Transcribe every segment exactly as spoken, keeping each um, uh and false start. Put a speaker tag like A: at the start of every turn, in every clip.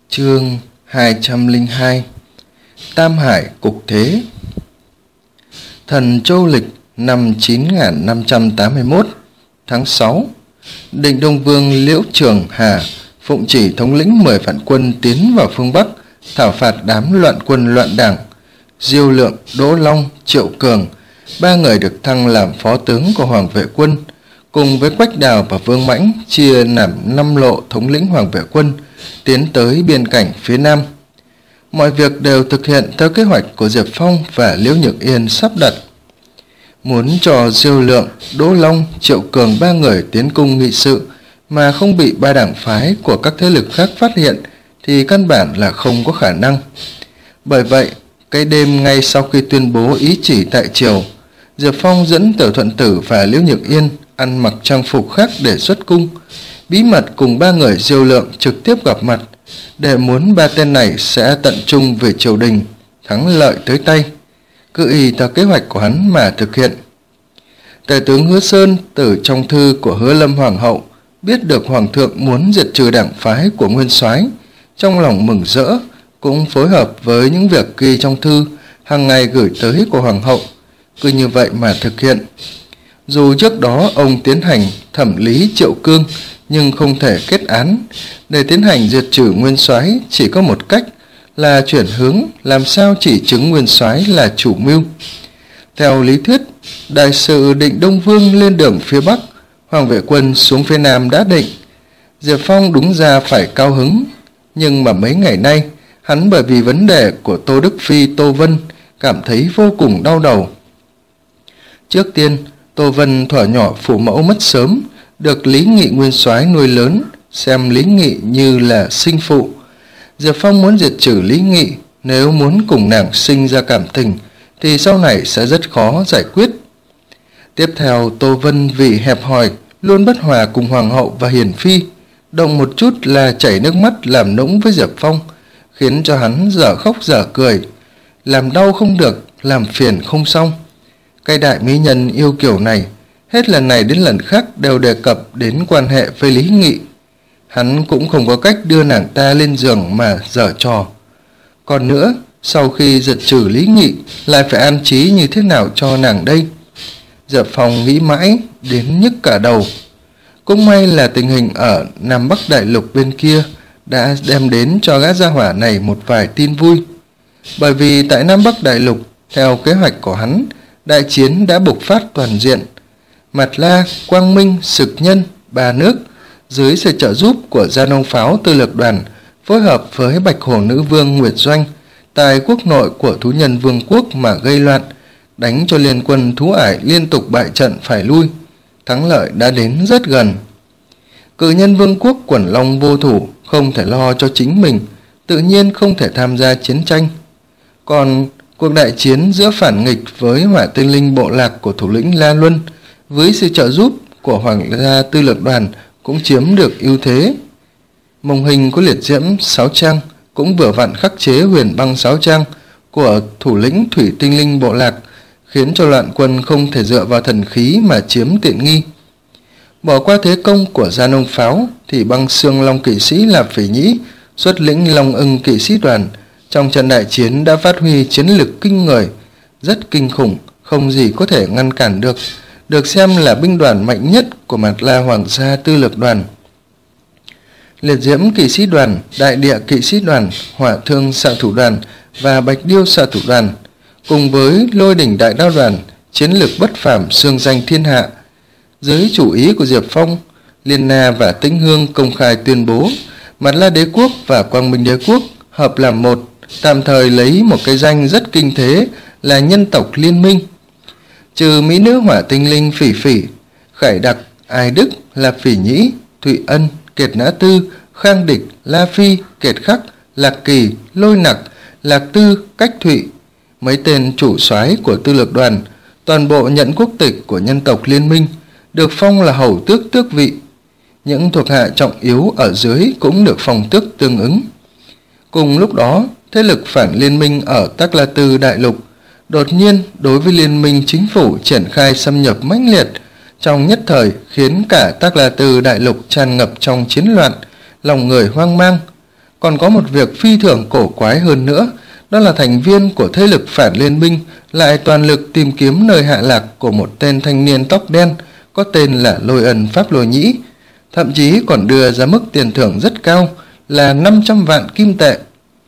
A: Chương hai trăm lẻ hai. Tam Hải Cục Thế. Thần Châu Lịch năm chín nghìn năm trăm tám mươi mốt, tháng sáu, Định Đông Vương Liễu Trường Hà phụng chỉ thống lĩnh mười vạn quân tiến vào phương Bắc, thảo phạt đám loạn quân loạn đảng. Diêu Lượng, Đỗ Long, Triệu Cường, ba người được thăng làm phó tướng của Hoàng vệ quân, cùng với Quách Đào và Vương Mãnh chia làm năm lộ thống lĩnh Hoàng vệ quân, tiến tới biên cảnh phía Nam. Mọi việc đều thực hiện theo kế hoạch của Diệp Phong và Liễu Nhược Yên sắp đặt. Muốn cho Diêu Lượng, Đỗ Long, Triệu Cường ba người tiến cung nghị sự mà không bị ba đảng phái của các thế lực khác phát hiện thì căn bản là không có khả năng. Bởi vậy, cái đêm ngay sau khi tuyên bố ý chỉ tại triều, Diệp Phong dẫn Tiểu Thuận Tử và Liễu Nhược Yên ăn mặc trang phục khác để xuất cung, bí mật cùng ba người Diêu Lượng trực tiếp gặp mặt, để muốn ba tên này sẽ tận trung về triều đình, thắng lợi tới tay, cứ y theo kế hoạch của hắn mà thực hiện. Tể tướng Hứa Sơn từ trong thư của Hứa Lâm Hoàng hậu biết được Hoàng thượng muốn diệt trừ đảng phái của Nguyên Soái, trong lòng mừng rỡ, cũng phối hợp với những việc ghi trong thư hàng ngày gửi tới của Hoàng hậu, cứ như vậy mà thực hiện. Dù trước đó ông tiến hành thẩm lý Triệu Cương nhưng không thể kết án, để tiến hành diệt trừ Nguyên Soái chỉ có một cách là chuyển hướng làm sao chỉ chứng Nguyên Soái là chủ mưu. Theo lý thuyết, đại sự Định Đông Vương lên đường phía Bắc, Hoàng vệ quân xuống phía Nam đã định. Diệp Phong đúng ra phải cao hứng, nhưng mà mấy ngày nay hắn bởi vì vấn đề của Tô Đức Phi, Tô Vân cảm thấy vô cùng đau đầu. Trước tiên, Tô Vân thuở nhỏ phụ mẫu mất sớm, được Lý Nghị Nguyên Soái nuôi lớn, xem Lý Nghị như là sinh phụ. Diệp Phong muốn diệt trừ Lý Nghị, nếu muốn cùng nàng sinh ra cảm tình thì sau này sẽ rất khó giải quyết. Tiếp theo, Tô Vân vì hẹp hòi, luôn bất hòa cùng Hoàng hậu và Hiền Phi, động một chút là chảy nước mắt làm nũng với Diệp Phong, khiến cho hắn dở khóc dở cười, làm đau không được, làm phiền không xong. Cái đại mỹ nhân yêu kiểu này, hết lần này đến lần khác đều đề cập đến quan hệ với Lý Nghị. Hắn cũng không có cách đưa nàng ta lên giường mà giở trò. Còn nữa, sau khi diệt trừ Lý Nghị lại phải an trí như thế nào cho nàng đây? Diệp Phong nghĩ mãi đến nhức cả đầu. Cũng may là tình hình ở Nam Bắc Đại Lục bên kia đã đem đến cho gã gia hỏa này một vài tin vui. Bởi vì tại Nam Bắc Đại Lục, theo kế hoạch của hắn, đại chiến đã bộc phát toàn diện. Mạt La, Quang Minh, Sực Nhân, ba nước dưới sự trợ giúp của Gia Nông Pháo Tư Lược Đoàn phối hợp với Bạch Hổ Nữ Vương Nguyệt Doanh tại quốc nội của Thú Nhân Vương quốc mà gây loạn, đánh cho liên quân Thú Ải liên tục bại trận phải lui. Thắng lợi đã đến rất gần. Cự Nhân Vương quốc Quẩn Long vô thủ, không thể lo cho chính mình, tự nhiên không thể tham gia chiến tranh. Còn cuộc đại chiến giữa phản nghịch với Hỏa Tinh Linh bộ lạc của thủ lĩnh La Luân với sự trợ giúp của Hoàng gia Tư Lược Đoàn cũng chiếm được ưu thế. Mông hình của liệt diễm Sáu Trang cũng vừa vặn khắc chế huyền băng Sáu Trang của thủ lĩnh Thủy Tinh Linh bộ lạc, khiến cho loạn quân không thể dựa vào thần khí mà chiếm tiện nghi. Bỏ qua thế công của Gia Nông Pháo thì băng xương Long kỵ sĩ Lạp Phỉ Nhĩ xuất lĩnh Long Ưng kỵ sĩ đoàn trong trận đại chiến đã phát huy chiến lực kinh người, rất kinh khủng, không gì có thể ngăn cản được, được xem là binh đoàn mạnh nhất của Mạt La Hoàng gia Tư Lược Đoàn. Liệt diễm kỵ sĩ đoàn, Đại địa kỵ sĩ đoàn, Hỏa thương xạ thủ đoàn và Bạch điêu xạ thủ đoàn, cùng với Lôi đỉnh đại đao đoàn, chiến lược bất phàm xương danh thiên hạ. Dưới chủ ý của Diệp Phong, Liên Na và Tĩnh Hương công khai tuyên bố Mạt La đế quốc và Quang Minh đế quốc hợp làm một, tạm thời lấy một cái danh rất kinh thế là nhân tộc liên minh. Trừ mỹ nữ Hỏa Tinh Linh Phỉ Phỉ, Khải Đặc, Ai Đức, Lạp Phỉ Nhĩ, Thụy Ân, Kiệt Nã Tư, Khang Địch, La Phi, Kiệt Khắc, Lạc Kỳ, Lôi Nặc, Lạc Tư, Cách Thụy, mấy tên chủ soái của Tư Lược Đoàn, toàn bộ nhận quốc tịch của nhân tộc liên minh, được phong là hầu tước tước vị. Những thuộc hạ trọng yếu ở dưới cũng được phong tước tương ứng. Cùng lúc đó, thế lực phản liên minh ở Tắc La Tư Đại Lục đột nhiên đối với liên minh chính phủ triển khai xâm nhập mãnh liệt, trong nhất thời khiến cả Tắc La Tư Đại Lục tràn ngập trong chiến loạn, lòng người hoang mang. Còn có một việc phi thường cổ quái hơn nữa, đó là thành viên của thế lực phản liên minh lại toàn lực tìm kiếm nơi hạ lạc của một tên thanh niên tóc đen có tên là Lôi Ân Pháp Lôi Nhĩ, thậm chí còn đưa ra mức tiền thưởng rất cao là năm trăm vạn kim tệ.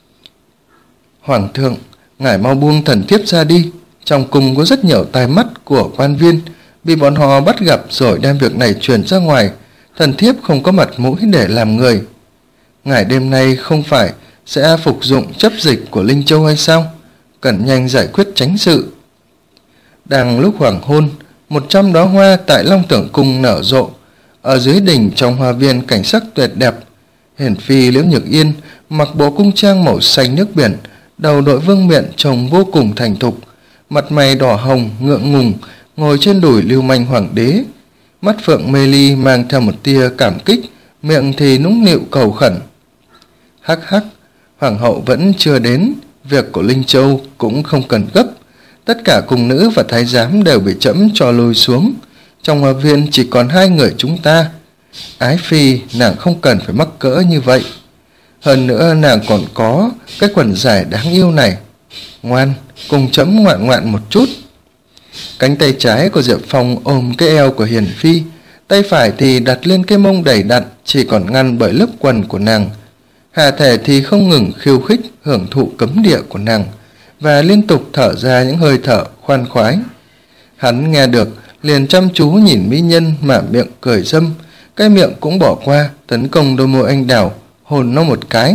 A: Hoàng thượng, ngài mau buông thần thiếp ra đi. Trong cung có rất nhiều tai mắt của quan viên, bị bọn họ bắt gặp rồi đem việc này truyền ra ngoài, thần thiếp không có mặt mũi để làm người. Ngài đêm nay không phải sẽ phục dụng chấp dịch của Linh Châu hay sao? Cần nhanh giải quyết chánh sự. Đang lúc hoàng hôn, một trăm đóa hoa tại Long Tưởng Cung nở rộ. Ở dưới đỉnh trong hoa viên cảnh sắc tuyệt đẹp, Hiển phi Liễu Nhược Yên mặc bộ cung trang màu xanh nước biển, đầu đội vương miện trông vô cùng thành thục, mặt mày đỏ hồng ngượng ngùng ngồi trên đùi lưu manh hoàng đế, mắt phượng mê ly mang theo một tia cảm kích, miệng thì nũng nịu cầu khẩn. Hắc hắc, hoàng hậu vẫn chưa đến, việc của Linh Châu cũng không cần gấp, tất cả cung nữ và thái giám đều bị trẫm cho lùi xuống, trong hoa viên chỉ còn hai người chúng ta. Ái phi, nàng không cần phải mắc cỡ như vậy, hơn nữa nàng còn có cái quần dài đáng yêu này. Ngoan, cùng trẫm ngoạn ngoạn một chút. Cánh tay trái của Diệp Phong ôm cái eo của Hiển phi, tay phải thì đặt lên cái mông đầy đặn chỉ còn ngăn bởi lớp quần của nàng. Hạ thể thì không ngừng khiêu khích hưởng thụ cấm địa của nàng và liên tục thở ra những hơi thở khoan khoái. Hắn nghe được liền chăm chú nhìn mỹ nhân mà miệng cười râm, cái miệng cũng bỏ qua tấn công đôi môi anh đào, hôn nó một cái.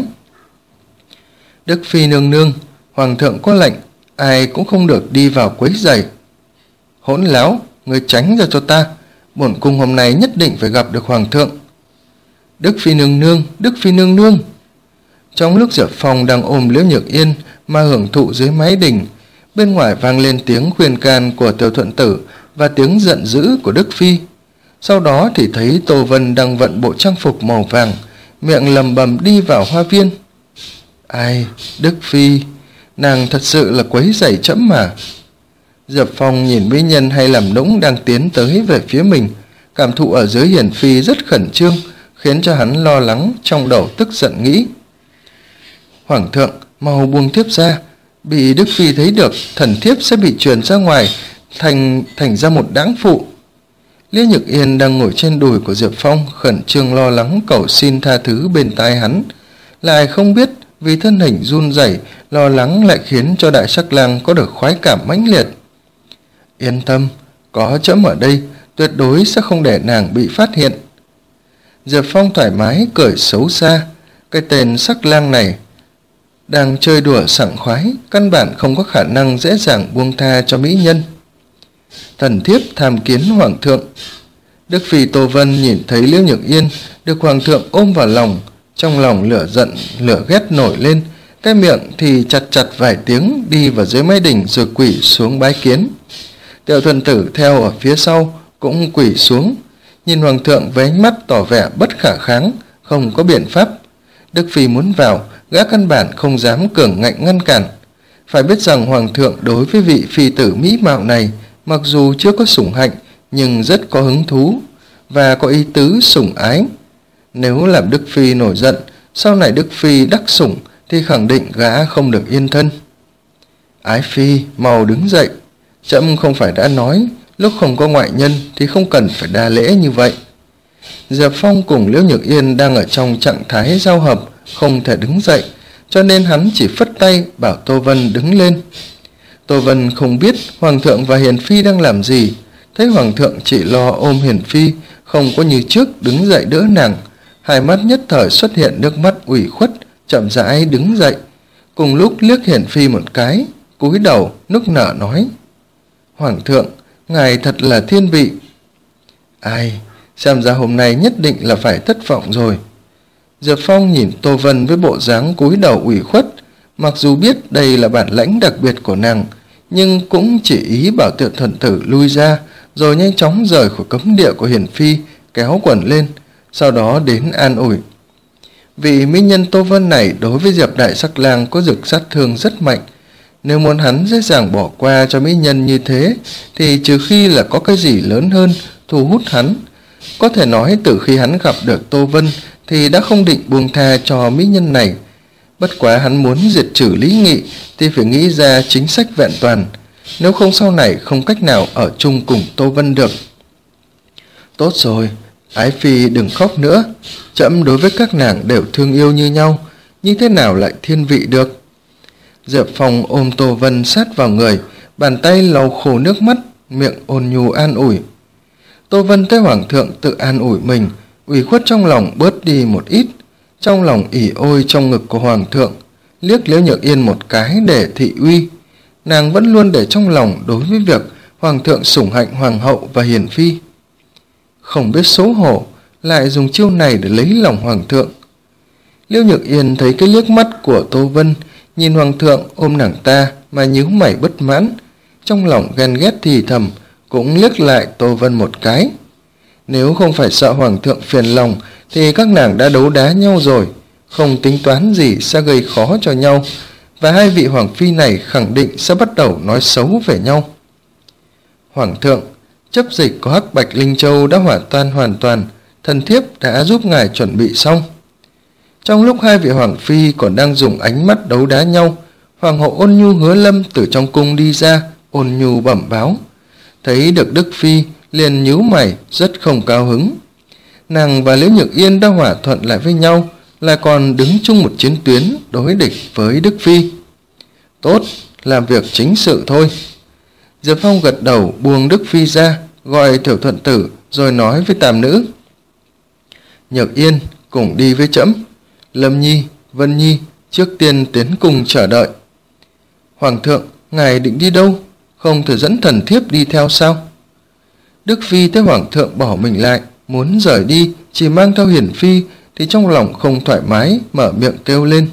A: Đức phi nương nương, hoàng thượng có lệnh, ai cũng không được đi vào quấy rầy. Hỗn láo, người tránh ra cho ta, bổn cung hôm nay nhất định phải gặp được hoàng thượng. Đức phi nương nương, Đức phi nương nương. Trong lúc Diệp Phong đang ôm Liễu Nhược Yên mà hưởng thụ dưới mái đình, bên ngoài vang lên tiếng khuyên can của Tiểu Thuận Tử và tiếng giận dữ của Đức phi. Sau đó thì thấy Tô Vân đang vận bộ trang phục màu vàng, miệng lầm bầm đi vào hoa viên. Ai, Đức phi, nàng thật sự là quấy rầy trẫm mà. Diệp Phong nhìn mỹ nhân hay làm nũng đang tiến tới về phía mình, cảm thụ ở dưới Hiển phi rất khẩn trương, khiến cho hắn lo lắng, trong đầu tức giận nghĩ. Hoàng thượng, mau buông thiếp ra, bị Đức phi thấy được, thần thiếp sẽ bị truyền ra ngoài, thành thành ra một đãng phụ. Liễu Nhược Yên đang ngồi trên đùi của Diệp Phong, khẩn trương lo lắng cầu xin tha thứ bên tai hắn, lại không biết vì thân hình run rẩy lo lắng lại khiến cho Đại Sắc Lang có được khoái cảm mãnh liệt. Yên tâm, có trẫm ở đây, tuyệt đối sẽ không để nàng bị phát hiện. Diệp Phong thoải mái cười xấu xa, cái tên Sắc Lang này đang chơi đùa sảng khoái, căn bản không có khả năng dễ dàng buông tha cho mỹ nhân. Thần thiếp tham kiến hoàng thượng. Đức phi Tô Vân nhìn thấy Liễu Nhược Yên được hoàng thượng ôm vào lòng, trong lòng lửa giận lửa ghét nổi lên, cái miệng thì chặt chặt vài tiếng, đi vào dưới mái đỉnh rồi quỳ xuống bái kiến. Tiểu Thuận Tử theo ở phía sau cũng quỳ xuống, nhìn hoàng thượng với ánh mắt tỏ vẻ bất khả kháng, không có biện pháp. Đức phi muốn vào, gã căn bản không dám cường ngạnh ngăn cản. Phải biết rằng hoàng thượng đối với vị phi tử mỹ mạo này mặc dù chưa có sủng hạnh nhưng rất có hứng thú và có ý tứ sủng ái. Nếu làm Đức phi nổi giận, sau này Đức phi đắc sủng thì khẳng định gã không được yên thân. Ái phi, mau đứng dậy, trẫm không phải đã nói lúc không có ngoại nhân thì không cần phải đa lễ như vậy. Diệp Phong cùng Liễu Nhược Yên đang ở trong trạng thái giao hợp, không thể đứng dậy, cho nên hắn chỉ phất tay bảo Tô Vân đứng lên. Tô Vân không biết hoàng thượng và Hiển phi đang làm gì, thấy hoàng thượng chỉ lo ôm Hiển phi, không có như trước đứng dậy đỡ nàng, hai mắt nhất thời xuất hiện nước mắt ủy khuất, chậm rãi đứng dậy, cùng lúc liếc Hiển phi một cái, cúi đầu nức nở nói: Hoàng thượng, ngài thật là thiên vị. Ai, xem ra hôm nay nhất định là phải thất vọng rồi. Diệp Phong nhìn Tô Vân với bộ dáng cúi đầu ủy khuất, mặc dù biết đây là bản lãnh đặc biệt của nàng, nhưng cũng chỉ ý bảo Tiểu Thuận Tử lui ra, rồi nhanh chóng rời khỏi cấm địa của Hiển phi, kéo quần lên, sau đó đến an ủi. Vị mỹ nhân Tô Vân này đối với Diệp Đại Sắc Lang có lực sát thương rất mạnh, nếu muốn hắn dễ dàng bỏ qua cho mỹ nhân như thế thì trừ khi là có cái gì lớn hơn thu hút hắn. Có thể nói từ khi hắn gặp được Tô Vân thì đã không định buông tha cho mỹ nhân này, Bất quá hắn muốn diệt trừ Lý Nghị thì phải nghĩ ra chính sách vẹn toàn, nếu không sau này không cách nào ở chung cùng Tô Vân được. Tốt rồi, Ái Phi đừng khóc nữa, trẫm đối với các nàng đều thương yêu như nhau, như thế nào lại thiên vị được. Diệp Phong ôm Tô Vân sát vào người, bàn tay lau khô nước mắt, miệng ôn nhu an ủi. Tô Vân thấy hoàng thượng tự an ủi mình, ủy khuất trong lòng bớt đi một ít, trong lòng ỉ ôi trong ngực của hoàng thượng, liếc Liễu Nhược Yên một cái để thị uy. Nàng vẫn luôn để trong lòng đối với việc hoàng thượng sủng hạnh hoàng hậu và hiền phi. Không biết xấu hổ, lại dùng chiêu này để lấy lòng hoàng thượng. Liễu Nhược Yên thấy cái liếc mắt của Tô Vân, nhìn hoàng thượng ôm nàng ta mà nhíu mày bất mãn, trong lòng ghen ghét thì thầm, cũng liếc lại Tô Vân một cái. Nếu không phải sợ hoàng thượng phiền lòng thì các nàng đã đấu đá nhau rồi, không tính toán gì sẽ gây khó cho nhau, và hai vị hoàng phi này khẳng định sẽ bắt đầu nói xấu về nhau. Hoàng thượng, chấp dịch của Hắc Bạch Linh Châu đã hỏa tan hoàn toàn, thần thiếp đã giúp ngài chuẩn bị xong. Trong lúc hai vị hoàng phi còn đang dùng ánh mắt đấu đá nhau, hoàng hậu Ôn Nhu Hứa Lâm từ trong cung đi ra, ôn nhu bẩm báo. Thấy được Đức Phi liền nhíu mày, rất không cao hứng. Nàng và Liễu Nhược Yên đã hòa thuận lại với nhau, lại còn đứng chung một chiến tuyến đối địch với Đức Phi. Tốt, làm việc chính sự thôi. Diệp Phong gật đầu buông Đức Phi ra, gọi Tiểu Thuận Tử rồi nói với tam nữ. Nhược Yên cùng đi với trẫm, Lâm Nhi, Vân Nhi trước tiên tiến cùng chờ đợi. Hoàng thượng, ngài định đi đâu? Không thể dẫn thần thiếp đi theo sao? Đức Phi thấy hoàng thượng bỏ mình lại, muốn rời đi, chỉ mang theo Hiển Phi thì trong lòng không thoải mái, mở miệng kêu lên.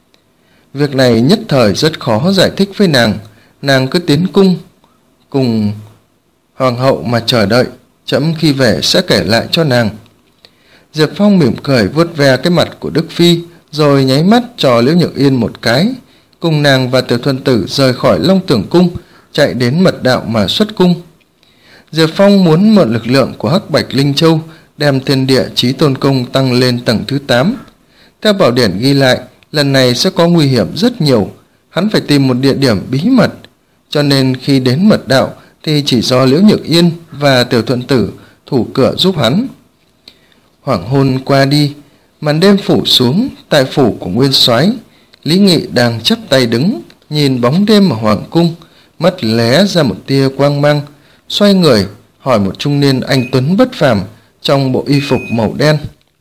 A: Việc này nhất thời rất khó giải thích với nàng, nàng cứ tiến cung cùng hoàng hậu mà chờ đợi, trẫm khi về sẽ kể lại cho nàng. Diệp Phong mỉm cười vuốt ve cái mặt của Đức Phi, rồi nháy mắt cho Liễu Nhược Yên một cái, cùng nàng và Tiểu Thuận Tử rời khỏi Long Tưởng cung, chạy đến mật đạo mà xuất cung. Diệp Phong muốn mượn lực lượng của Hắc Bạch Linh Châu đem thiên địa Chí Tôn Công tăng lên tầng thứ tám. Theo bảo điển ghi lại, lần này sẽ có nguy hiểm rất nhiều, hắn phải tìm một địa điểm bí mật, cho nên khi đến mật đạo thì chỉ do Liễu Nhược Yên và Tiểu Thuận Tử thủ cửa giúp hắn. Hoàng hôn qua đi, màn đêm phủ xuống. Tại phủ của Nguyên Soái, Lý Nghị đang chắp tay đứng, nhìn bóng đêm ở hoàng cung, mắt lóe ra một tia quang mang, xoay người hỏi một trung niên anh tuấn bất phàm trong bộ y phục màu đen.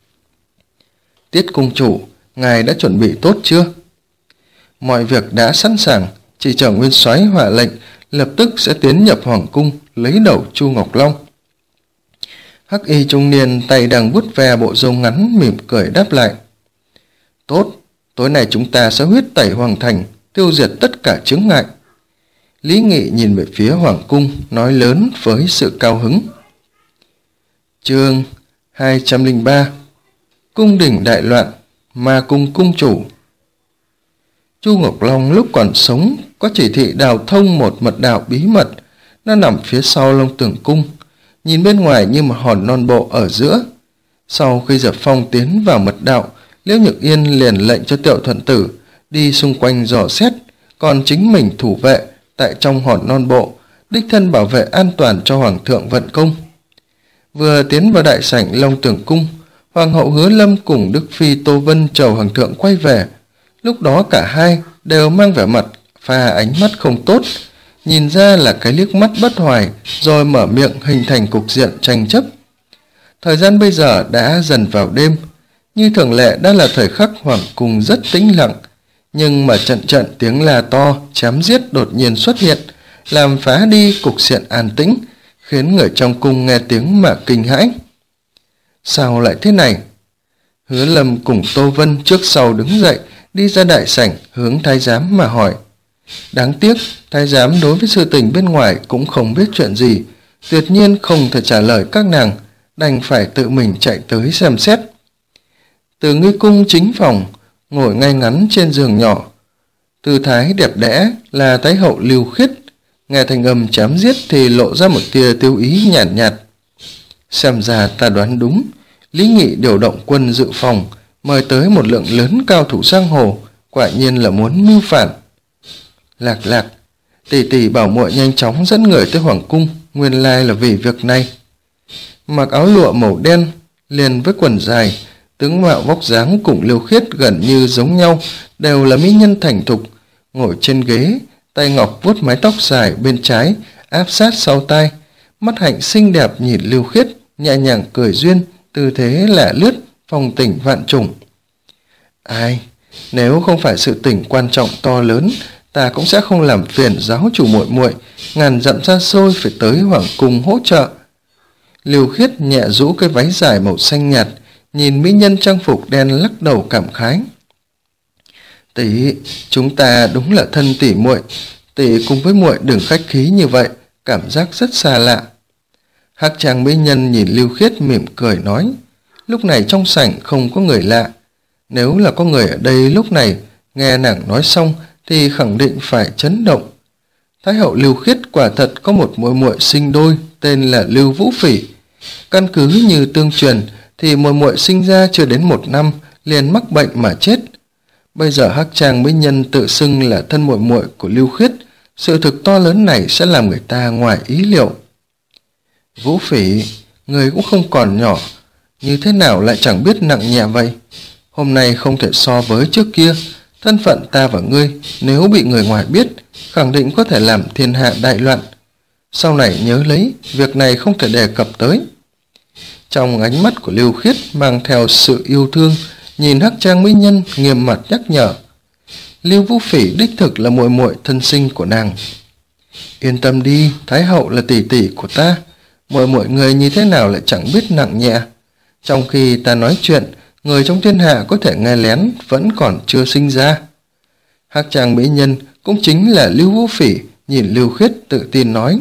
A: Tiết cung chủ, ngài đã chuẩn bị tốt chưa? Mọi việc đã sẵn sàng, chỉ chờ Nguyên Soái hạ lệnh, lập tức sẽ tiến nhập hoàng cung lấy đầu Chu Ngọc Long. Hắc y trung niên tay đang vuốt ve bộ râu ngắn mỉm cười đáp lại. Tốt, tối nay chúng ta sẽ huyết tẩy hoàng thành, tiêu diệt tất cả chướng ngại. Lý Nghị nhìn về phía hoàng cung, nói lớn với sự cao hứng. Chương hai trăm lẻ ba. Cung đình đại loạn, ma cung cung chủ. Chu Ngọc Long lúc còn sống có chỉ thị đào thông một mật đạo bí mật, nó nằm phía sau Long Tưởng cung, nhìn bên ngoài như một hòn non bộ ở giữa. Sau khi Diệp Phong tiến vào mật đạo, Liễu Nhược Yên liền lệnh cho Tiểu Thuận Tử đi xung quanh dò xét, còn chính mình thủ vệ tại trong hòn non bộ, đích thân bảo vệ an toàn cho hoàng thượng vận công. Vừa tiến vào đại sảnh Long Tưởng cung, hoàng hậu Hứa Lâm cùng Đức Phi Tô Vân chầu hoàng thượng quay về. Lúc đó cả hai đều mang vẻ mặt pha ánh mắt không tốt, nhìn ra là cái liếc mắt bất hoài, rồi mở miệng hình thành cục diện tranh chấp. Thời gian bây giờ đã dần vào đêm, như thường lệ đã là thời khắc hoàng cung rất tĩnh lặng, nhưng mà trận trận tiếng la to chém giết đột nhiên xuất hiện, làm phá đi cục diện an tĩnh, khiến người trong cung nghe tiếng mà kinh hãi. Sao lại thế này? Hứa Lâm cùng Tô Vân trước sau đứng dậy, đi ra đại sảnh hướng thái giám mà hỏi. Đáng tiếc, thái giám đối với sự tình bên ngoài cũng không biết chuyện gì, tuyệt nhiên không thể trả lời các nàng, đành phải tự mình chạy tới xem xét. Từ nghi cung chính phòng, ngồi ngay ngắn trên giường nhỏ, tư thái đẹp đẽ là Thái hậu Lưu Khiết, nghe thanh âm chém giết thì lộ ra một tia tiêu ý nhàn nhạt, nhạt. Xem ra ta đoán đúng, Lý Nghị điều động quân dự phòng, mời tới một lượng lớn cao thủ giang hồ, quả nhiên là muốn mưu phản. Lạc Lạc, tỷ tỷ bảo muội nhanh chóng dẫn người tới hoàng cung, nguyên lai là vì việc này. Mặc áo lụa màu đen liền với quần dài, tướng mạo vóc dáng cùng Liêu Khiết gần như giống nhau, đều là mỹ nhân thành thục, ngồi trên ghế, tay ngọc vuốt mái tóc dài bên trái áp sát sau tai, mắt hạnh xinh đẹp nhìn Liêu Khiết, nhẹ nhàng cười duyên, tư thế lả lướt, phong tình vạn trùng. Ai, nếu không phải sự tình quan trọng to lớn, ta cũng sẽ không làm phiền giáo chủ muội muội ngàn dặm xa xôi phải tới hoàng cung hỗ trợ. Liêu Khiết nhẹ rũ cái váy dài màu xanh nhạt, nhìn mỹ nhân trang phục đen lắc đầu cảm khái. Tỷ, chúng ta đúng là thân tỷ muội, tỷ cùng với muội đừng khách khí như vậy, cảm giác rất xa lạ. Hắc trang mỹ nhân nhìn Liêu Khiết mỉm cười nói, lúc này trong sảnh không có người lạ, nếu là có người ở đây lúc này nghe nàng nói xong thì khẳng định phải chấn động. Thái hậu Liêu Khiết quả thật có một muội muội sinh đôi tên là Lưu Vũ Phỉ. Căn cứ như tương truyền thì muội muội sinh ra chưa đến một năm liền mắc bệnh mà chết. Bây giờ hắc trang mỹ nhân tự xưng là thân muội muội của Liêu Khiết, sự thực to lớn này sẽ làm người ta ngoài ý liệu. Vũ Phỉ, người cũng không còn nhỏ, như thế nào lại chẳng biết nặng nhẹ vậy? Hôm nay không thể so với trước kia, thân phận ta và ngươi nếu bị người ngoài biết, khẳng định có thể làm thiên hạ đại loạn. Sau này nhớ lấy, việc này không thể đề cập tới. Trong ánh mắt của Liêu Khiết mang theo sự yêu thương, nhìn hắc trang mỹ nhân nghiêm mặt nhắc nhở. Lưu Vũ Phỉ đích thực là muội muội thân sinh của nàng. Yên tâm đi, Thái hậu là tỷ tỷ của ta, muội muội người như thế nào lại chẳng biết nặng nhẹ. Trong khi ta nói chuyện, người trong thiên hạ có thể nghe lén vẫn còn chưa sinh ra. Hắc trang mỹ nhân cũng chính là Lưu Vũ Phỉ nhìn Liêu Khiết tự tin nói.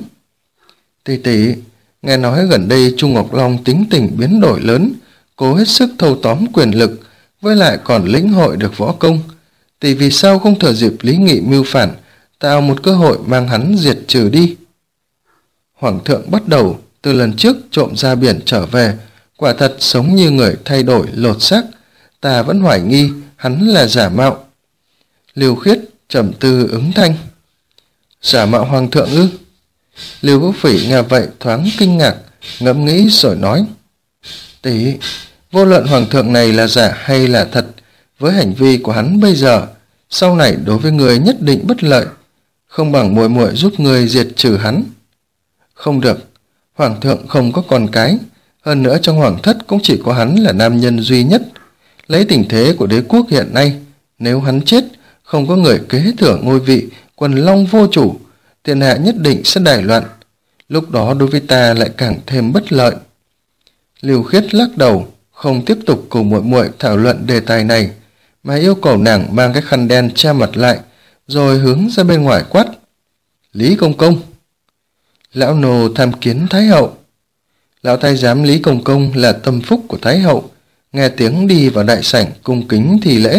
A: Tỷ tỷ, nghe nói gần đây Trung Ngọc Long tính tình biến đổi lớn, cố hết sức thâu tóm quyền lực, với lại còn lĩnh hội được võ công. Tỷ vì sao không thừa dịp Lý Nghị mưu phản, tạo một cơ hội mang hắn diệt trừ đi? Hoàng thượng bắt đầu từ lần trước trộm ra biển trở về, quả thật sống như người thay đổi lột xác, ta vẫn hoài nghi hắn là giả mạo. Liêu Khiết trầm tư ứng thanh. Giả mạo hoàng thượng ư? Lưu Vũ Phỉ nghe vậy thoáng kinh ngạc, ngẫm nghĩ rồi nói. Tỷ, vô luận hoàng thượng này là giả hay là thật, với hành vi của hắn bây giờ, sau này đối với người nhất định bất lợi, không bằng muội muội giúp người diệt trừ hắn. Không được, hoàng thượng không có con cái, hơn nữa trong hoàng thất cũng chỉ có hắn là nam nhân duy nhất. Lấy tình thế của đế quốc hiện nay, nếu hắn chết, không có người kế thừa ngôi vị quần long vô chủ, thiên hạ nhất định sẽ đại loạn, lúc đó đối với ta lại càng thêm bất lợi. Lưu Khiết lắc đầu, không tiếp tục cùng muội muội thảo luận đề tài này, mà yêu cầu nàng mang cái khăn đen che mặt lại, rồi hướng ra bên ngoài quát. Lý Công Công. Lão nô tham kiến Thái hậu. Lão thái giám Lý Công Công là tâm phúc của Thái hậu, nghe tiếng đi vào đại sảnh cung kính thì lễ.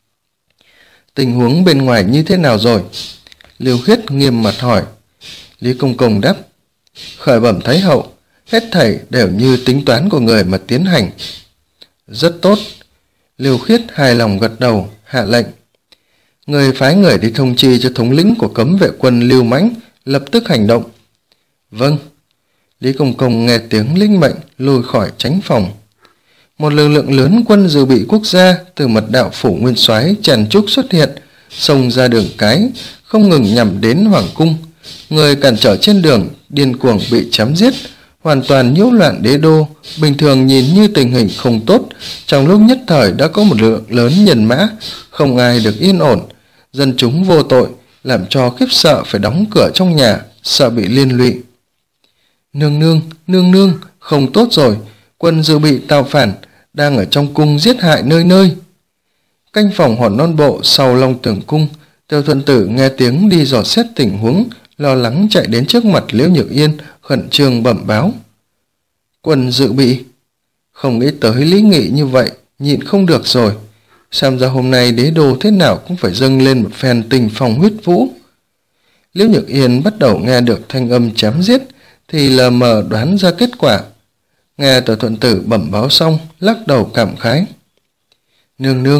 A: Tình huống bên ngoài như thế nào rồi? Liêu Khiết nghiêm mặt hỏi. Lý Công Công đáp. Khởi bẩm Thái hậu, hết thảy đều như tính toán của người mà tiến hành. Rất tốt. Liêu Khiết hài lòng gật đầu, hạ lệnh. Người phái người đi thông chi cho thống lĩnh của cấm vệ quân Lưu Mãnh lập tức hành động. Vâng. Lý Công Công nghe tiếng lĩnh mệnh lùi khỏi tránh phòng. Một lực lượng lớn quân dự bị quốc gia từ mật đạo phủ nguyên soái tràn trúc xuất hiện, xông ra đường cái, không ngừng nhằm đến hoàng cung. Người cản trở trên đường điên cuồng bị chém giết, hoàn toàn nhiễu loạn đế đô. Bình thường nhìn như tình hình không tốt, trong lúc nhất thời đã có một lượng lớn nhân mã, không ai được yên ổn. Dân chúng vô tội, làm cho khiếp sợ phải đóng cửa trong nhà, sợ bị liên lụy. Nương nương, nương nương, không tốt rồi, quân dự bị tạo phản, đang ở trong cung giết hại nơi nơi. Canh phòng hòn non bộ sau Long Tường cung, Tiêu Thuận Tử nghe tiếng đi dò xét tình huống, lo lắng chạy đến trước mặt Liễu Nhược Yên, khẩn trương bẩm báo. Quân dự bị. Không nghĩ tới Lý Nghị như vậy, nhịn không được rồi. Xem ra hôm nay đế đô thế nào cũng phải dâng lên một phen tình phong huyết vũ. Liễu Nhược Yên bắt đầu nghe được thanh âm chém giết, thì lờ mờ đoán ra kết quả. Nghe Tiêu Thuận Tử bẩm báo xong, lắc đầu cảm khái. Nương nương,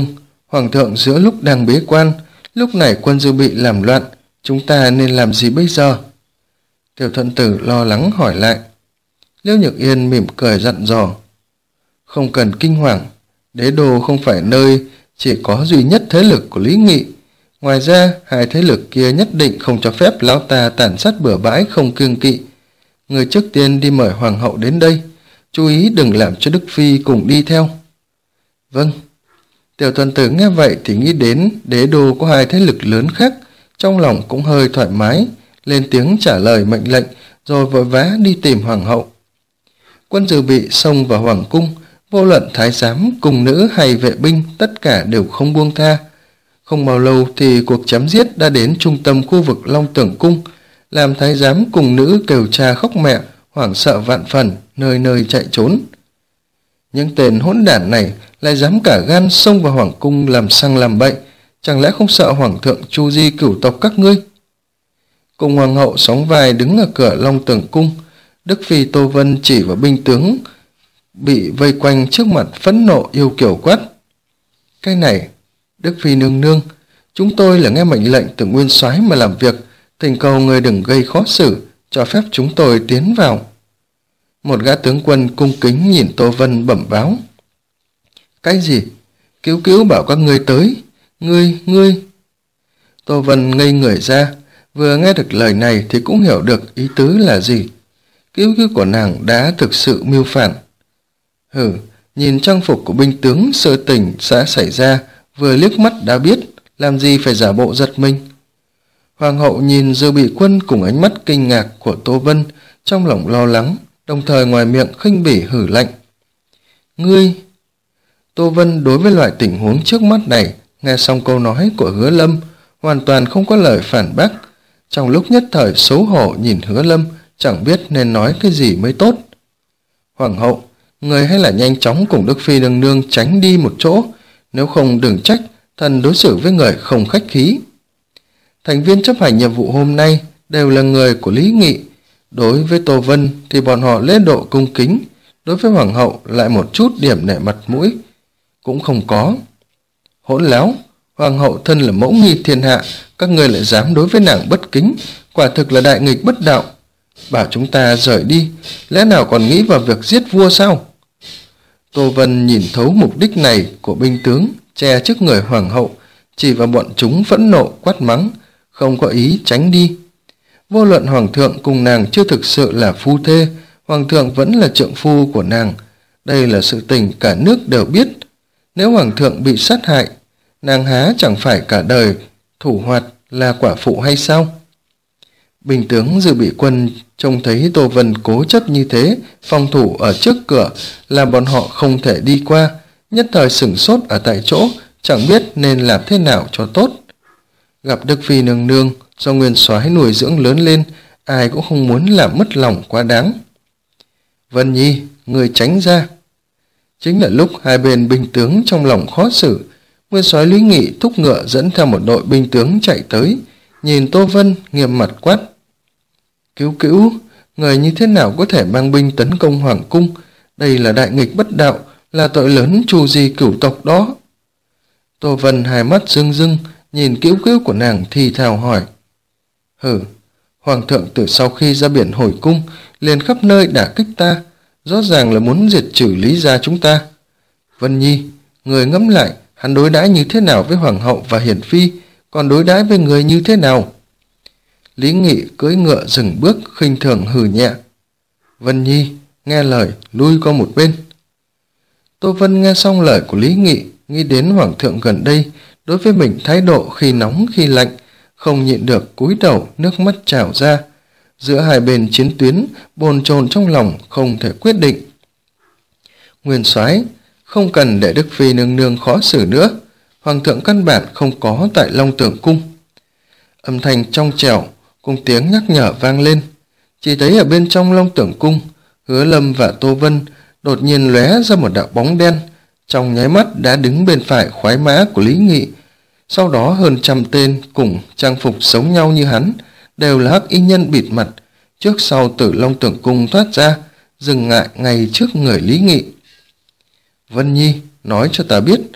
A: Hoàng thượng giữa lúc đang bế quan, lúc này quân Dư bị làm loạn, chúng ta nên làm gì bây giờ? Tiểu Thuận Tử lo lắng hỏi lại. Liễu Nhược Yên mỉm cười dặn dò. Không cần kinh hoàng, đế đô không phải nơi chỉ có duy nhất thế lực của Lý Nghị. Ngoài ra, hai thế lực kia nhất định không cho phép lão ta tàn sát bừa bãi không kiêng kỵ. Người trước tiên đi mời hoàng hậu đến đây, chú ý đừng làm cho Đức Phi cùng đi theo. Vâng. Tiểu Thuận Tử nghe vậy thì nghĩ đến đế đô có hai thế lực lớn khác, trong lòng cũng hơi thoải mái, lên tiếng trả lời mệnh lệnh rồi vội vã đi tìm hoàng hậu. Quân Dư bị xông vào hoàng cung, vô luận thái giám, cung nữ hay vệ binh tất cả đều không buông tha. Không bao lâu thì cuộc chém giết đã đến trung tâm khu vực Long Tưởng cung, làm thái giám cùng nữ kêu cha khóc mẹ, hoảng sợ vạn phần, nơi nơi chạy trốn. Những tên hỗn đản này lại dám cả gan xông vào hoàng cung làm sằng làm bậy, chẳng lẽ không sợ hoàng thượng chu di cửu tộc các ngươi? Cùng hoàng hậu sóng vai đứng ở cửa Long Tưởng cung, Đức Phi Tô Vân chỉ vào binh tướng bị vây quanh trước mặt phẫn nộ yêu kiều quát. Cái này, Đức Phi nương nương, chúng tôi là nghe mệnh lệnh từ nguyên soái mà làm việc, thỉnh cầu người đừng gây khó xử, cho phép chúng tôi tiến vào. Một gã tướng quân cung kính nhìn Tô Vân bẩm báo. Cái gì? Cứu cứu bảo các ngươi tới. Ngươi, ngươi. Tô Vân ngây người ra, vừa nghe được lời này thì cũng hiểu được ý tứ là gì. Cứu cứu của nàng đã thực sự mưu phản. Hừ, nhìn trang phục của binh tướng sự tình sẽ xảy ra, vừa liếc mắt đã biết, làm gì phải giả bộ giật mình. Hoàng hậu nhìn Dư Bị Quân cùng ánh mắt kinh ngạc của Tô Vân, trong lòng lo lắng, đồng thời ngoài miệng khinh bỉ hử lạnh. Ngươi! Tô Vân đối với loại tình huống trước mắt này, nghe xong câu nói của Hứa Lâm, hoàn toàn không có lời phản bác. Trong lúc nhất thời xấu hổ nhìn Hứa Lâm, chẳng biết nên nói cái gì mới tốt. Hoàng hậu, người hay là nhanh chóng cùng Đức Phi nương nương tránh đi một chỗ, nếu không đừng trách thần đối xử với người không khách khí. Thành viên chấp hành nhiệm vụ hôm nay đều là người của Lý Nghị. Đối với Tô Vân thì bọn họ lễ độ cung kính, đối với hoàng hậu lại một chút điểm nể mặt mũi cũng không có. Hỗn láo, hoàng hậu thân là mẫu nghi thiên hạ, các người lại dám đối với nàng bất kính, quả thực là đại nghịch bất đạo. Bảo chúng ta rời đi, lẽ nào còn nghĩ vào việc giết vua sao? Tô Vân nhìn thấu mục đích này của binh tướng, che trước người hoàng hậu, chỉ vào bọn chúng phẫn nộ quát mắng, không có ý tránh đi. Vô luận hoàng thượng cùng nàng chưa thực sự là phu thê, hoàng thượng vẫn là trượng phu của nàng. Đây là sự tình cả nước đều biết. Nếu hoàng thượng bị sát hại, nàng há chẳng phải cả đời thủ hoạt là quả phụ hay sao? Binh tướng Dư Bị Quân trông thấy Tô Vân cố chấp như thế, phòng thủ ở trước cửa, làm bọn họ không thể đi qua, nhất thời sửng sốt ở tại chỗ, chẳng biết nên làm thế nào cho tốt. Gặp Đức Phi nương nương, do nguyên soái nuôi dưỡng lớn lên, ai cũng không muốn làm mất lòng quá đáng. Vân Nhi, người tránh ra. Chính là lúc hai bên binh tướng trong lòng khó xử, nguyên soái Lý Nghị thúc ngựa dẫn theo một đội binh tướng chạy tới, nhìn Tô Vân nghiêm mặt quát. Cứu cứu, người như thế nào có thể mang binh tấn công hoàng cung? Đây là đại nghịch bất đạo, là tội lớn trù di cửu tộc đó. Tô Vân hai mắt rưng rưng, nhìn cứu cứu của nàng thì thào hỏi. Hử, hoàng thượng từ sau khi ra biển hồi cung, liền khắp nơi đả kích ta, rõ ràng là muốn diệt trừ Lý gia chúng ta. Vân Nhi, người ngẫm lại, hắn đối đãi như thế nào với hoàng hậu và hiển phi, còn đối đãi với người như thế nào? Lý Nghị cưỡi ngựa dừng bước, khinh thường hừ nhẹ. Vân Nhi, nghe lời, lui qua một bên. Tô Vân nghe xong lời của Lý Nghị, nghĩ đến hoàng thượng gần đây, đối với mình thái độ khi nóng khi lạnh, không nhịn được cúi đầu, nước mắt trào ra. Giữa hai bên chiến tuyến, bồn chồn trong lòng không thể quyết định. Nguyên soái, không cần để Đức Phi nương nương khó xử nữa, hoàng thượng căn bản không có tại Long Tưởng cung. Âm thanh trong trẻo cùng tiếng nhắc nhở vang lên. Chỉ thấy ở bên trong Long Tưởng cung, Hứa Lâm và Tô Vân đột nhiên lóe ra một đạo bóng đen, trong nháy mắt đã đứng bên phải khoái mã của Lý Nghị. Sau đó hơn trăm tên cùng trang phục giống nhau như hắn, đều là hắc y nhân bịt mặt, trước sau từ Long Tưởng cung thoát ra, dừng lại ngay trước người Lý Nghị. Vân Nhi, nói cho ta biết,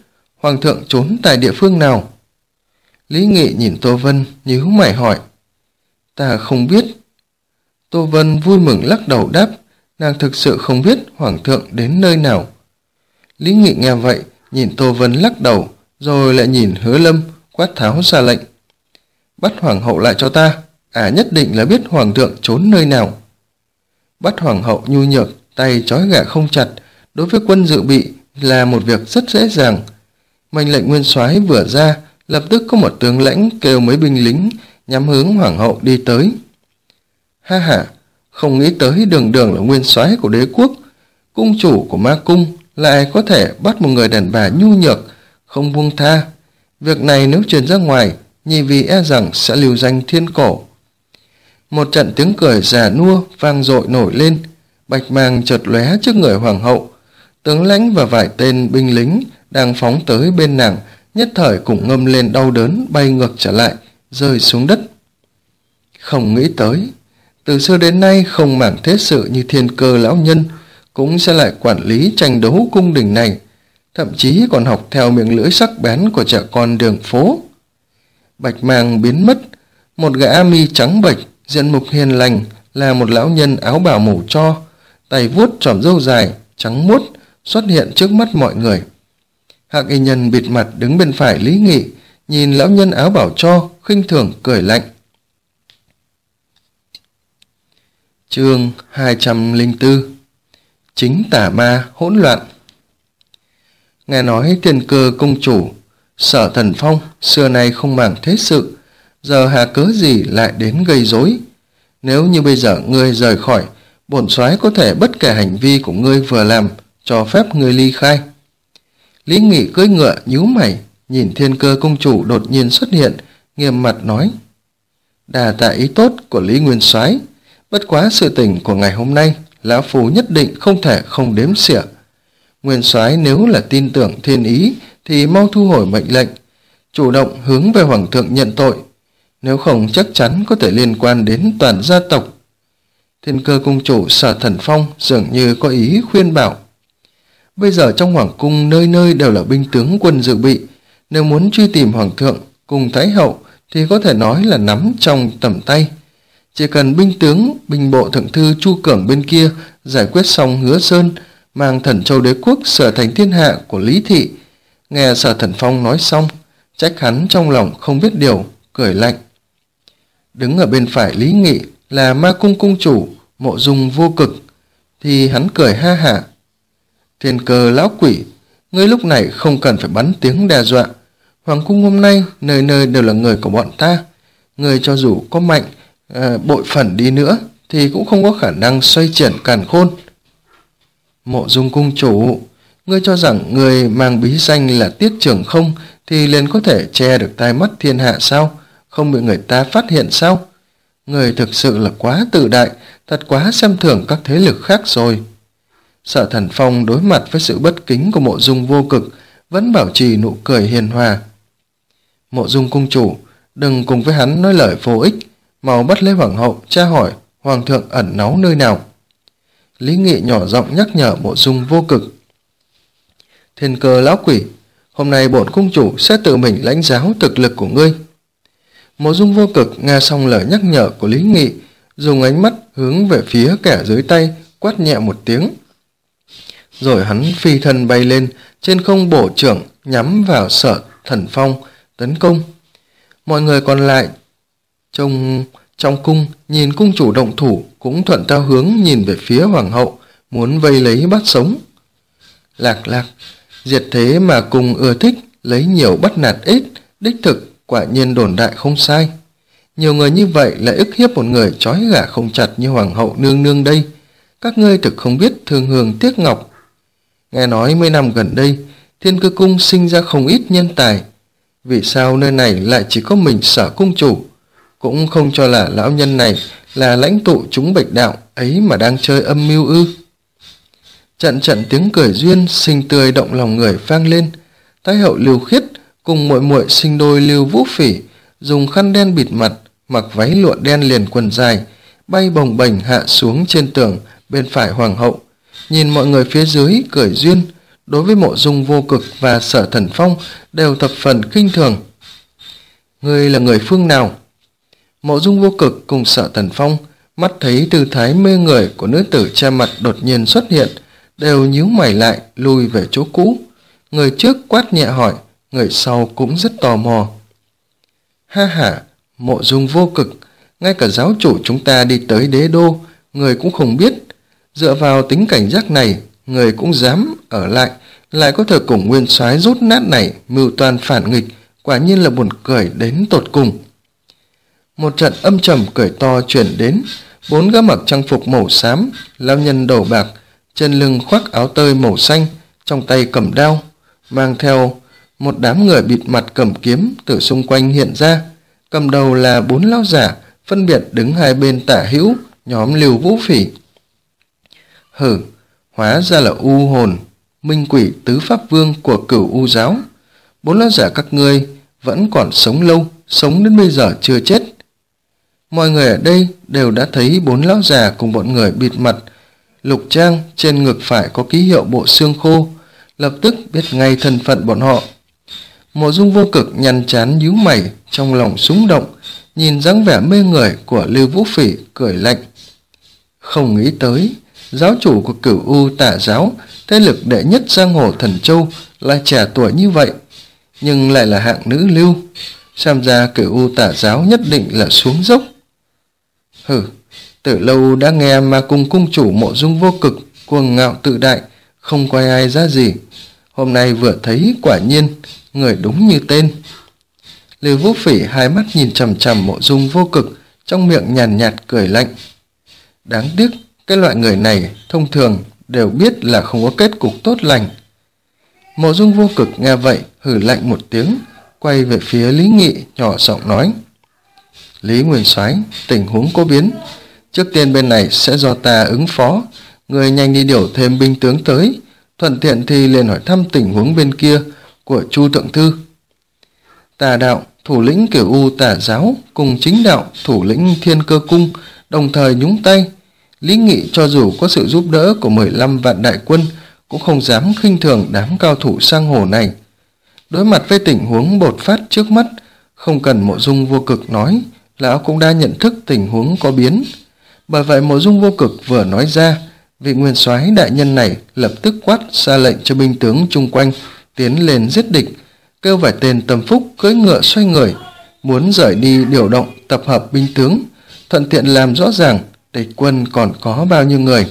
A: Hoàng thượng trốn tại địa phương nào? Lý Nghị nhìn Tô Vân nhíu mày hỏi. Ta không biết. Tô Vân vui mừng lắc đầu đáp, nàng thực sự không biết Hoàng thượng đến nơi nào. Lý Nghị nghe vậy, nhìn Tô Vân lắc đầu, rồi lại nhìn Hứa Lâm, quát tháo ra lệnh. Bắt Hoàng hậu lại cho ta, ả à, nhất định là biết Hoàng thượng trốn nơi nào. Bắt Hoàng hậu nhu nhược, tay trói gà không chặt, đối với quân dự bị là một việc rất dễ dàng. Mệnh lệnh nguyên soái vừa ra, lập tức có một tướng lãnh kêu mấy binh lính nhắm hướng Hoàng hậu đi tới. Ha ha, không nghĩ tới đường đường là nguyên soái của đế quốc, cung chủ của ma cung lại có thể bắt một người đàn bà nhu nhược, không buông tha. Việc này nếu truyền ra ngoài, Nhi vì e rằng sẽ lưu danh thiên cổ. Một trận tiếng cười già nua vang dội nổi lên, bạch mang chợt lóe trước người Hoàng hậu. Tướng lãnh và vài tên binh lính đang phóng tới bên nàng, nhất thời cũng ngâm lên đau đớn, bay ngược trở lại, rơi xuống đất. Không nghĩ tới, từ xưa đến nay không màng thế sự như Thiên Cơ lão nhân cũng sẽ lại quản lý tranh đấu cung đình này, thậm chí còn học theo miệng lưỡi sắc bén của trẻ con đường phố. Bạch mang biến mất, một gã mi trắng bệch, diện mục hiền lành, là một lão nhân áo bào màu tro, tay vuốt chòm râu dài trắng muốt xuất hiện trước mắt mọi người. Hạc y nhân bịt mặt đứng bên phải Lý Nghị, nhìn lão nhân áo bào tro khinh thường cười lạnh. Chương hai trăm lẻ bốn. Chính tà ma hỗn loạn. Nghe nói Thiên Cơ công chủ Sở Thần Phong xưa nay không màng thế sự, giờ hà cớ gì lại đến gây rối? Nếu như bây giờ ngươi rời khỏi, bổn soái có thể bất kể hành vi của ngươi vừa làm, cho phép ngươi ly khai. Lý Nghị cưỡi ngựa nhíu mày, nhìn Thiên Cơ công chủ đột nhiên xuất hiện, nghiêm mặt nói: đà tạ ý tốt của Lý nguyên soái, bất quá sự tình của ngày hôm nay, lão phu nhất định không thể không đếm xỉa. Nguyên soái nếu là tin tưởng thiên ý thì mau thu hồi mệnh lệnh, chủ động hướng về Hoàng thượng nhận tội, nếu không chắc chắn có thể liên quan đến toàn gia tộc. Thiên Cơ cung chủ Sở Thần Phong dường như có ý khuyên bảo. Bây giờ trong hoàng cung nơi nơi đều là binh tướng quân dự bị, nếu muốn truy tìm Hoàng thượng cùng Thái hậu thì có thể nói là nắm trong tầm tay. Chỉ cần binh tướng, binh bộ thượng thư Chu Cường bên kia giải quyết xong Hứa Sơn, mang Thần Châu đế quốc sửa thành thiên hạ của Lý thị. Nghe Sở Thần Phong nói xong, trách hắn trong lòng không biết điều, cười lạnh. Đứng ở bên phải Lý Nghị là ma cung cung chủ Mộ Dung Vô Cực, thì hắn cười ha hả. Thiên Cơ lão quỷ, ngươi lúc này không cần phải bắn tiếng đe dọa. Hoàng cung hôm nay nơi nơi đều là người của bọn ta, ngươi cho dù có mạnh à, bội phần đi nữa thì cũng không có khả năng xoay chuyển càn khôn. Mộ Dung cung chủ, ngươi cho rằng người mang bí danh là Tiết Trường Không thì liền có thể che được tai mắt thiên hạ sao? Không bị người ta phát hiện sao? Người thực sự là quá tự đại, thật quá xem thường các thế lực khác rồi. Sở Thần Phong đối mặt với sự bất kính của Mộ Dung Vô Cực vẫn bảo trì nụ cười hiền hòa. Mộ Dung cung chủ, đừng cùng với hắn nói lời vô ích, mau bắt lấy Hoàng hậu tra hỏi Hoàng thượng ẩn náu nơi nào. Lý Nghị nhỏ giọng nhắc nhở Mộ Dung Vô Cực. Thiên Cơ lão quỷ, hôm nay bổn cung chủ sẽ tự mình lãnh giáo thực lực của ngươi. Mộ Dung Vô Cực nghe xong lời nhắc nhở của Lý Nghị, dùng ánh mắt hướng về phía kẻ dưới tay, quát nhẹ một tiếng. Rồi hắn phi thân bay lên, trên không bổ chưởng nhắm vào Sở Thần Phong tấn công. Mọi người còn lại trong trong cung nhìn cung chủ động thủ cũng thuận theo hướng nhìn về phía Hoàng hậu, muốn vây lấy bắt sống. Lạc lạc, diệt thế mà cùng ưa thích lấy nhiều bắt nạt ít, đích thực quả nhiên đồn đại không sai. Nhiều người như vậy lại ức hiếp một người trói gà không chặt như Hoàng hậu nương nương đây. Các ngươi thực không biết thương hương tiếc ngọc. Nghe nói mấy năm gần đây Thiên Cơ cung sinh ra không ít nhân tài, vì sao nơi này lại chỉ có mình Sở cung chủ? Cũng không cho là lão nhân này là lãnh tụ chúng bạch đạo ấy mà đang chơi âm mưu ư? Trận trận tiếng cười duyên xinh tươi động lòng người vang lên. Thái hậu Lưu Khiết cùng muội muội sinh đôi Lưu Vũ Phỉ dùng khăn đen bịt mặt, mặc váy lụa đen liền quần dài, bay bồng bềnh hạ xuống trên tường bên phải Hoàng hậu. Nhìn mọi người phía dưới cười duyên, đối với Mộ Dung Vô Cực và Sở Thần Phong đều thập phần khinh thường. Ngươi là người phương nào? Mộ Dung Vô Cực cùng Sở Thần Phong mắt thấy tư thái mê người của nữ tử che mặt đột nhiên xuất hiện, đều nhíu mày lại lùi về chỗ cũ. Người trước quát nhẹ hỏi, người sau cũng rất tò mò. Ha ha, Mộ Dung Vô Cực, ngay cả giáo chủ chúng ta đi tới đế đô, người cũng không biết. Dựa vào tính cảnh giác này, người cũng dám ở lại, lại có thể cùng nguyên soái rút nát này mưu toan phản nghịch, quả nhiên là buồn cười đến tột cùng. Một trận âm trầm cười to truyền đến, bốn gã mặc trang phục màu xám, lão nhân đầu bạc, trên lưng khoác áo tơi màu xanh, trong tay cầm đao, mang theo một đám người bịt mặt cầm kiếm từ xung quanh hiện ra. Cầm đầu là bốn lão giả, phân biệt đứng hai bên tả hữu nhóm Lưu Vũ Phỉ. Hừ, hóa ra là U Hồn, Minh Quỷ tứ pháp vương của Cửu U giáo. Bốn lão giả các ngươi vẫn còn sống lâu, sống đến bây giờ chưa chết. Mọi người ở đây đều đã thấy bốn lão già cùng bọn người bịt mặt lục trang, trên ngực phải có ký hiệu bộ xương khô, lập tức biết ngay thân phận bọn họ. Mộ Dung Vô Cực nhăn trán nhíu mày, trong lòng xúng động, nhìn dáng vẻ mê người của Lưu Vũ Phỉ cười lạnh. Không nghĩ tới, giáo chủ của Cửu U Tả giáo, thế lực đệ nhất giang hồ Thần Châu, lại trẻ tuổi như vậy, nhưng lại là hạng nữ lưu. Xem ra Cửu U Tả giáo nhất định là xuống dốc. Hừ, từ lâu đã nghe Ma Cung cung chủ Mộ Dung Vô Cực cuồng ngạo tự đại, không coi ai ra gì. Hôm nay vừa thấy quả nhiên, người đúng như tên. Lưu Vũ Phỉ hai mắt nhìn chằm chằm Mộ Dung Vô Cực, trong miệng nhàn nhạt, nhạt cười lạnh. Đáng tiếc, cái loại người này thông thường đều biết là không có kết cục tốt lành. Mộ Dung Vô Cực nghe vậy, hừ lạnh một tiếng, quay về phía Lý Nghị, nhỏ giọng nói. Lý Nguyên soái, tình huống có biến. Trước tiên bên này sẽ do ta ứng phó. Người nhanh đi điều thêm binh tướng tới. Thuận tiện thì liền hỏi thăm tình huống bên kia của Chu Thượng Thư. Tà đạo, thủ lĩnh Cửu U Tà giáo cùng chính đạo, thủ lĩnh Thiên Cơ Cung đồng thời nhúng tay. Lý Nghị cho dù có sự giúp đỡ của mười lăm vạn đại quân cũng không dám khinh thường đám cao thủ sang hồ này. Đối mặt với tình huống bột phát trước mắt, không cần Mộ Dung Vô Cực nói, lão cũng đã nhận thức tình huống có biến. Bởi vậy Mộ Dung Vô Cực vừa nói ra, vị nguyên soái đại nhân này lập tức quát ra lệnh cho binh tướng chung quanh tiến lên giết địch, kêu vài tên tâm phúc cưỡi ngựa xoay người, muốn rời đi điều động tập hợp binh tướng, thuận tiện làm rõ ràng địch quân còn có bao nhiêu người.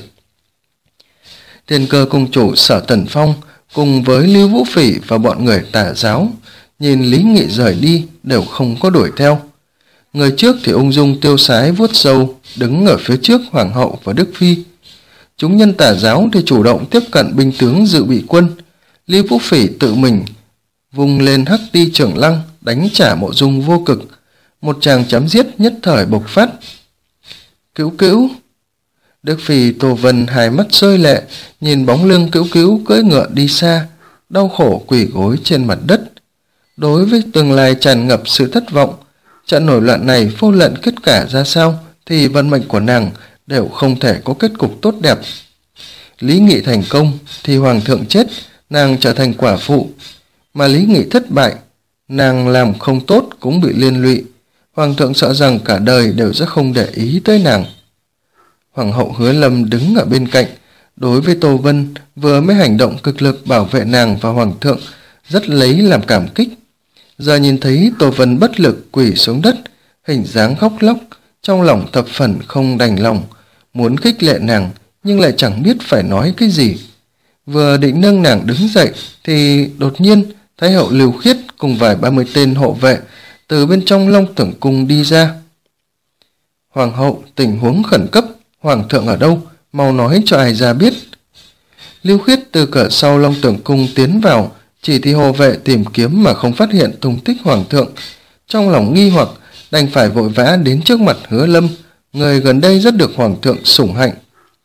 A: Thiên Cơ cung chủ Sở Thần Phong cùng với Lưu Vũ Phỉ và bọn người Tà giáo nhìn Lý Nghị rời đi đều không có đuổi theo. Người trước thì ung dung tiêu sái vuốt râu, đứng ở phía trước Hoàng hậu và Đức Phi. Chúng nhân Tà giáo thì chủ động tiếp cận binh tướng dự bị quân. Lưu Vũ Phỉ tự mình vùng lên hắc ti trưởng lăng, đánh trả Mộ Dung Vô Cực. Một tràng chém giết nhất thời bộc phát. Cữu Cữu! Đức Phi Tô Vân hai mắt rơi lệ, nhìn bóng lưng Cữu Cữu cưỡi ngựa đi xa, đau khổ quỳ gối trên mặt đất. Đối với tương lai tràn ngập sự thất vọng, trận nổi loạn này vô luận kết cả ra sao thì vận mệnh của nàng đều không thể có kết cục tốt đẹp. Lý Nghị thành công thì hoàng thượng chết, nàng trở thành quả phụ, mà Lý Nghị thất bại, nàng làm không tốt cũng bị liên lụy. Hoàng thượng sợ rằng cả đời đều sẽ không để ý tới nàng. Hoàng hậu Hứa Lâm đứng ở bên cạnh, đối với Tô Vân vừa mới hành động cực lực bảo vệ nàng và hoàng thượng, rất lấy làm cảm kích. Giờ nhìn thấy Tô Vân bất lực quỳ xuống đất, hình dáng khóc lóc, trong lòng thập phần không đành lòng, muốn khích lệ nàng nhưng lại chẳng biết phải nói cái gì. Vừa định nâng nàng đứng dậy thì đột nhiên Thái hậu Lưu Khiết cùng vài ba mươi tên hộ vệ từ bên trong Long Tưởng cung đi ra. Hoàng hậu, tình huống khẩn cấp, hoàng thượng ở đâu, mau nói cho ai ra biết. Lưu Khiết từ cửa sau Long Tưởng cung tiến vào, chỉ thì hộ vệ tìm kiếm mà không phát hiện tung tích hoàng thượng. Trong lòng nghi hoặc, đành phải vội vã đến trước mặt Hứa Lâm, người gần đây rất được hoàng thượng sủng hạnh.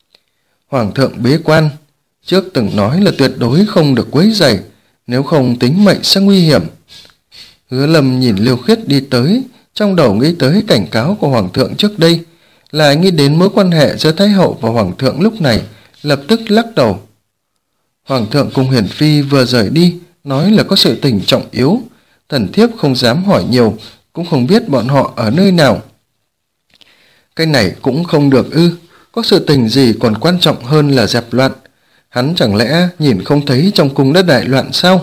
A: Hoàng thượng bế quan, trước từng nói là tuyệt đối không được quấy rầy, nếu không tính mệnh sẽ nguy hiểm. Hứa Lâm nhìn Lưu Khiết đi tới, trong đầu nghĩ tới cảnh cáo của hoàng thượng trước đây, lại nghĩ đến mối quan hệ giữa Thái hậu và hoàng thượng lúc này, lập tức lắc đầu. Hoàng thượng cùng Hiển phi vừa rời đi, nói là có sự tình trọng yếu. Thần thiếp không dám hỏi nhiều, cũng không biết bọn họ ở nơi nào. Cái này cũng không được ư? Có sự tình gì còn quan trọng hơn là dẹp loạn? Hắn chẳng lẽ nhìn không thấy trong cung đã đại loạn sao?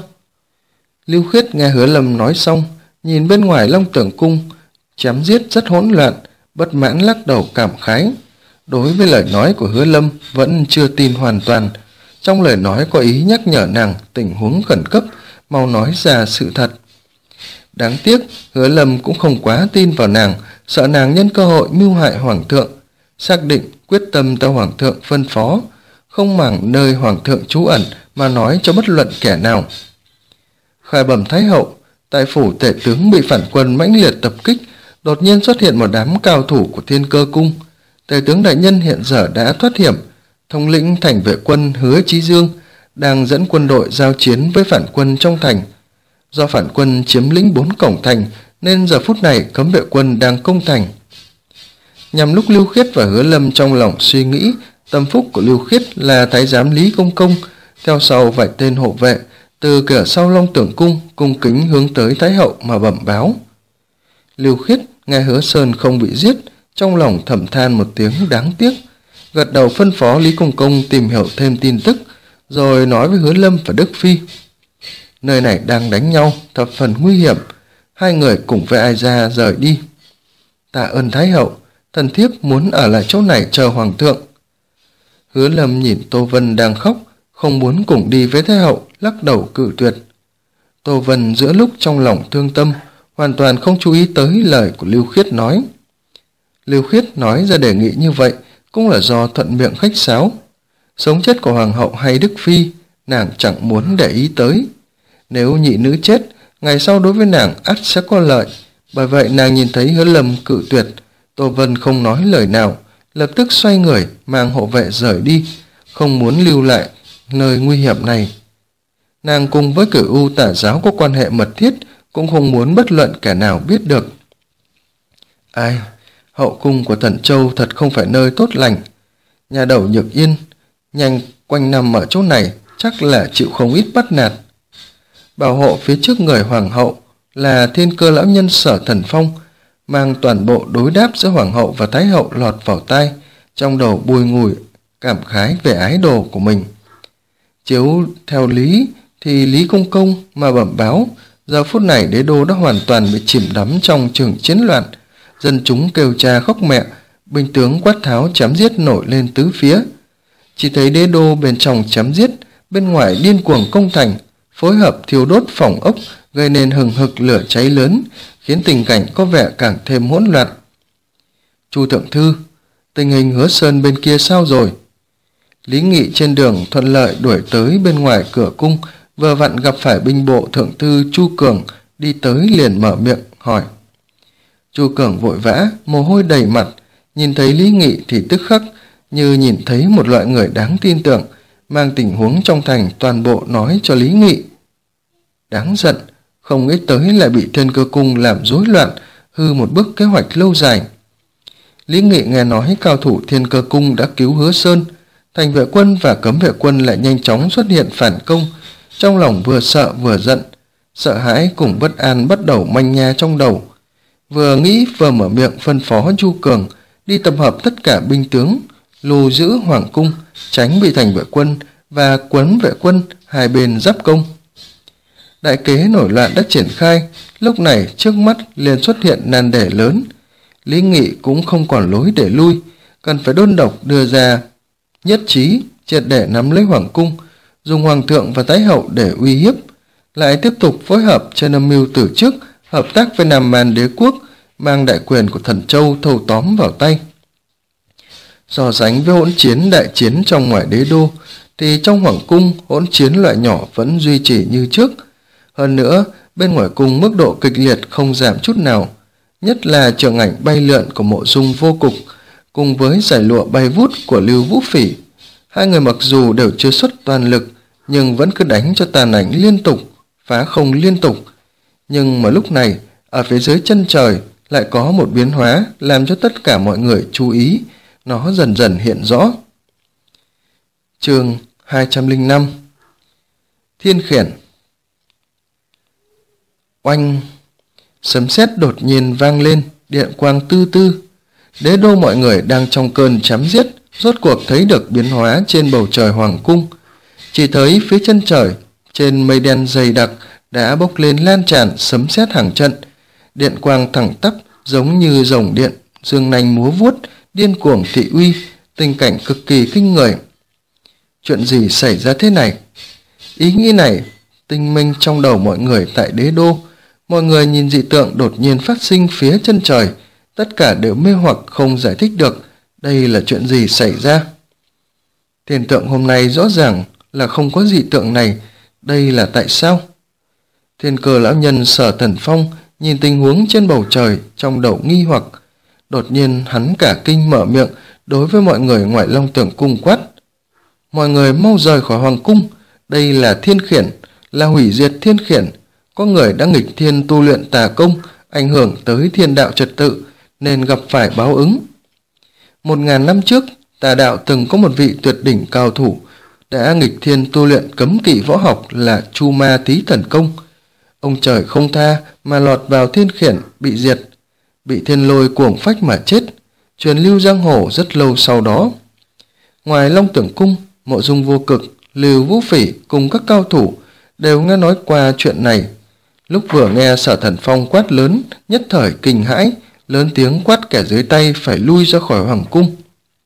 A: Lưu Khiết nghe Hứa Lâm nói xong, nhìn bên ngoài Long Tưởng cung chém giết rất hỗn loạn, bất mãn lắc đầu cảm khái. Đối với lời nói của Hứa Lâm vẫn chưa tin hoàn toàn. Trong lời nói có ý nhắc nhở nàng tình huống khẩn cấp, mau nói ra sự thật. Đáng tiếc Hứa Lâm cũng không quá tin vào nàng, sợ nàng nhân cơ hội mưu hại hoàng thượng, xác định quyết tâm theo hoàng thượng phân phó, không màng nơi hoàng thượng trú ẩn mà nói cho bất luận kẻ nào. Khải bẩm Thái hậu, tại phủ tể tướng bị phản quân mãnh liệt tập kích, đột nhiên xuất hiện một đám cao thủ của Thiên Cơ cung. Tể tướng đại nhân hiện giờ đã thoát hiểm, thống lĩnh thành vệ quân Hứa Chí Dương đang dẫn quân đội giao chiến với phản quân trong thành. Do phản quân chiếm lĩnh bốn cổng thành nên giờ phút này cấm vệ quân đang công thành. Nhằm lúc Lưu Khiết và Hứa Lâm trong lòng suy nghĩ, tâm phúc của Lưu Khiết là thái giám Lý Công Công, theo sau vài tên hộ vệ từ cửa sau Long Tưởng cung cung kính hướng tới Thái hậu mà bẩm báo. Lưu Khiết nghe Hứa Sơn không bị giết, trong lòng thầm than một tiếng đáng tiếc, gật đầu phân phó Lý Công Công tìm hiểu thêm tin tức, rồi nói với Hứa Lâm và Đức Phi. Nơi này đang đánh nhau, thập phần nguy hiểm, hai người cùng với Ai Gia rời đi. Tạ ơn Thái hậu, thần thiếp muốn ở lại chỗ này chờ hoàng thượng. Hứa Lâm nhìn Tô Vân đang khóc, không muốn cùng đi với Thái hậu, lắc đầu cự tuyệt. Tô Vân giữa lúc trong lòng thương tâm, hoàn toàn không chú ý tới lời của Lưu Khiết nói. Lưu Khiết nói ra đề nghị như vậy cũng là do thuận miệng khách sáo. Sống chết của hoàng hậu hay Đức Phi, nàng chẳng muốn để ý tới. Nếu nhị nữ chết, ngày sau đối với nàng ắt sẽ có lợi. Bởi vậy nàng nhìn thấy Hứa Lâm cự tuyệt, Tô Vân không nói lời nào, lập tức xoay người mang hộ vệ rời đi, không muốn lưu lại nơi nguy hiểm này. Nàng cùng với Cửu U Tà giáo có quan hệ mật thiết, cũng không muốn bất luận kẻ nào biết được. Ai, hậu cung của Thần Châu thật không phải nơi tốt lành. Nhà đầu Nhược Yên nhanh quanh năm ở chỗ này chắc là chịu không ít bắt nạt. Bảo hộ phía trước người hoàng hậu là Thiên Cơ lão nhân Sở Thần Phong, mang toàn bộ đối đáp giữa hoàng hậu và thái hậu lọt vào tai, trong đầu bùi ngùi cảm khái về ái đồ của mình. Chiếu theo lý thì Lý Công Công mà bẩm báo, giờ phút này đế đô đã hoàn toàn bị chìm đắm trong trường chiến loạn, dân chúng kêu cha khóc mẹ, binh tướng quát tháo chém giết nổi lên tứ phía. Chỉ thấy đế đô bên trong chém giết, bên ngoài điên cuồng công thành, phối hợp thiêu đốt phòng ốc, gây nên hừng hực lửa cháy lớn, khiến tình cảnh có vẻ càng thêm hỗn loạn. Chu thượng thư, tình hình Hứa Sơn bên kia sao rồi? Lý Nghị trên đường thuận lợi đuổi tới bên ngoài cửa cung, vừa vặn gặp phải binh bộ thượng thư Chu Cường đi tới liền mở miệng hỏi. Chu Cường vội vã, mồ hôi đầy mặt, nhìn thấy Lý Nghị thì tức khắc như nhìn thấy một loại người đáng tin tưởng, mang tình huống trong thành toàn bộ nói cho Lý Nghị. Đáng giận, không nghĩ tới lại bị Thiên Cơ cung làm rối loạn, hư một bước kế hoạch lâu dài. Lý Nghị nghe nói cao thủ Thiên Cơ cung đã cứu Hứa Sơn, thành vệ quân và cấm vệ quân lại nhanh chóng xuất hiện phản công, trong lòng vừa sợ vừa giận, sợ hãi cùng bất an bắt đầu manh nha trong đầu. Vừa nghĩ vừa mở miệng phân phó Chu Cường đi tập hợp tất cả binh tướng, lưu giữ hoàng cung, tránh bị thành vệ quân và quấn vệ quân hai bên giáp công. Đại kế nổi loạn đã triển khai, lúc này trước mắt liền xuất hiện nan đề lớn. Lý Nghị cũng không còn lối để lui, cần phải đôn độc đưa ra nhất trí triệt để nắm lấy hoàng cung, dùng hoàng thượng và thái hậu để uy hiếp, lại tiếp tục phối hợp trên âm mưu từ trước, hợp tác với Nam Man đế quốc, mang đại quyền của Thần Châu thâu tóm vào tay. So sánh với hỗn chiến đại chiến trong ngoài đế đô, thì trong hoàng cung hỗn chiến loại nhỏ vẫn duy trì như trước. Hơn nữa, bên ngoài cung mức độ kịch liệt không giảm chút nào, nhất là trường ảnh bay lượn của Mộ Dung Vô Cục, cùng với giải lụa bay vút của Lưu Vũ Phỉ. Hai người mặc dù đều chưa xuất toàn lực, nhưng vẫn cứ đánh cho tàn ảnh liên tục, phá không liên tục. Nhưng mà lúc này, ở phía dưới chân trời lại có một biến hóa làm cho tất cả mọi người chú ý, nó dần dần hiện rõ. Chương hai trăm lẻ năm. Thiên khiển. Oanh! Sấm sét đột nhiên vang lên, điện quang tư tư. Đế đô mọi người đang trong cơn chém giết, rốt cuộc thấy được biến hóa trên bầu trời hoàng cung. Chỉ thấy phía chân trời, trên mây đen dày đặc đã bốc lên lan tràn sấm sét hàng trận, điện quang thẳng tắp giống như rồng điện, dương nanh múa vuốt, điên cuồng thị uy, tình cảnh cực kỳ kinh người. Chuyện gì xảy ra thế này? Ý nghĩ này tinh minh trong đầu mọi người tại đế đô. Mọi người nhìn dị tượng đột nhiên phát sinh phía chân trời, tất cả đều mê hoặc không giải thích được đây là chuyện gì xảy ra. Thiên tượng hôm nay rõ ràng là không có dị tượng này, đây là tại sao? Thiên Cơ lão nhân Sở Thần Phong nhìn tình huống trên bầu trời, trong đầu nghi hoặc. Đột nhiên hắn cả kinh mở miệng đối với mọi người ngoài Long Tưởng cung quát: mọi người mau rời khỏi hoàng cung, đây là thiên khiển, là hủy diệt thiên khiển. Có người đã nghịch thiên tu luyện tà công, ảnh hưởng tới thiên đạo trật tự, nên gặp phải báo ứng. Một ngàn năm trước, tà đạo từng có một vị tuyệt đỉnh cao thủ đã nghịch thiên tu luyện cấm kỵ võ học là Chu Ma Tí Thần Công. Ông trời không tha mà lọt vào thiên khiển, bị diệt, bị thiên lôi cuồng phách mà chết, truyền lưu giang hồ rất lâu sau đó. Ngoài Long Tưởng cung, Mộ Dung Vô Cực, Lưu Vũ Phỉ cùng các cao thủ đều nghe nói qua chuyện này. Lúc vừa nghe Sở Thần Phong quát lớn, nhất thời kinh hãi, lớn tiếng quát kẻ dưới tay phải lui ra khỏi hoàng cung.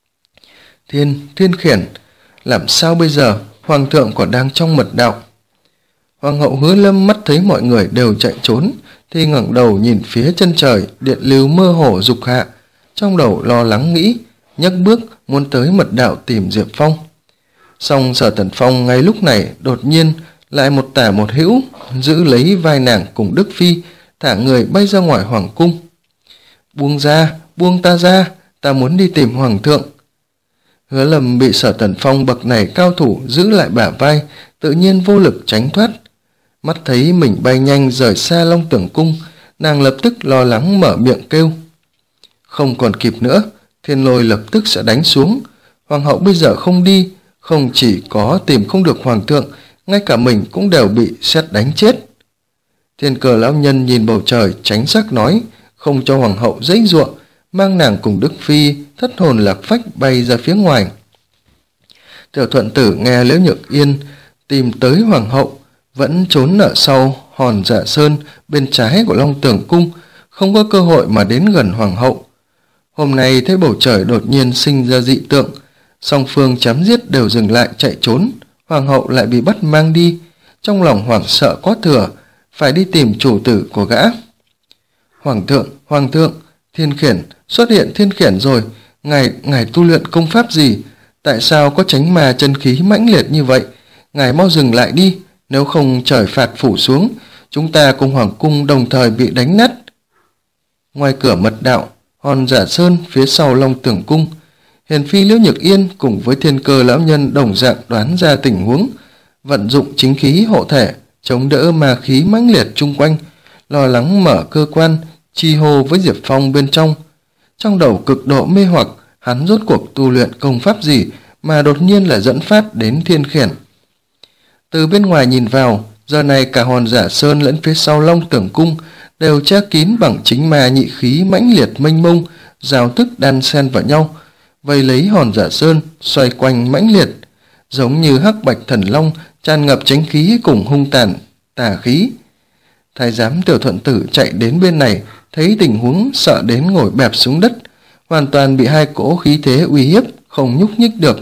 A: Thiên, thiên khiển, làm sao bây giờ? Hoàng thượng còn đang trong mật đạo. Hoàng hậu Hứa Lâm mắt thấy mọi người đều chạy trốn, thì ngẩng đầu nhìn phía chân trời, điện lưu mơ hồ dục hạ, trong đầu lo lắng nghĩ, nhấc bước muốn tới mật đạo tìm Diệp Phong. Song Sở Thần Phong ngay lúc này đột nhiên lại một tả một hữu giữ lấy vai nàng cùng Đức Phi, thả người bay ra ngoài hoàng cung. Buông ra, buông ta ra, ta muốn đi tìm hoàng thượng. Hứa Lâm bị Sở Thần Phong bậc này cao thủ giữ lại bả vai, tự nhiên vô lực tránh thoát. Mắt thấy mình bay nhanh rời xa Long Tưởng cung, nàng lập tức lo lắng mở miệng kêu. Không còn kịp nữa, thiên lôi lập tức sẽ đánh xuống. Hoàng hậu bây giờ không đi, không chỉ có tìm không được hoàng thượng, ngay cả mình cũng đều bị sét đánh chết. Thiên Cơ lão nhân nhìn bầu trời tránh sắc nói, không cho hoàng hậu dãy giụa, mang nàng cùng Đức Phi thất hồn lạc phách bay ra phía ngoài. Tiểu Thuận Tử nghe Liễu Nhược Yên tìm tới hoàng hậu, vẫn trốn ở sau Hòn Dạ Sơn bên trái của Long Tưởng cung, không có cơ hội mà đến gần hoàng hậu. Hôm nay thấy bầu trời đột nhiên sinh ra dị tượng, song phương chém giết đều dừng lại chạy trốn, hoàng hậu lại bị bắt mang đi, trong lòng hoảng sợ có thừa, phải đi tìm chủ tử của gã. Hoàng thượng, hoàng thượng, thiên khiển, xuất hiện thiên khiển rồi, ngài, ngài tu luyện công pháp gì? Tại sao có chánh ma chân khí mãnh liệt như vậy? Ngài mau dừng lại đi, nếu không trời phạt phủ xuống, chúng ta cùng hoàng cung đồng thời bị đánh nát. Ngoài cửa mật đạo, Hòn Dạ Sơn phía sau Long Tưởng cung, Hiền Phi Liễu Nhược Yên cùng với Thiên Cơ lão nhân đồng dạng đoán ra tình huống, vận dụng chính khí hộ thể, chống đỡ ma khí mãnh liệt chung quanh, lo lắng mở cơ quan, chi hô với Diệp Phong bên trong. Trong đầu cực độ mê hoặc, hắn rốt cuộc tu luyện công pháp gì mà đột nhiên là dẫn phát đến thiên khiển. Từ bên ngoài nhìn vào, giờ này cả Hòn Dạ Sơn lẫn phía sau Long Tưởng cung đều che kín bằng chính ma nhị khí mãnh liệt mênh mông, giao thức đan xen vào nhau, vây lấy Hòn Dạ Sơn xoay quanh mãnh liệt, giống như hắc bạch thần long tràn ngập chánh khí cùng hung tàn tà khí. Thái giám Tiểu Thuận Tử chạy đến bên này, thấy tình huống sợ đến ngồi bẹp xuống đất, hoàn toàn bị hai cỗ khí thế uy hiếp, không nhúc nhích được.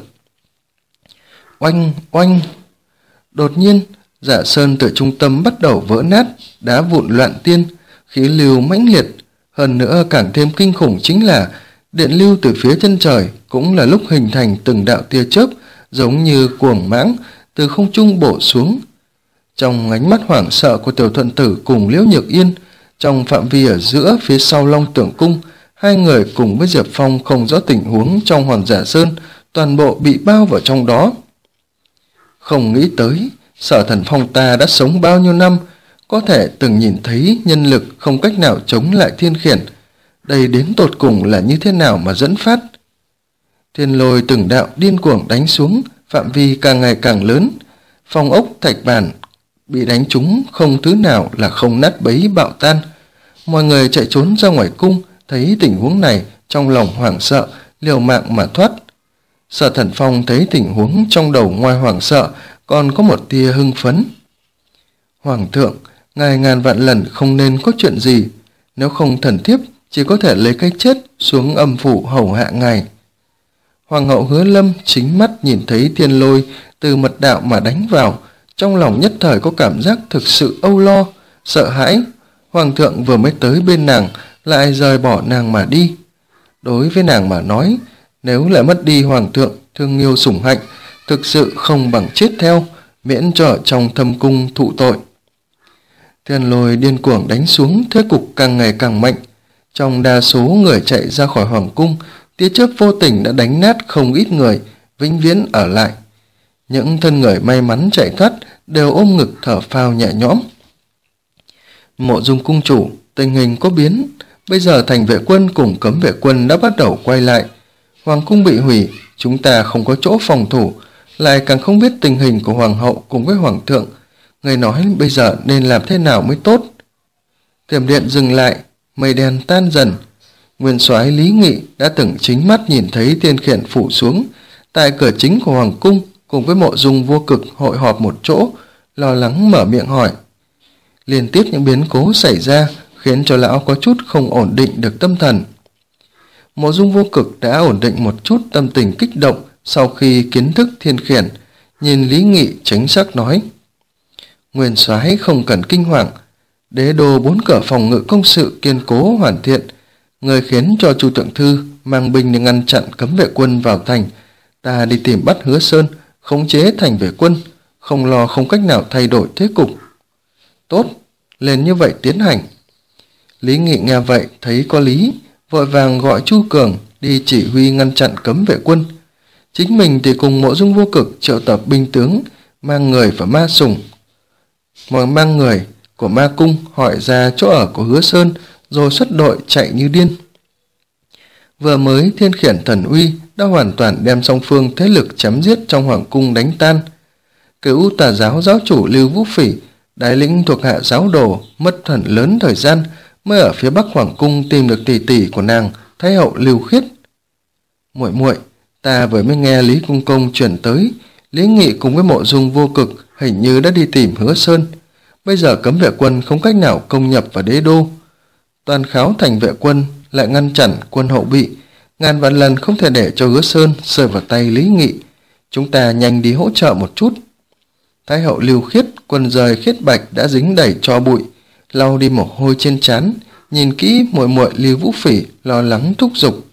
A: Oanh, oanh! Đột nhiên, Dạ Sơn từ trung tâm bắt đầu vỡ nát, đá vụn loạn tiên, khí lưu mãnh liệt. Hơn nữa càng thêm kinh khủng chính là điện lưu từ phía chân trời cũng là lúc hình thành từng đạo tia chớp, giống như cuồng mãng từ không trung bổ xuống. Trong ánh mắt hoảng sợ của Tiểu Thuận Tử cùng Liễu Nhược Yên, trong phạm vi ở giữa phía sau Long Tưởng cung, hai người cùng với Diệp Phong không rõ tình huống trong Hòn Dạ Sơn, toàn bộ bị bao vào trong đó. Không nghĩ tới, Sở Thần Phong ta đã sống bao nhiêu năm, có thể từng nhìn thấy nhân lực không cách nào chống lại thiên khiển. Đây đến tột cùng là như thế nào mà dẫn phát? Thiên lôi từng đạo điên cuồng đánh xuống, phạm vi càng ngày càng lớn. Phong ốc, thạch bàn, bị đánh trúng không thứ nào là không nát bấy bạo tan. Mọi người chạy trốn ra ngoài cung, thấy tình huống này trong lòng hoảng sợ, liều mạng mà thoát. Sở Thần Phong thấy tình huống trong đầu ngoài hoảng sợ còn có một tia hưng phấn. Hoàng thượng, ngài ngàn vạn lần không nên có chuyện gì, nếu không thần thiếp chỉ có thể lấy cái chết xuống âm phủ hầu hạ ngài. Hoàng hậu Hứa Lâm chính mắt nhìn thấy thiên lôi từ mật đạo mà đánh vào, trong lòng nhất thời có cảm giác thực sự âu lo, sợ hãi. Hoàng thượng vừa mới tới bên nàng lại rời bỏ nàng mà đi. Đối với nàng mà nói, nếu lại mất đi hoàng thượng thương yêu sủng hạnh, thực sự không bằng chết theo, miễn cho trong thâm cung thụ tội. Thiên lôi điên cuồng đánh xuống, thế cục càng ngày càng mạnh. Trong đa số người chạy ra khỏi hoàng cung, tia chớp vô tình đã đánh nát không ít người, vĩnh viễn ở lại. Những thân người may mắn chạy thoát đều ôm ngực thở phào nhẹ nhõm. Mộ Dung cung chủ, tình hình có biến, bây giờ thành vệ quân cùng cấm vệ quân đã bắt đầu quay lại. Hoàng cung bị hủy, chúng ta không có chỗ phòng thủ, lại càng không biết tình hình của hoàng hậu cùng với hoàng thượng. Người nói bây giờ nên làm thế nào mới tốt? Thiểm điện dừng lại, mây đen tan dần. Nguyên soái Lý Nghị đã từng chính mắt nhìn thấy thiên khiển phủ xuống tại cửa chính của hoàng cung, cùng với Mộ Dung Vô Cực hội họp một chỗ, lo lắng mở miệng hỏi. Liên tiếp những biến cố xảy ra khiến cho lão có chút không ổn định được tâm thần. Mộ Dung Vô Cực đã ổn định một chút tâm tình kích động sau khi kiến thức thiên khiển, nhìn Lý Nghị chính xác nói. Nguyên soái không cần kinh hoàng, đế đô bốn cửa phòng ngự công sự kiên cố hoàn thiện, người khiến cho Chu Thượng Thư mang binh để ngăn chặn cấm vệ quân vào thành, ta đi tìm bắt Hứa Sơn, khống chế thành vệ quân, không lo không cách nào thay đổi thế cục. Tốt, lên như vậy tiến hành. Lý Nghị nghe vậy thấy có lý, vội vàng gọi Chu Cường đi chỉ huy ngăn chặn cấm vệ quân. Chính mình thì cùng Mộ Dung Vô Cực triệu tập binh tướng, mang người và ma sùng, mà mang người của ma cung hỏi ra chỗ ở của Hứa Sơn, rồi xuất đội chạy như điên. Vừa mới thiên khiển thần uy đã hoàn toàn đem song phương thế lực chém giết trong hoàng cung đánh tan. Cửu Tà giáo giáo chủ Lưu Vũ Phỉ, đại lĩnh thuộc hạ giáo đồ, mất thần lớn thời gian mới ở phía bắc hoàng cung tìm được tỷ tỷ của nàng, thái hậu Lưu Khiết. Muội muội, ta vừa mới nghe Lý Cung Công chuyển tới, Lý Nghị cùng với Mộ Dung Vô Cực hình như đã đi tìm Hứa Sơn. Bây giờ cấm vệ quân không cách nào công nhập vào đế đô, toàn kháo thành vệ quân lại ngăn chặn quân hậu bị, ngàn vạn lần không thể để cho Hứa Sơn rơi vào tay Lý Nghị. Chúng ta nhanh đi hỗ trợ một chút. Thái hậu Lưu Khiết quần rời khiết bạch đã dính đầy tro bụi, lau đi mồ hôi trên trán, nhìn kỹ muội muội Lưu Vũ Phỉ, lo lắng thúc giục.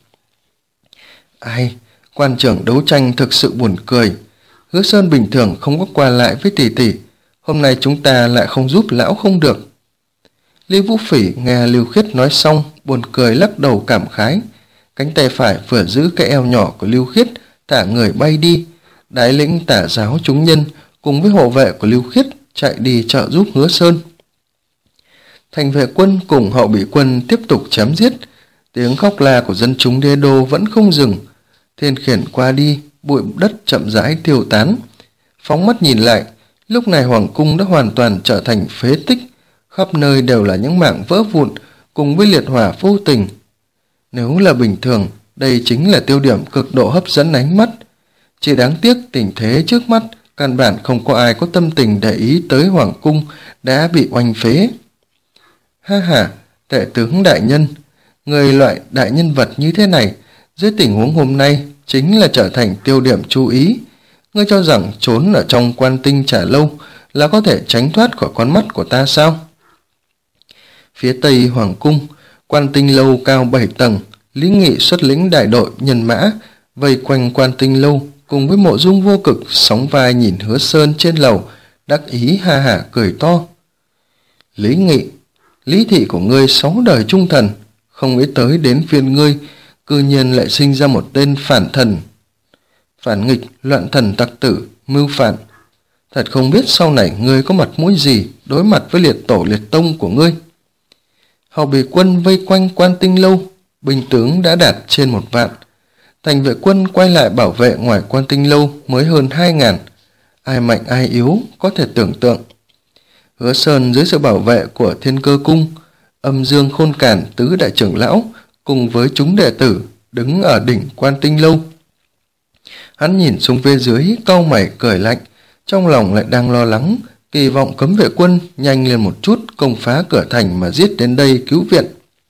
A: Ai, quan trưởng đấu tranh thực sự buồn cười. Hứa Sơn bình thường không có qua lại với tỷ tỷ, hôm nay chúng ta lại không giúp lão không được. Lưu Vũ Phỉ nghe Lưu Khiết nói xong, buồn cười lắc đầu cảm khái. Cánh tay phải vừa giữ cái eo nhỏ của Lưu Khiết, thả người bay đi. Đại lĩnh Tả giáo chúng nhân cùng với hộ vệ của Lưu Khiết chạy đi trợ giúp Hứa Sơn. Thành vệ quân cùng hậu bị quân tiếp tục chém giết, tiếng khóc la của dân chúng đế đô vẫn không dừng. Thiên khiển qua đi, bụi đất chậm rãi tiêu tán. Phóng mắt nhìn lại, lúc này hoàng cung đã hoàn toàn trở thành phế tích, khắp nơi đều là những mảng vỡ vụn cùng với liệt hỏa vô tình. Nếu là bình thường, đây chính là tiêu điểm cực độ hấp dẫn ánh mắt. Chỉ đáng tiếc tình thế trước mắt, căn bản không có ai có tâm tình để ý tới hoàng cung đã bị oanh phế. Ha ha, tể tướng đại nhân, người loại đại nhân vật như thế này, dưới tình huống hôm nay chính là trở thành tiêu điểm chú ý. Ngươi cho rằng trốn ở trong Quan Tinh Trà Lâu là có thể tránh thoát khỏi con mắt của ta sao? Phía tây hoàng cung, Quan Tinh Lâu cao bảy tầng, Lý Nghị xuất lĩnh đại đội nhân mã vây quanh Quan Tinh Lâu, cùng với Mộ Dung Vô Cực sóng vai nhìn Hứa Sơn trên lầu, đắc ý ha hả cười to. Lý Nghị, lý thị của ngươi sáu đời trung thần, không nghĩ tới đến phiên ngươi cư nhiên lại sinh ra một tên phản thần, phản nghịch, loạn thần tặc tử, mưu phản. Thật không biết sau này ngươi có mặt mũi gì đối mặt với liệt tổ liệt tông của ngươi. Hậu bị quân vây quanh Quan Tinh Lâu, binh tướng đã đạt trên một vạn. Thành vệ quân quay lại bảo vệ ngoài Quan Tinh Lâu mới hơn hai ngàn. Ai mạnh ai yếu có thể tưởng tượng. Hứa Sơn dưới sự bảo vệ của Thiên Cơ Cung, Âm Dương Khôn Càn tứ đại trưởng lão cùng với chúng đệ tử đứng ở đỉnh Quan Tinh Lâu. Hắn nhìn xuống phía dưới, cau mày cười lạnh, trong lòng lại đang lo lắng, kỳ vọng cấm vệ quân nhanh lên một chút công phá cửa thành mà giết đến đây cứu viện.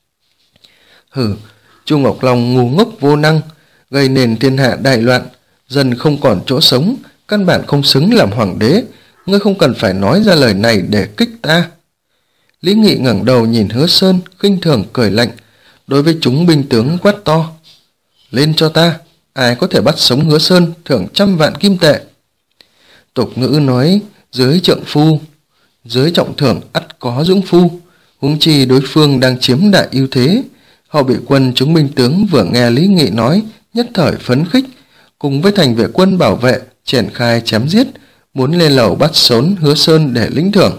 A: Hừ, Chu Ngọc Long ngu ngốc vô năng, gây nền thiên hạ đại loạn, dần không còn chỗ sống, căn bản không xứng làm hoàng đế, ngươi không cần phải nói ra lời này để kích ta. Lý Nghị ngẩng đầu nhìn Hứa Sơn, khinh thường cười lạnh, đối với chúng binh tướng quát to: lên cho ta, ai có thể bắt sống Hứa Sơn thưởng trăm vạn kim tệ. Tục ngữ nói dưới trượng phu, dưới trọng thưởng ắt có dũng phu, huống chi đối phương đang chiếm đại ưu thế. Họ bị quân chúng binh tướng vừa nghe Lý Nghị nói, nhất thời phấn khích, cùng với thành vệ quân bảo vệ triển khai chém giết, muốn lên lầu bắt sống Hứa Sơn để lĩnh thưởng.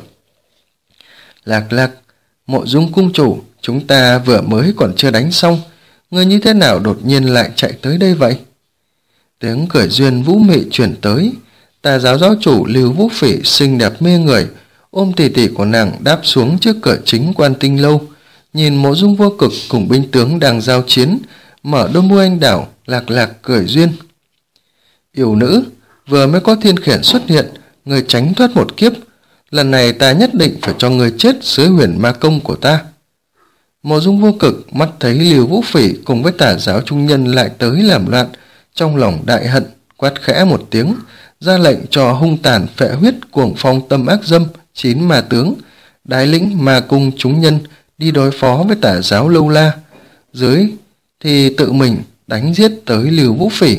A: Lạc Lạc, Mộ Dung cung chủ, chúng ta vừa mới còn chưa đánh xong, ngươi như thế nào đột nhiên lại chạy tới đây vậy? Tiếng cười duyên vũ mị chuyển tới. Tà giáo giáo chủ Lưu Vũ Phỉ xinh đẹp mê người, ôm tỉ tỉ của nàng đáp xuống trước cửa chính Quan Tinh Lâu, nhìn Mộ Dung Vô Cực cùng binh tướng đang giao chiến, mở đôi môi anh đảo. Lạc Lạc cười duyên: yêu nữ, vừa mới có thiên khiển xuất hiện, người tránh thoát một kiếp, lần này ta nhất định phải cho người chết dưới huyền ma công của ta. Mộ Dung Vô Cực mắt thấy Lưu Vũ Phỉ cùng với tà giáo trung nhân lại tới làm loạn, trong lòng đại hận, quát khẽ một tiếng, ra lệnh cho hung tàn phệ huyết cuồng phong tâm ác dâm chín ma tướng, đái lĩnh ma cung chúng nhân đi đối phó với tà giáo Lâu La, dưới thì tự mình đánh giết tới Lưu Vũ Phỉ.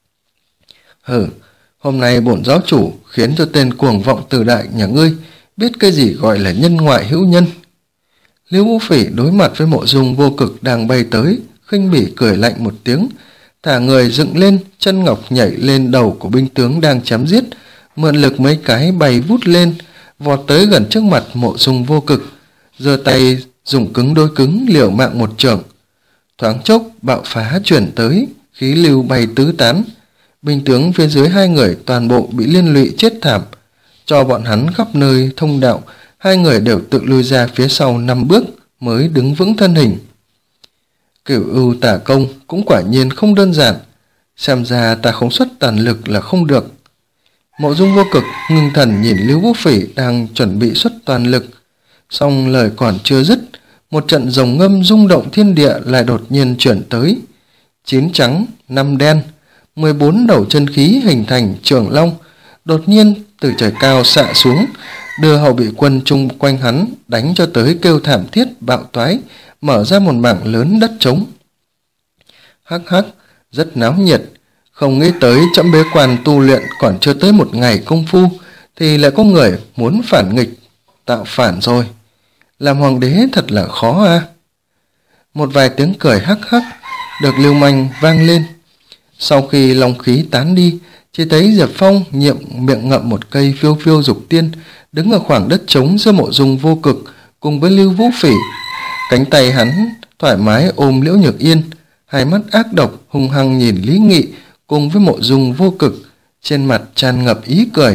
A: Hừ, hôm nay bổn giáo chủ khiến cho tên cuồng vọng từ đại nhà ngươi biết cái gì gọi là nhân ngoại hữu nhân. Lưu Vũ Phỉ đối mặt với Mộ Dung Vô Cực đang bay tới, khinh bỉ cười lạnh một tiếng, thả người dựng lên, chân ngọc nhảy lên đầu của binh tướng đang chém giết, mượn lực mấy cái bay vút lên, vọt tới gần trước mặt Mộ Dung Vô Cực, giơ tay dùng cứng đối cứng liều mạng một chưởng. Thoáng chốc bạo phá chuyển tới, khí lưu bay tứ tán, binh tướng phía dưới hai người toàn bộ bị liên lụy chết thảm. Cho bọn hắn khắp nơi thông đạo, hai người đều tự lui ra phía sau năm bước mới đứng vững thân hình. Cửu ưu tả công cũng quả nhiên không đơn giản, xem ra ta không xuất toàn lực là không được. Mộ Dung Vô Cực ngưng thần nhìn Lưu Vũ Phỉ đang chuẩn bị xuất toàn lực, song lời còn chưa dứt, một trận rồng ngâm rung động thiên địa lại đột nhiên chuyển tới. Chín trắng, năm đen, mười bốn đầu chân khí hình thành trường long, đột nhiên từ trời cao xạ xuống, đưa hậu bị quân chung quanh hắn đánh cho tới kêu thảm thiết bạo toái, mở ra một mảng lớn đất trống. Hắc hắc, rất náo nhiệt, không nghĩ tới trẫm bế quan tu luyện còn chưa tới một ngày công phu thì lại có người muốn phản nghịch, tạo phản rồi. Làm hoàng đế thật là khó à. Một vài tiếng cười hắc hắc được lưu manh vang lên. Sau khi long khí tán đi, chỉ thấy Diệp Phong nhiệm miệng ngậm một cây phiêu phiêu dục tiên, đứng ở khoảng đất trống giữa Mộ Dung Vô Cực cùng với Lưu Vũ Phỉ. Cánh tay hắn thoải mái ôm Liễu Nhược Yên, hai mắt ác độc hung hăng nhìn Lý Nghị cùng với Mộ Dung Vô Cực, trên mặt tràn ngập ý cười.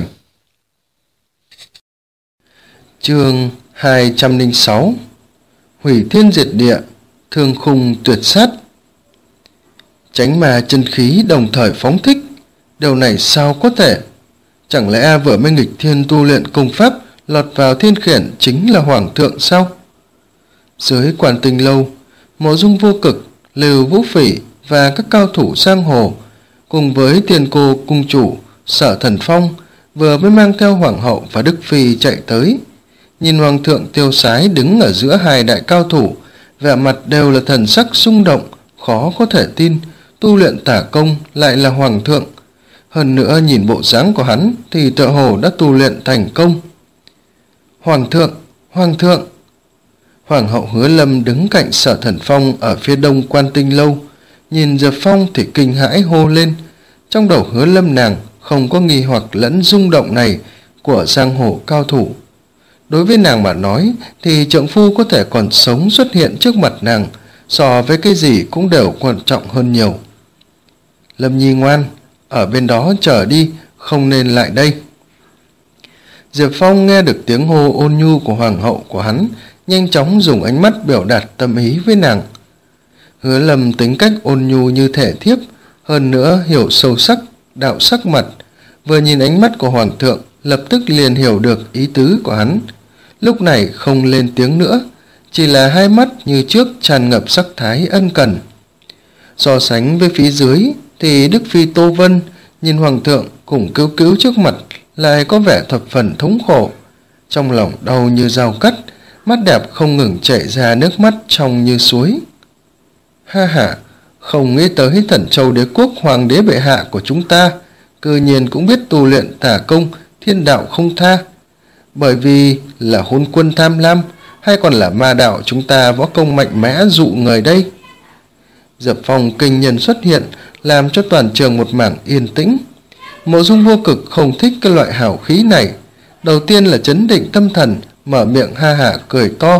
A: Chương hai trăm lẻ sáu: Hủy thiên diệt địa, thương khung tuyệt sát. Chánh ma chân khí đồng thời phóng thích, điều này sao có thể? Chẳng lẽ vừa mới nghịch thiên tu luyện công pháp lọt vào thiên khiển chính là hoàng thượng sao? Dưới Quan Tinh Lâu, Mộ Dung Vô Cực, Lưu Vũ Phỉ và các cao thủ giang hồ cùng với Thiên Cô cung chủ Sở Thần Phong vừa mới mang theo hoàng hậu và Đức Phi chạy tới. Nhìn hoàng thượng tiêu sái đứng ở giữa hai đại cao thủ, vẻ mặt đều là thần sắc xung động, khó có thể tin tu luyện tả công lại là hoàng thượng. Hơn nữa nhìn bộ dáng của hắn thì tựa hồ đã tu luyện thành công. Hoàng thượng, hoàng thượng. Hoàng hậu Hứa Lâm đứng cạnh Sở Thần Phong ở phía đông Quan Tinh Lâu, nhìn Diệp Phong thì kinh hãi hô lên. Trong đầu Hứa Lâm nàng không có nghi hoặc lẫn rung động này của giang hồ cao thủ. Đối với nàng mà nói thì trượng phu có thể còn sống xuất hiện trước mặt nàng, so với cái gì cũng đều quan trọng hơn nhiều. Lâm Nhi ngoan, ở bên đó chờ đi, không nên lại đây. Diệp Phong nghe được tiếng hô ôn nhu của hoàng hậu của hắn, nhanh chóng dùng ánh mắt biểu đạt tâm ý với nàng. Hứa Lâm tính cách ôn nhu như thể thiếp, hơn nữa hiểu sâu sắc đạo sắc mặt, vừa nhìn ánh mắt của hoàng thượng lập tức liền hiểu được ý tứ của hắn. Lúc này không lên tiếng nữa, chỉ là hai mắt như trước tràn ngập sắc thái ân cần. So sánh với phía dưới thì Đức Phi Tô Vân nhìn hoàng thượng cùng cứu cứu trước mặt lại có vẻ thập phần thống khổ, trong lòng đau như dao cắt, mắt đẹp không ngừng chảy ra nước mắt trong như suối. Ha ha, không nghĩ tới Thần Châu Đế quốc hoàng đế bệ hạ của chúng ta cư nhiên cũng biết tu luyện tà công thiên đạo không tha. Bởi vì là hôn quân tham lam hay còn là ma đạo chúng ta võ công mạnh mẽ dụ người đây? Diệp Phong kinh nhân xuất hiện làm cho toàn trường một mảng yên tĩnh. Mộ Dung Vô Cực không thích cái loại hào khí này, đầu tiên là chấn định tâm thần, mở miệng ha hả cười to.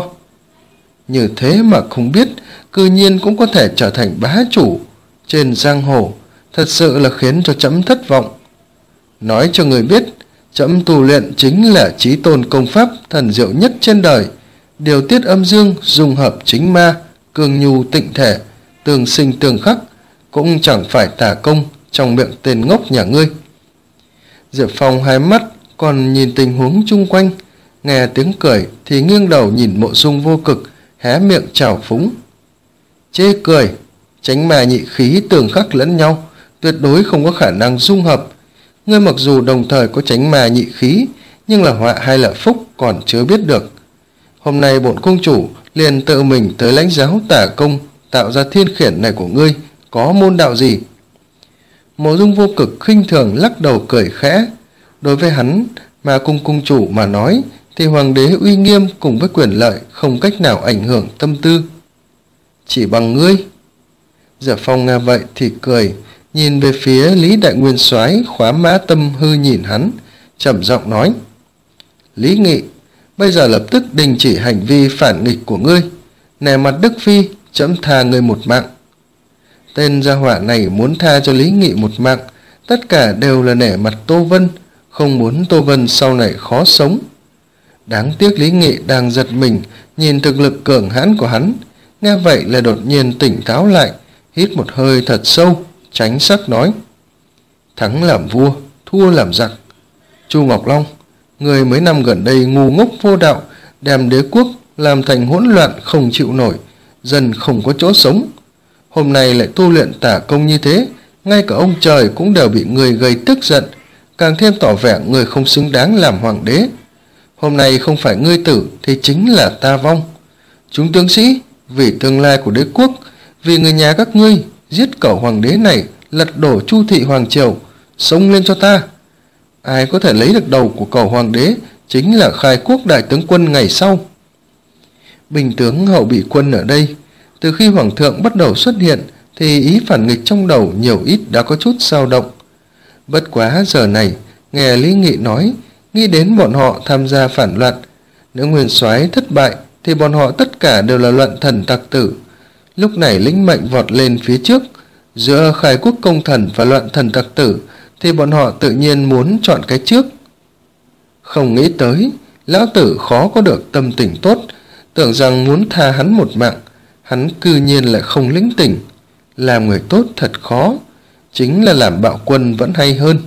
A: Như thế mà không biết cư nhiên cũng có thể trở thành bá chủ trên giang hồ, thật sự là khiến cho trẫm thất vọng. Nói cho người biết, trẫm tu luyện chính là chí tôn công pháp thần diệu nhất trên đời, điều tiết âm dương, dung hợp chính ma, cường nhu tịnh thể, tương sinh tương khắc, cũng chẳng phải tà công trong miệng tên ngốc nhà ngươi. Diệp Phong hai mắt còn nhìn tình huống chung quanh, nghe tiếng cười thì nghiêng đầu nhìn Mộ Dung Vô Cực, hé miệng trào phúng. Chê cười, chánh ma nhị khí tương khắc lẫn nhau, tuyệt đối không có khả năng dung hợp. Ngươi mặc dù đồng thời có chánh ma nhị khí, nhưng là họa hay là phúc còn chưa biết được. Hôm nay bổn công chủ liền tự mình tới lãnh giáo tà công tạo ra thiên khiển này của ngươi có môn đạo gì? Mộ Dung Vô Cực khinh thường lắc đầu cười khẽ. Đối với hắn mà cung cung chủ mà nói thì hoàng đế uy nghiêm cùng với quyền lợi không cách nào ảnh hưởng tâm tư. Chỉ bằng ngươi? Diệp Phong nghe vậy thì cười, nhìn về phía Lý Đại Nguyên Soái khóa mã tâm hư nhìn hắn, trầm giọng nói. Lý Nghị, bây giờ lập tức đình chỉ hành vi phản nghịch của ngươi, nể mặt Đức Phi, trẫm tha ngươi một mạng. Tên gia hỏa này muốn tha cho Lý Nghị một mạng, tất cả đều là nể mặt Tô Vân, không muốn Tô Vân sau này khó sống. Đáng tiếc Lý Nghị đang giật mình nhìn thực lực cường hãn của hắn, nghe vậy là đột nhiên tỉnh táo lại, hít một hơi thật sâu, tránh sắc nói. Thắng làm vua, thua làm giặc. Chu Ngọc Long, người mấy năm gần đây ngu ngốc vô đạo, đem đế quốc làm thành hỗn loạn không chịu nổi, dân không có chỗ sống. Hôm nay lại tu luyện tà công như thế, ngay cả ông trời cũng đều bị người gây tức giận, càng thêm tỏ vẻ người không xứng đáng làm hoàng đế. Hôm nay không phải ngươi tử thì chính là ta vong. Chúng tướng sĩ, vì tương lai của đế quốc, vì người nhà các ngươi, giết cẩu hoàng đế này, lật đổ Chu thị hoàng triều, xông lên cho ta. Ai có thể lấy được đầu của cẩu hoàng đế chính là khai quốc đại tướng quân ngày sau. Bình tướng Hậu Bỉ Quân ở đây, từ khi hoàng thượng bắt đầu xuất hiện thì ý phản nghịch trong đầu nhiều ít đã có chút dao động. Bất quá giờ này nghe Lý Nghị nói, nghĩ đến bọn họ tham gia phản loạn, nếu nguyên soái thất bại thì bọn họ tất cả đều là loạn thần tặc tử. Lúc này lĩnh mệnh vọt lên phía trước, giữa khai quốc công thần và loạn thần tặc tử thì bọn họ tự nhiên muốn chọn cái trước. Không nghĩ tới lão tử khó có được tâm tình tốt, tưởng rằng muốn tha hắn một mạng, hắn cư nhiên lại không lĩnh tỉnh. Làm người tốt thật khó, chính là làm bạo quân vẫn hay hơn.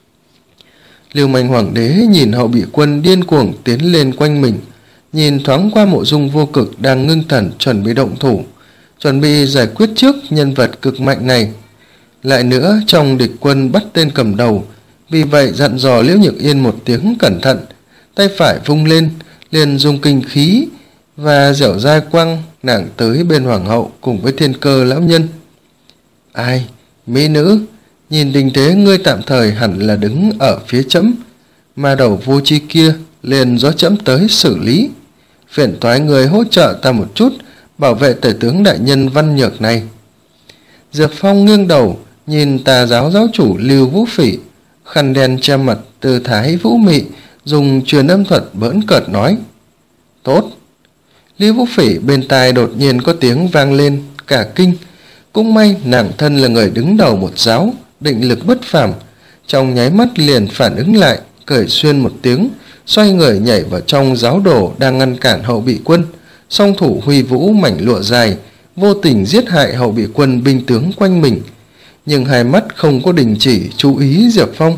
A: Lưu Manh hoàng đế nhìn Hậu Bỉ Quân điên cuồng tiến lên quanh mình, nhìn thoáng qua Mộ Dung Vô Cực đang ngưng thần chuẩn bị động thủ, chuẩn bị giải quyết trước nhân vật cực mạnh này. Lại nữa trong địch quân bắt tên cầm đầu, vì vậy dặn dò Liễu Nhược Yên một tiếng cẩn thận, tay phải vung lên liền dùng kinh khí và dẻo dai quăng nàng tới bên hoàng hậu cùng với Thiên Cơ lão nhân. Ai, mỹ nữ, nhìn tình thế ngươi tạm thời hẳn là đứng ở phía trẫm, mà đầu vô tri kia liền do trẫm tới xử lý. Phiền toái người hỗ trợ ta một chút, bảo vệ tể tướng đại nhân Văn Nhược này. Diệp Phong nghiêng đầu nhìn Tà giáo giáo chủ Lưu Vũ Phỉ, khăn đen che mặt, tư thái vũ mị, dùng truyền âm thuật bỡn cợt nói. Tốt. Lưu Vũ Phỉ bên tai đột nhiên có tiếng vang lên, cả kinh. Cũng may nàng thân là người đứng đầu một giáo, định lực bất phàm, trong nháy mắt liền phản ứng lại, cười xuyên một tiếng, xoay người nhảy vào trong giáo đồ đang ngăn cản hậu bị quân, song thủ huy vũ mảnh lụa dài, vô tình giết hại hậu bị quân binh tướng quanh mình, nhưng hai mắt không có đình chỉ chú ý Diệp Phong.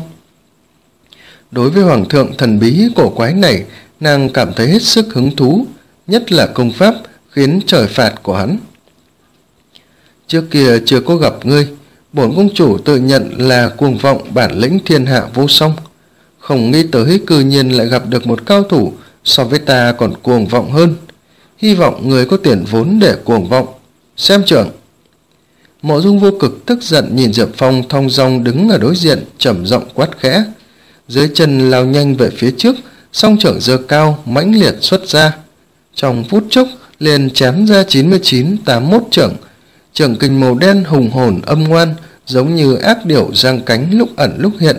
A: Đối với hoàng thượng thần bí cổ quái này, nàng cảm thấy hết sức hứng thú, nhất là công pháp khiến trời phạt của hắn. Trước kia chưa có gặp ngươi, bổn công chủ tự nhận là cuồng vọng bản lĩnh thiên hạ vô song, không nghĩ tới cư nhiên lại gặp được một cao thủ so với ta còn cuồng vọng hơn. Hy vọng người có tiền vốn để cuồng vọng. Xem trưởng. Mộ Dung Vô Cực tức giận nhìn Diệp Phong thong dong đứng ở đối diện, trầm giọng quát khẽ, dưới chân lao nhanh về phía trước, song trưởng giơ cao mãnh liệt xuất ra, trong phút chốc liền chém ra chín mươi chín tám mươi mốt trưởng. Trưởng kình màu đen hùng hồn âm ngoan, giống như ác điểu giang cánh lúc ẩn lúc hiện.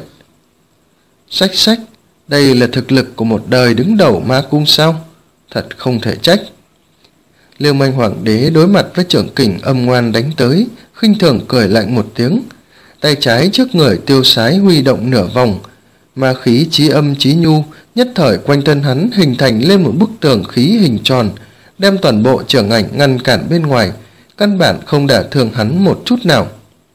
A: Xách xách, đây là thực lực của một đời đứng đầu ma cung sao? Thật không thể trách. Liêu Manh Hoàng đế đối mặt với trưởng kình âm ngoan đánh tới, khinh thường cười lạnh một tiếng, tay trái trước người tiêu sái huy động nửa vòng, ma khí chí âm chí nhu nhất thời quanh thân hắn hình thành lên một bức tường khí hình tròn, đem toàn bộ trưởng ảnh ngăn cản bên ngoài, căn bản không đả thương hắn một chút nào.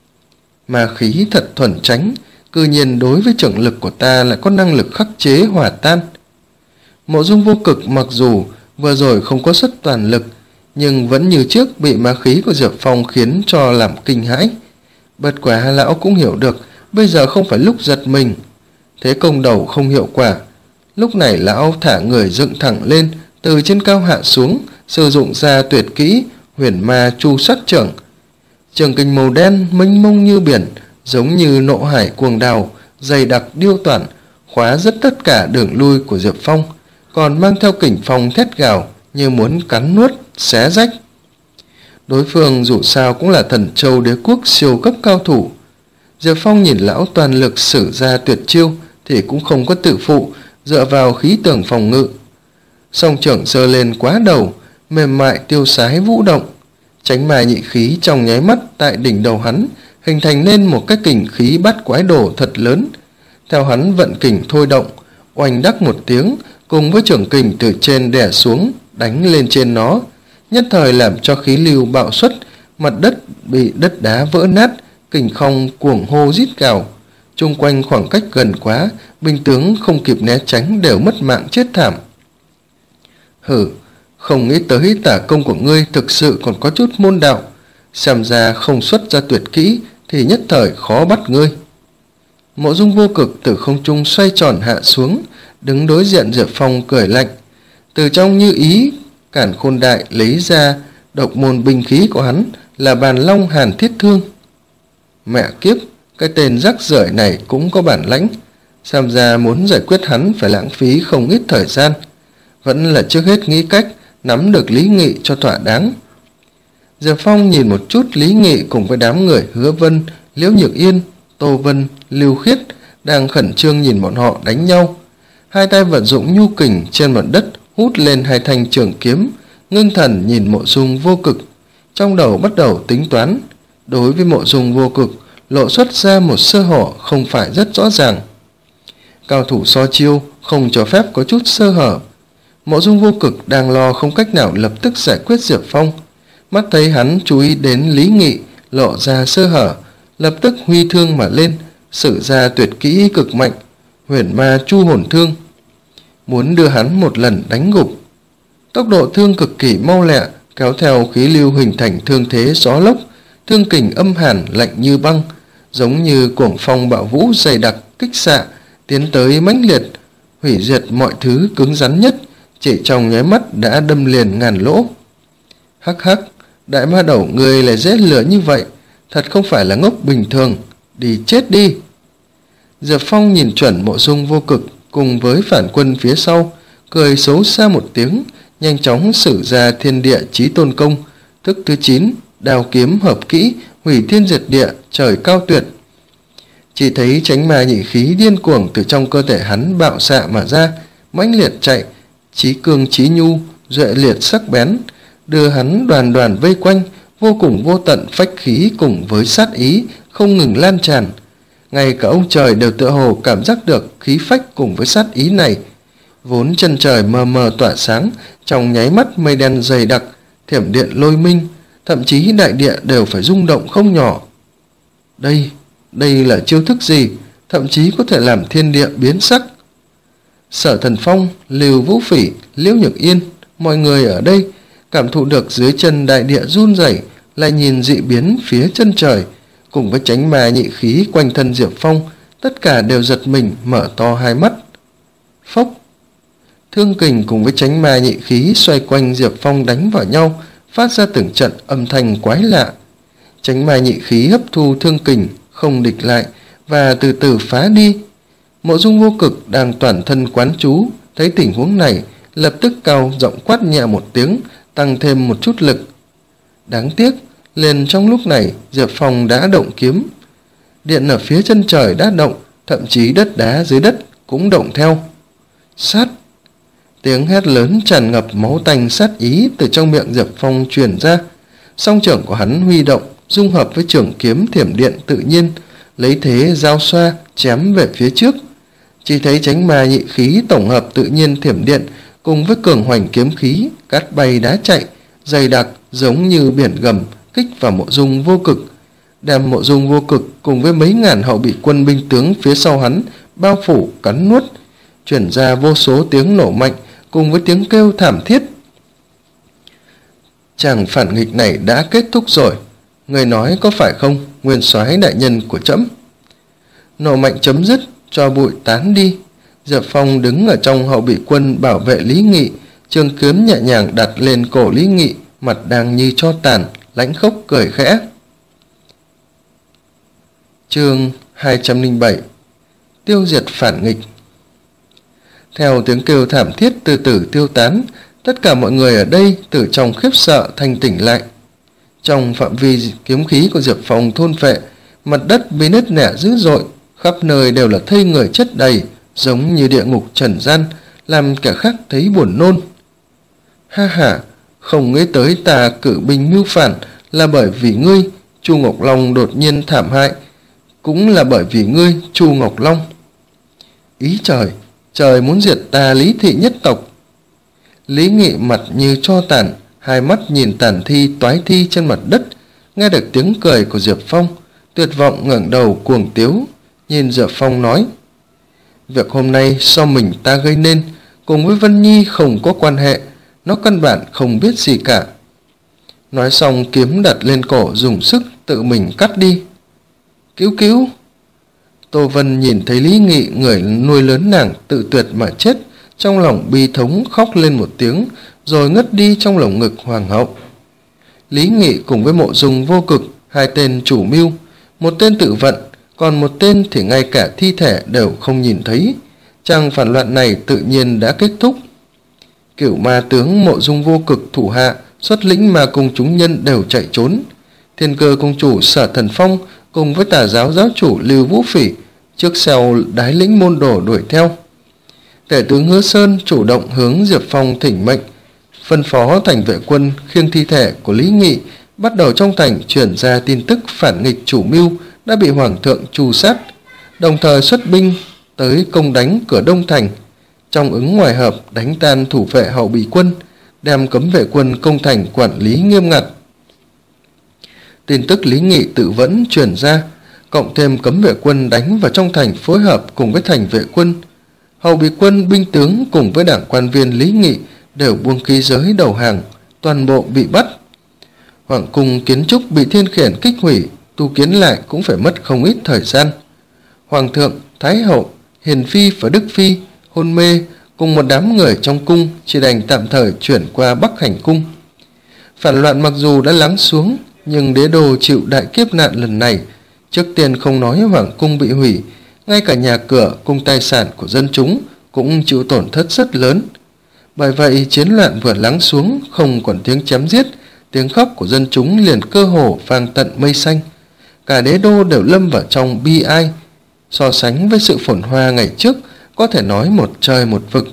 A: Ma khí thật thuần tránh, cư nhiên đối với trưởng lực của ta lại có năng lực khắc chế hòa tan. Mộ Dung Vô Cực mặc dù vừa rồi không có xuất toàn lực, nhưng vẫn như trước bị ma khí của Diệp Phong khiến cho làm kinh hãi. Bất quá lão cũng hiểu được bây giờ không phải lúc giật mình, thế công đầu không hiệu quả. Lúc này lão thả người dựng thẳng lên, từ trên cao hạ xuống, sử dụng ra tuyệt kỹ Huyền Ma Chu Sát Trưởng. Trường kình màu đen mênh mông như biển, giống như nộ hải cuồng đào, dày đặc điêu toản, khóa rất tất cả đường lui của Diệp Phong, còn mang theo kình phong thét gào như muốn cắn nuốt xé rách. Đối phương dù sao cũng là Thần Châu Đế quốc siêu cấp cao thủ. Diệp Phong nhìn lão toàn lực sử ra tuyệt chiêu thì cũng không có tự phụ, dựa vào khí tường phòng ngự. Song trưởng giơ lên quá đầu, mềm mại tiêu sái vũ động, tránh mà nhị khí trong nháy mắt tại đỉnh đầu hắn hình thành nên một cái kình khí bát quái đồ thật lớn. Theo hắn vận kình thôi động, oanh đắc một tiếng, cùng với trưởng kình từ trên đè xuống đánh lên trên nó, nhất thời làm cho khí lưu bạo xuất, mặt đất bị đất đá vỡ nát, kình không cuồng hô rít gào. Chung quanh khoảng cách gần quá, binh tướng không kịp né tránh đều mất mạng chết thảm. Hử, không nghĩ tới tả công của ngươi thực sự còn có chút môn đạo, xem ra không xuất ra tuyệt kỹ thì nhất thời khó bắt ngươi. Mộ Dung Vô Cực từ không trung xoay tròn hạ xuống, đứng đối diện Diệp Phong cười lạnh, từ trong như ý cản khôn đại lấy ra độc môn binh khí của hắn là bàn long hàn thiết thương. Mẹ kiếp, cái tên rắc rưởi này cũng có bản lãnh, xem ra muốn giải quyết hắn phải lãng phí không ít thời gian, vẫn là trước hết nghĩ cách nắm được Lý Nghị cho thỏa đáng. Diệp Phong nhìn một chút Lý Nghị cùng với đám người Hứa Vân, Liễu Nhược Yên, Tô Vân, Lưu Khiết đang khẩn trương nhìn bọn họ đánh nhau, hai tay vận dụng nhu kình trên mặt đất hút lên hai thanh trường kiếm, ngưng thần nhìn Mộ Dung Vô Cực, trong đầu bắt đầu tính toán. Đối với Mộ Dung Vô Cực lộ xuất ra một sơ hở không phải rất rõ ràng. Cao thủ so chiêu không cho phép có chút sơ hở. Mộ Dung Vô Cực đang lo không cách nào lập tức giải quyết Diệp Phong, mắt thấy hắn chú ý đến Lý Nghị lộ ra sơ hở, lập tức huy thương mà lên, sử ra tuyệt kỹ cực mạnh Huyền Ma Chu Hồn Thương, muốn đưa hắn một lần đánh gục. Tốc độ thương cực kỳ mau lẹ, kéo theo khí lưu hình thành thương thế gió lốc, thương kình âm hàn lạnh như băng, giống như cuồng phong bạo vũ dày đặc kích xạ tiến tới mãnh liệt, hủy diệt mọi thứ cứng rắn nhất, chỉ trong nháy mắt đã đâm liền ngàn lỗ. Hắc hắc, đại ma đầu người lại dễ lừa như vậy, thật không phải là ngốc bình thường, đi chết đi. Diệp Phong nhìn chuẩn Mộ Dung Vô Cực cùng với phản quân phía sau, cười xấu xa một tiếng, nhanh chóng sử ra Thiên Địa Chí Tôn Công, thức thứ chín, đao kiếm hợp kỹ, hủy thiên diệt địa, trời cao tuyệt. Chỉ thấy chánh ma nhị khí điên cuồng từ trong cơ thể hắn bạo xạ mà ra, mãnh liệt chạy, chí cương chí nhu, duệ liệt sắc bén, đưa hắn đoàn đoàn vây quanh, vô cùng vô tận phách khí cùng với sát ý không ngừng lan tràn. Ngay cả ông trời đều tựa hồ cảm giác được khí phách cùng với sát ý này. Vốn chân trời mờ mờ tỏa sáng, trong nháy mắt mây đen dày đặc, thiểm điện lôi minh, thậm chí đại địa đều phải rung động không nhỏ. Đây, đây là chiêu thức gì, thậm chí có thể làm thiên địa biến sắc. Sở Thần Phong, Lưu Vũ Phỉ, Liễu Nhược Yên, mọi người ở đây cảm thụ được dưới chân đại địa run rẩy, lại nhìn dị biến phía chân trời, cùng với chánh ma nhị khí quanh thân Diệp Phong, tất cả đều giật mình mở to hai mắt. Phốc! Thương kình cùng với chánh ma nhị khí xoay quanh Diệp Phong đánh vào nhau, phát ra từng trận âm thanh quái lạ. Chánh ma nhị khí hấp thu thương kình, không địch lại và từ từ phá đi. Mộ Dung Vô Cực đang toàn thân quán chú, thấy tình huống này, lập tức cao giọng quát nhẹ một tiếng, tăng thêm một chút lực. Đáng tiếc, liền trong lúc này, Diệp Phong đã động kiếm. Điện ở phía chân trời đã động, thậm chí đất đá dưới đất cũng động theo. Sát! Tiếng hét lớn tràn ngập máu tanh sát ý từ trong miệng Diệp Phong truyền ra. Song trưởng của hắn huy động, dung hợp với trường kiếm thiểm điện tự nhiên, lấy thế giao xoa chém về phía trước. Chỉ thấy chánh ma nhị khí tổng hợp tự nhiên thiểm điện cùng với cường hoành kiếm khí, cát bay đá chạy, dày đặc giống như biển gầm kích vào Mộ Dung Vô Cực, đem Mộ Dung Vô Cực cùng với mấy ngàn hậu bị quân binh tướng phía sau hắn bao phủ cắn nuốt, truyền ra vô số tiếng nổ mạnh cùng với tiếng kêu thảm thiết. Chàng phản nghịch này đã kết thúc rồi, người nói có phải không, nguyên soái đại nhân của trẫm? Nổ mạnh chấm dứt, cho bụi tán đi. Diệp Phong đứng ở trong hậu bị quân bảo vệ Lý Nghị, trường kiếm nhẹ nhàng đặt lên cổ Lý Nghị, mặt đang như tro tàn, lãnh khốc cười khẽ. Chương hai trăm lẻ bảy Tiêu diệt phản nghịch. Theo tiếng kêu thảm thiết từ từ tiêu tán, tất cả mọi người ở đây từ trong khiếp sợ thanh tỉnh lại. Trong phạm vi kiếm khí của Diệp Phong thôn phệ, mặt đất bị nứt nẻ dữ dội, khắp nơi đều là thây người chất đầy, giống như địa ngục trần gian, làm kẻ khác thấy buồn nôn. Ha ha, không nghĩ tới ta cử binh mưu phản là bởi vì ngươi, Chu Ngọc Long đột nhiên thảm hại, cũng là bởi vì ngươi, Chu Ngọc Long. Ý trời, trời muốn diệt ta Lý thị nhất tộc. Lý Nghị mặt như tro tàn, hai mắt nhìn tàn thi toái thi trên mặt đất, nghe được tiếng cười của Diệp Phong, tuyệt vọng ngẩng đầu cuồng tiếu, nhìn Diệp Phong nói: Việc hôm nay do mình ta gây nên, cùng với Vân Nhi không có quan hệ, nó căn bản không biết gì cả. Nói xong kiếm đặt lên cổ dùng sức tự mình cắt đi. Cứu cứu! Tô Vân nhìn thấy Lý Nghị, người nuôi lớn nàng, tự tuyệt mà chết, trong lòng bi thống khóc lên một tiếng, rồi ngất đi trong lồng ngực hoàng hậu. Lý Nghị cùng với Mộ Dung Vô Cực, hai tên chủ mưu, một tên tự vận, còn một tên thì ngay cả thi thể đều không nhìn thấy. Chàng phản loạn này tự nhiên đã kết thúc. Cửu ma tướng Mộ Dung Vô Cực thủ hạ xuất lĩnh mà cùng chúng nhân đều chạy trốn. Thiên Cơ công chủ Sở Thần Phong cùng với Tà giáo giáo chủ Lưu Vũ Phỉ trước sau đái lĩnh môn đồ đuổi theo. Tể tướng Hứa Sơn chủ động hướng Diệp Phong thỉnh mệnh, phân phó thành vệ quân khiêng thi thể của Lý Nghị, bắt đầu trong thành chuyển ra tin tức phản nghịch chủ mưu đã bị hoàng thượng tru sát, đồng thời xuất binh tới công đánh cửa Đông thành, trong ứng ngoài hợp đánh tan thủ vệ hậu bị quân, đem cấm vệ quân công thành quản lý nghiêm ngặt. Tin tức Lý Nghị tự vẫn truyền ra, cộng thêm cấm vệ quân đánh vào trong thành phối hợp cùng với thành vệ quân, hậu bị quân binh tướng cùng với đảng quan viên Lý Nghị đều buông khí giới đầu hàng, toàn bộ bị bắt. Hoàng cung kiến trúc bị thiên khiển kích hủy, tu kiến lại cũng phải mất không ít thời gian. Hoàng thượng, Thái hậu, Hiền phi và Đức phi hôn mê cùng một đám người trong cung chỉ đành tạm thời chuyển qua Bắc Hành cung. Phản loạn mặc dù đã lắng xuống, nhưng đế đô chịu đại kiếp nạn lần này, trước tiên không nói hoàng cung bị hủy, ngay cả nhà cửa cùng tài sản của dân chúng cũng chịu tổn thất rất lớn. Bởi vậy chiến loạn vừa lắng xuống, không còn tiếng chém giết, tiếng khóc của dân chúng liền cơ hồ vang tận mây xanh. Cả đế đô đều lâm vào trong bi ai, so sánh với sự phồn hoa ngày trước, có thể nói một trời một vực.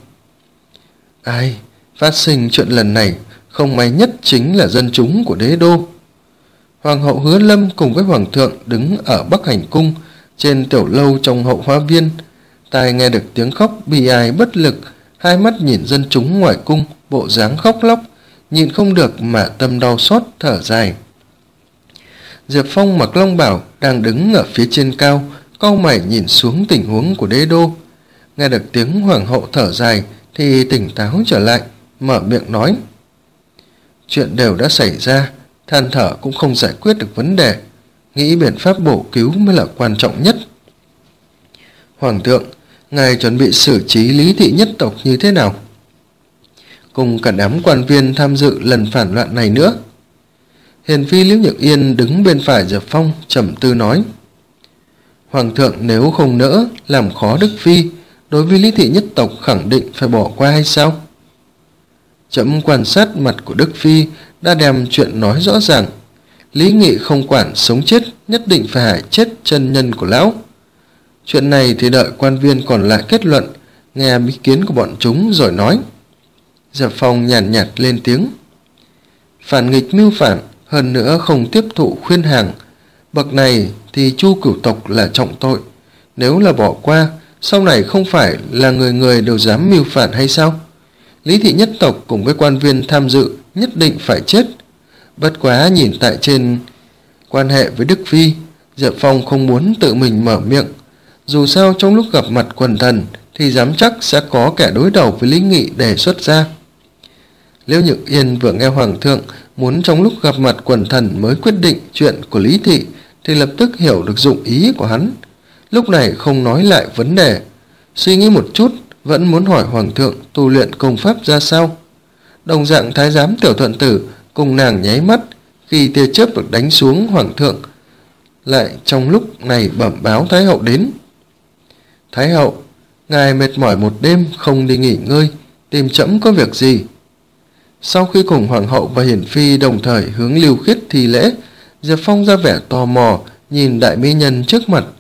A: Ai, phát sinh chuyện lần này, không may nhất chính là dân chúng của đế đô. Hoàng hậu Hứa Lâm cùng với hoàng thượng đứng ở Bắc Hành cung, trên tiểu lâu trong hậu hoa viên, tai nghe được tiếng khóc bi ai bất lực, hai mắt nhìn dân chúng ngoài cung, bộ dáng khóc lóc, nhịn không được mà tâm đau xót thở dài. Diệp Phong mặc long bào đang đứng ở phía trên cao, cau mày nhìn xuống tình huống của đế đô. Nghe được tiếng hoàng hậu thở dài thì tỉnh táo trở lại, mở miệng nói: chuyện đều đã xảy ra, than thở cũng không giải quyết được vấn đề, nghĩ biện pháp bổ cứu mới là quan trọng nhất. Hoàng thượng, ngài chuẩn bị xử trí Lý thị nhất tộc như thế nào? Cùng cả đám quan viên tham dự lần phản loạn này nữa. Hiền phi Liễu Nhược Yên đứng bên phải Diệp Phong trầm tư nói: Hoàng thượng nếu không nỡ làm khó Đức phi, đối với Lý thị nhất tộc khẳng định phải bỏ qua hay sao? Chấm quan sát mặt của Đức phi đã đem chuyện nói rõ ràng. Lý Nghị không quản sống chết, nhất định phải hại chết chân nhân của lão. Chuyện này thì đợi quan viên còn lại kết luận, nghe ý kiến của bọn chúng rồi nói. Diệp Phong nhàn nhạt, nhạt lên tiếng: phản nghịch mưu phản, hơn nữa không tiếp thụ khuyên hàng, bậc này thì Chu cửu tộc là trọng tội. Nếu là bỏ qua, sau này không phải là người người đều dám mưu phản hay sao? Lý thị nhất tộc cùng với quan viên tham dự nhất định phải chết. Bất quá nhìn tại trên quan hệ với Đức phi, Diệp Phong không muốn tự mình mở miệng. Dù sao trong lúc gặp mặt quần thần thì dám chắc sẽ có kẻ đối đầu với Lý Nghị đề xuất ra. Liễu Nhược Yên vừa nghe Hoàng thượng muốn trong lúc gặp mặt quần thần mới quyết định chuyện của Lý thị thì lập tức hiểu được dụng ý của hắn. Lúc này không nói lại vấn đề, suy nghĩ một chút vẫn muốn hỏi Hoàng thượng tu luyện công pháp ra sao. Đồng dạng thái giám Tiểu Thuận Tử cùng nàng nháy mắt khi tia chớp được đánh xuống. Hoàng thượng lại trong lúc này bẩm báo Thái hậu đến. Thái hậu, ngài mệt mỏi một đêm không đi nghỉ ngơi, tìm trẫm có việc gì? Sau khi cùng Hoàng hậu và Hiển phi đồng thời hướng Lưu Khiết thi lễ, Diệp Phong ra vẻ tò mò nhìn đại mỹ nhân trước mặt.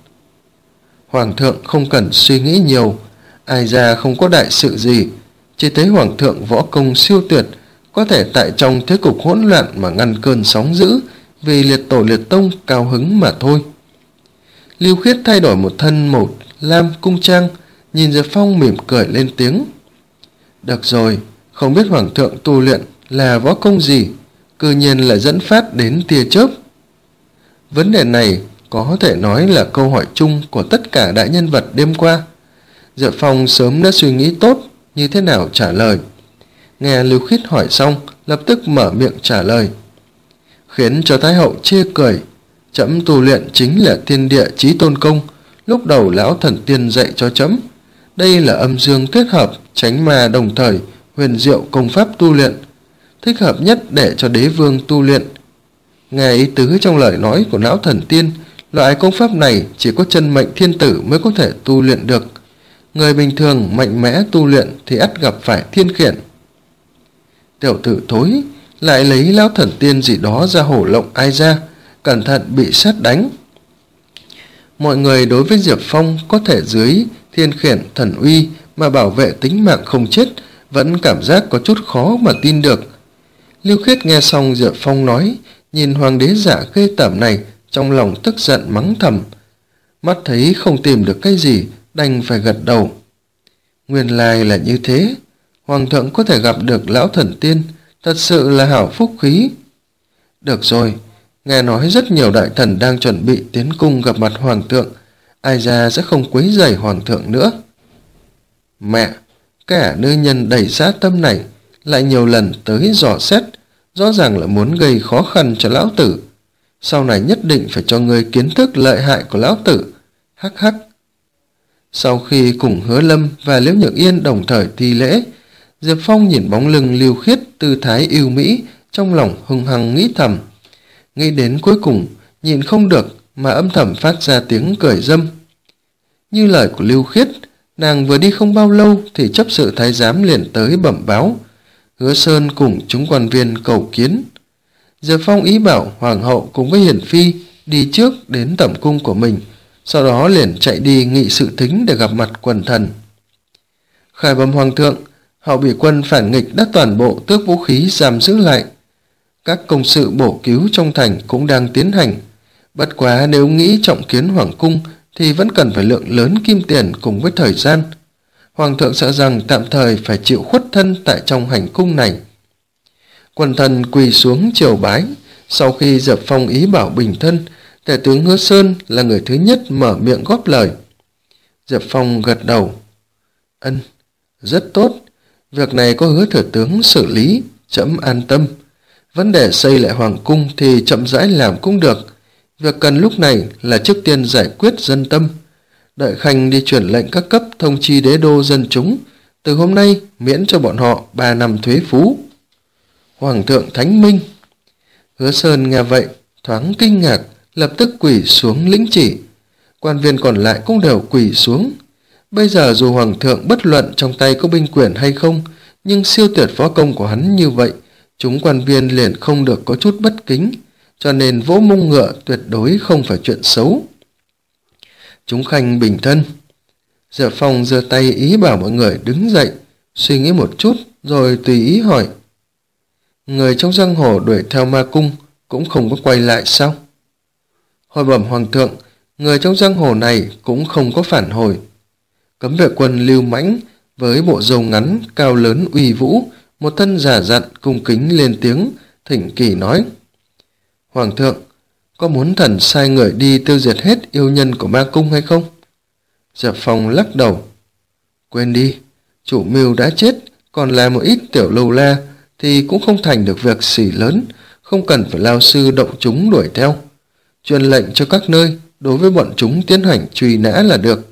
A: Hoàng thượng không cần suy nghĩ nhiều, ai ra không có đại sự gì, chỉ thấy Hoàng thượng võ công siêu tuyệt, có thể tại trong thế cục hỗn loạn mà ngăn cơn sóng dữ, vì liệt tổ liệt tông cao hứng mà thôi. Lưu Khiết thay đổi một thân màu lam cung trang, nhìn Diệp Phong mỉm cười lên tiếng. Được rồi, không biết Hoàng thượng tu luyện là võ công gì, cư nhiên lại dẫn phát đến tia chớp. Vấn đề này có thể nói là câu hỏi chung của tất cả đại nhân vật đêm qua. Diệp Phong sớm đã suy nghĩ tốt như thế nào trả lời. Nghe Lưu Khiết hỏi xong, lập tức mở miệng trả lời. Khiến cho Thái hậu chê cười, trẫm tu luyện chính là thiên địa chí tôn công, lúc đầu lão thần tiên dạy cho trẫm. Đây là âm dương kết hợp, tránh ma đồng thời, huyền diệu công pháp tu luyện, thích hợp nhất để cho đế vương tu luyện. Nghe ý tứ trong lời nói của lão thần tiên, loại công pháp này chỉ có chân mệnh thiên tử mới có thể tu luyện được. Người bình thường mạnh mẽ tu luyện thì ắt gặp phải thiên khiển. Tiểu tử thối, lại lấy lão thần tiên gì đó ra hổ lộng ai ra, cẩn thận bị sát đánh. Mọi người đối với Diệp Phong có thể dưới thiên khiển thần uy mà bảo vệ tính mạng không chết, vẫn cảm giác có chút khó mà tin được. Lưu Khiết nghe xong Diệp Phong nói, nhìn hoàng đế giả ghê tởm này, trong lòng tức giận mắng thầm. Mắt thấy không tìm được cái gì, đành phải gật đầu. Nguyên lai là như thế, Hoàng thượng có thể gặp được lão thần tiên, thật sự là hảo phúc khí. Được rồi, nghe nói rất nhiều đại thần đang chuẩn bị tiến cung gặp mặt Hoàng thượng, ai ra sẽ không quấy rầy Hoàng thượng nữa. Mẹ, cả nữ nhân đầy dã tâm này lại nhiều lần tới dò xét, rõ ràng là muốn gây khó khăn cho lão tử. Sau này nhất định phải cho người kiến thức lợi hại của lão tử. Hắc hắc. Sau khi cùng Hứa Lâm và Liễu Nhược Yên đồng thời thi lễ, Diệp Phong nhìn bóng lưng Lưu Khiết tư thái yêu mỹ, trong lòng hung hăng nghĩ thầm. Nghĩ đến cuối cùng, nhìn không được mà âm thầm phát ra tiếng cười dâm. Như lời của Lưu Khiết, nàng vừa đi không bao lâu thì chấp sự thái giám liền tới bẩm báo. Hứa Sơn cùng chúng quan viên cầu kiến. Diệp Phong ý bảo Hoàng hậu cùng với Hiển phi đi trước đến tẩm cung của mình, sau đó liền chạy đi nghị sự thính để gặp mặt quần thần. Khải bẩm Hoàng thượng, hậu bị quân phản nghịch đã toàn bộ tước vũ khí giam giữ lại. Các công sự bổ cứu trong thành cũng đang tiến hành. Bất quá nếu nghĩ trọng kiến Hoàng cung thì vẫn cần phải lượng lớn kim tiền cùng với thời gian. Hoàng thượng sợ rằng tạm thời phải chịu khuất thân tại trong hành cung này. Quần thần quỳ xuống triều bái. Sau khi Diệp Phong ý bảo bình thân, Tể tướng Hứa Sơn là người thứ nhất mở miệng góp lời. Diệp Phong gật đầu. Ân, rất tốt. Việc này có Hứa thừa tướng xử lý, trẫm an tâm. Vấn đề xây lại hoàng cung thì chậm rãi làm cũng được. Việc cần lúc này là trước tiên giải quyết dân tâm. Đợi Khanh đi truyền lệnh các cấp thông chi đế đô dân chúng, từ hôm nay miễn cho bọn họ ba năm thuế phú. Hoàng thượng thánh minh. Hứa Sơn nghe vậy thoáng kinh ngạc, lập tức quỳ xuống lĩnh chỉ. Quan viên còn lại cũng đều quỳ xuống. Bây giờ dù hoàng thượng bất luận trong tay có binh quyền hay không, nhưng siêu tuyệt võ công của hắn như vậy, chúng quan viên liền không được có chút bất kính, cho nên vỗ mông ngựa tuyệt đối không phải chuyện xấu. Chúng khanh bình thân. Diệp Phong giơ tay ý bảo mọi người đứng dậy, suy nghĩ một chút rồi tùy ý hỏi. Người trong giang hồ đuổi theo ma cung cũng không có quay lại sao? Hồi bẩm hoàng thượng, người trong giang hồ này cũng không có phản hồi. Cấm vệ quân Lưu Mãnh với bộ râu ngắn cao lớn uy vũ, một thân giả dặn cung kính lên tiếng thỉnh kỳ nói. Hoàng thượng, có muốn thần sai người đi tiêu diệt hết yêu nhân của ma cung hay không? Diệp Phong lắc đầu. Quên đi, chủ mưu đã chết, còn là một ít tiểu lâu la thì cũng không thành được việc xỉ lớn, không cần phải lao sư động chúng đuổi theo. Truyền lệnh cho các nơi đối với bọn chúng tiến hành truy nã là được.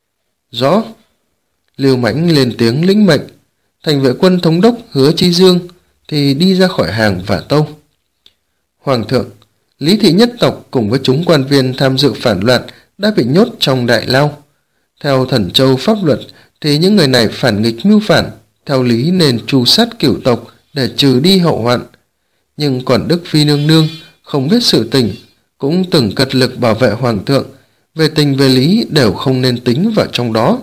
A: Rõ. Lưu Mãnh lên tiếng lĩnh mệnh. Thành vệ quân thống đốc Hứa Chi Dương thì đi ra khỏi hàng Vả Tâu. Hoàng thượng, Lý thị nhất tộc cùng với chúng quan viên tham dự phản loạn đã bị nhốt trong đại lao. Theo Thần Châu pháp luật thì những người này phản nghịch mưu phản, theo lý nên tru sát cửu tộc để trừ đi hậu hoạn. Nhưng còn Đức Phi nương nương không biết sự tình, cũng từng cật lực bảo vệ hoàng thượng, về tình về lý đều không nên tính vào trong đó.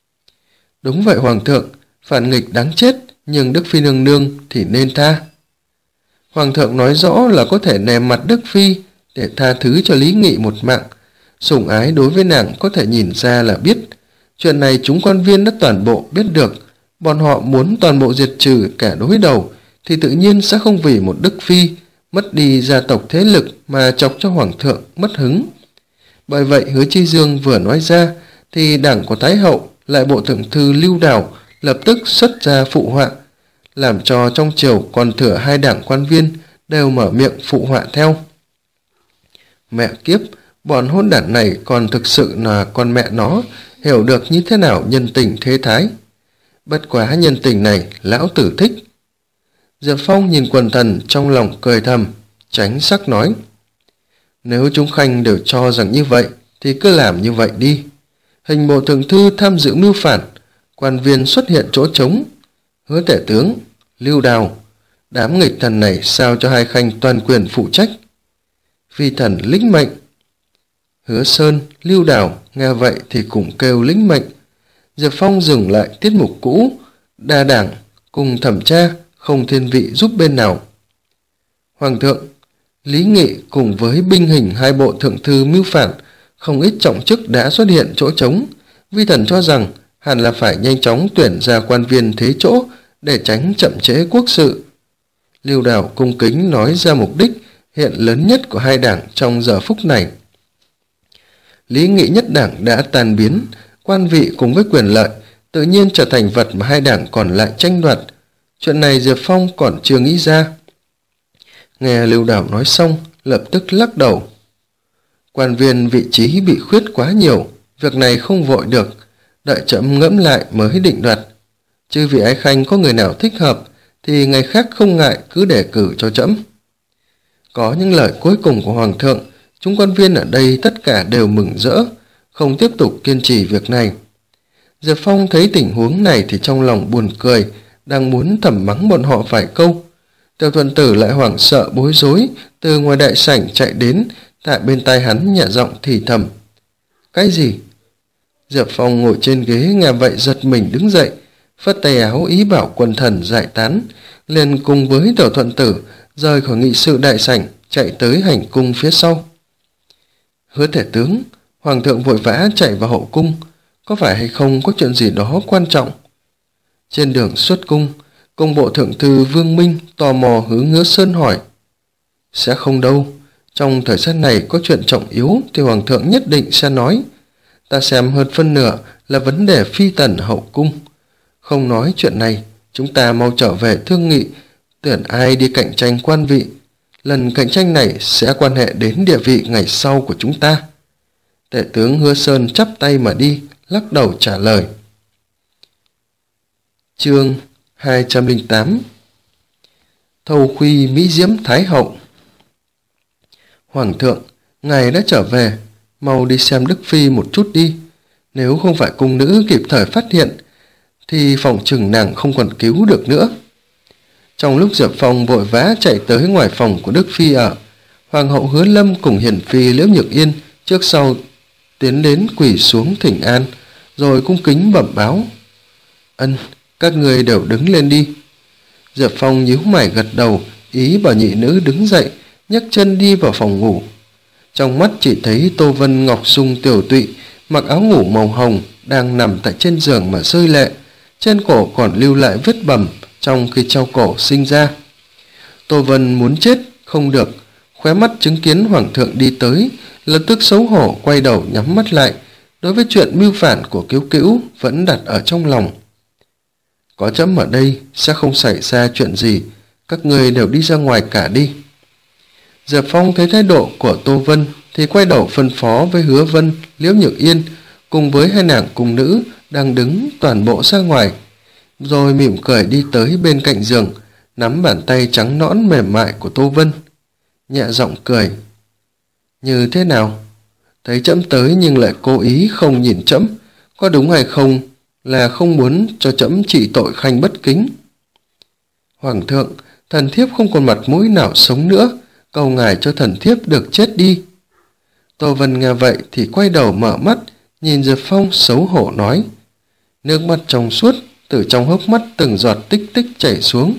A: Đúng vậy hoàng thượng, phản nghịch đáng chết, nhưng Đức Phi nương nương thì nên tha. Hoàng thượng nói rõ là có thể nề mặt Đức Phi để tha thứ cho Lý Nghị một mạng. Sủng ái đối với nàng có thể nhìn ra là biết. Chuyện này chúng quan viên đã toàn bộ biết được. Bọn họ muốn toàn bộ diệt trừ cả đối đầu thì tự nhiên sẽ không vì một Đức Phi mất đi gia tộc thế lực mà chọc cho hoàng thượng mất hứng. Bởi vậy Hứa Chi Dương vừa nói ra thì đảng của Thái hậu lại bộ thượng thư Lưu Đào lập tức xuất ra phụ họa, làm cho trong triều còn thừa hai đảng quan viên đều mở miệng phụ họa theo. Mẹ kiếp, bọn hỗn đản này còn thực sự là con mẹ nó hiểu được như thế nào nhân tình thế thái. Bất quá nhân tình này lão tử thích. Diệp Phong nhìn quần thần trong lòng cười thầm, tránh sắc nói. Nếu chúng khanh đều cho rằng như vậy thì cứ làm như vậy đi. Hình bộ thượng thư tham dự mưu phản, quan viên xuất hiện chỗ trống. Hứa tể tướng, Lưu Đào, đám nghịch thần này sao cho hai khanh toàn quyền phụ trách. Phi thần lĩnh mệnh. Hứa Sơn, Lưu Đào nghe vậy thì cũng kêu lĩnh mệnh. Diệp Phong dừng lại tiết mục cũ, đa đảng cùng thẩm tra, không thiên vị giúp bên nào. Hoàng thượng, Lý Nghị cùng với binh hình hai bộ thượng thư mưu phản, không ít trọng chức đã xuất hiện chỗ trống. Vi thần cho rằng hẳn là phải nhanh chóng tuyển ra quan viên thế chỗ để tránh chậm trễ quốc sự. Lưu Đào cung kính nói ra mục đích hiện lớn nhất của hai đảng trong giờ phút này. Lý Nghị nhất đảng đã tan biến, quan vị cùng với quyền lợi tự nhiên trở thành vật mà hai đảng còn lại tranh đoạt. Chuyện này Diệp Phong còn chưa nghĩ ra. Nghe Lưu Đào nói xong, lập tức lắc đầu. Quan viên vị trí bị khuyết quá nhiều, việc này không vội được, đợi chậm ngẫm lại mới định đoạt. Chứ vì ái khanh có người nào thích hợp thì ngày khác không ngại cứ đề cử cho trẫm. Có những lời cuối cùng của hoàng thượng, chúng quan viên ở đây tất cả đều mừng rỡ, không tiếp tục kiên trì việc này. Diệp Phong thấy tình huống này thì trong lòng buồn cười, đang muốn thầm mắng bọn họ vài câu. Tiểu Thuận Tử lại hoảng sợ bối rối từ ngoài đại sảnh chạy đến, tại bên tai hắn nhẹ giọng thì thầm. Cái gì? Diệp Phong ngồi trên ghế nghe vậy giật mình đứng dậy, phất tay áo ý bảo quần thần giải tán, liền cùng với Tiểu Thuận Tử rời khỏi nghị sự đại sảnh chạy tới hành cung phía sau. Hứa tể tướng, hoàng thượng vội vã chạy vào hậu cung, có phải hay không có chuyện gì đó quan trọng? Trên đường xuất cung, công bộ thượng thư Vương Minh tò mò hướng Hứa Sơn hỏi. Sẽ không đâu, trong thời gian này có chuyện trọng yếu thì hoàng thượng nhất định sẽ nói. Ta xem hơn phân nửa là vấn đề phi tần hậu cung. Không nói chuyện này, chúng ta mau trở về thương nghị, tuyển ai đi cạnh tranh quan vị. Lần cạnh tranh này sẽ quan hệ đến địa vị ngày sau của chúng ta. Tể tướng Hứa Sơn chắp tay mà đi, lắc đầu trả lời. Chương hai trăm lẻ tám. Thâu khuy Mỹ Diễm Thái Hậu. Hoàng thượng, ngài đã trở về, mau đi xem Đức Phi một chút đi. Nếu không phải cung nữ kịp thời phát hiện, thì phòng chừng nàng không còn cứu được nữa. Trong lúc Diệp Phong vội vã chạy tới ngoài phòng của Đức Phi ở, Hoàng hậu Hứa Lâm cùng Hiền Phi Liễu Nhược Yên trước sau tiến đến quỳ xuống thỉnh an, rồi cung kính bẩm báo. Ân, các người đều đứng lên đi. Diệp Phong nhíu mày gật đầu, ý bảo nhị nữ đứng dậy, nhấc chân đi vào phòng ngủ. Trong mắt chỉ thấy Tô Vân Ngọc Dung tiểu tụy, mặc áo ngủ màu hồng, đang nằm tại trên giường mà rơi lệ, trên cổ còn lưu lại vết bầm trong khi treo cổ sinh ra. Tô Vân muốn chết không được, khóe mắt chứng kiến hoàng thượng đi tới, lập tức xấu hổ quay đầu nhắm mắt lại, đối với chuyện mưu phản của Cứu Cữu vẫn đặt ở trong lòng. Có trẫm ở đây sẽ không xảy ra chuyện gì, các người đều đi ra ngoài cả đi. Diệp Phong thấy thái độ của Tô Vân thì quay đầu phân phó với Hứa Vân, Liễu Nhược Yên cùng với hai nàng cung nữ đang đứng toàn bộ ra ngoài, rồi mỉm cười đi tới bên cạnh giường, nắm bàn tay trắng nõn mềm mại của Tô Vân, nhẹ giọng cười. Như thế nào? Thấy trẫm tới nhưng lại cố ý không nhìn trẫm, có đúng hay không là không muốn cho trẫm trị tội khanh bất kính? Hoàng thượng, thần thiếp không còn mặt mũi nào sống nữa, cầu ngài cho thần thiếp được chết đi. Tô Vân nghe vậy thì quay đầu mở mắt, nhìn Diệp Phong xấu hổ nói. Nước mắt trong suốt từ trong hốc mắt từng giọt tích tích chảy xuống.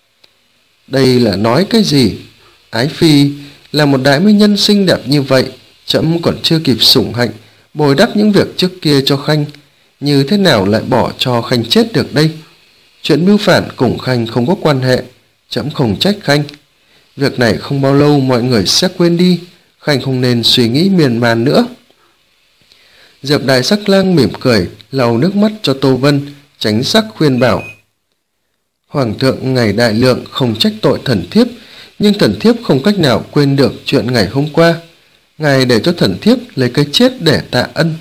A: Đây là nói cái gì? Ái Phi là một đại mỹ nhân xinh đẹp như vậy, trẫm còn chưa kịp sủng hạnh bồi đắp những việc trước kia cho khanh, như thế nào lại bỏ cho khanh chết được đây? Chuyện mưu phản cùng khanh không có quan hệ, trẫm không trách khanh. Việc này không bao lâu mọi người sẽ quên đi, khanh không nên suy nghĩ miên man nữa. Diệp Đại Sắc Lang mỉm cười, lau nước mắt cho Tô Vân, tránh sắc khuyên bảo. Hoàng thượng ngài đại lượng không trách tội thần thiếp, nhưng thần thiếp không cách nào quên được chuyện ngày hôm qua. Ngài để cho thần thiếp lấy cái chết để tạ ân.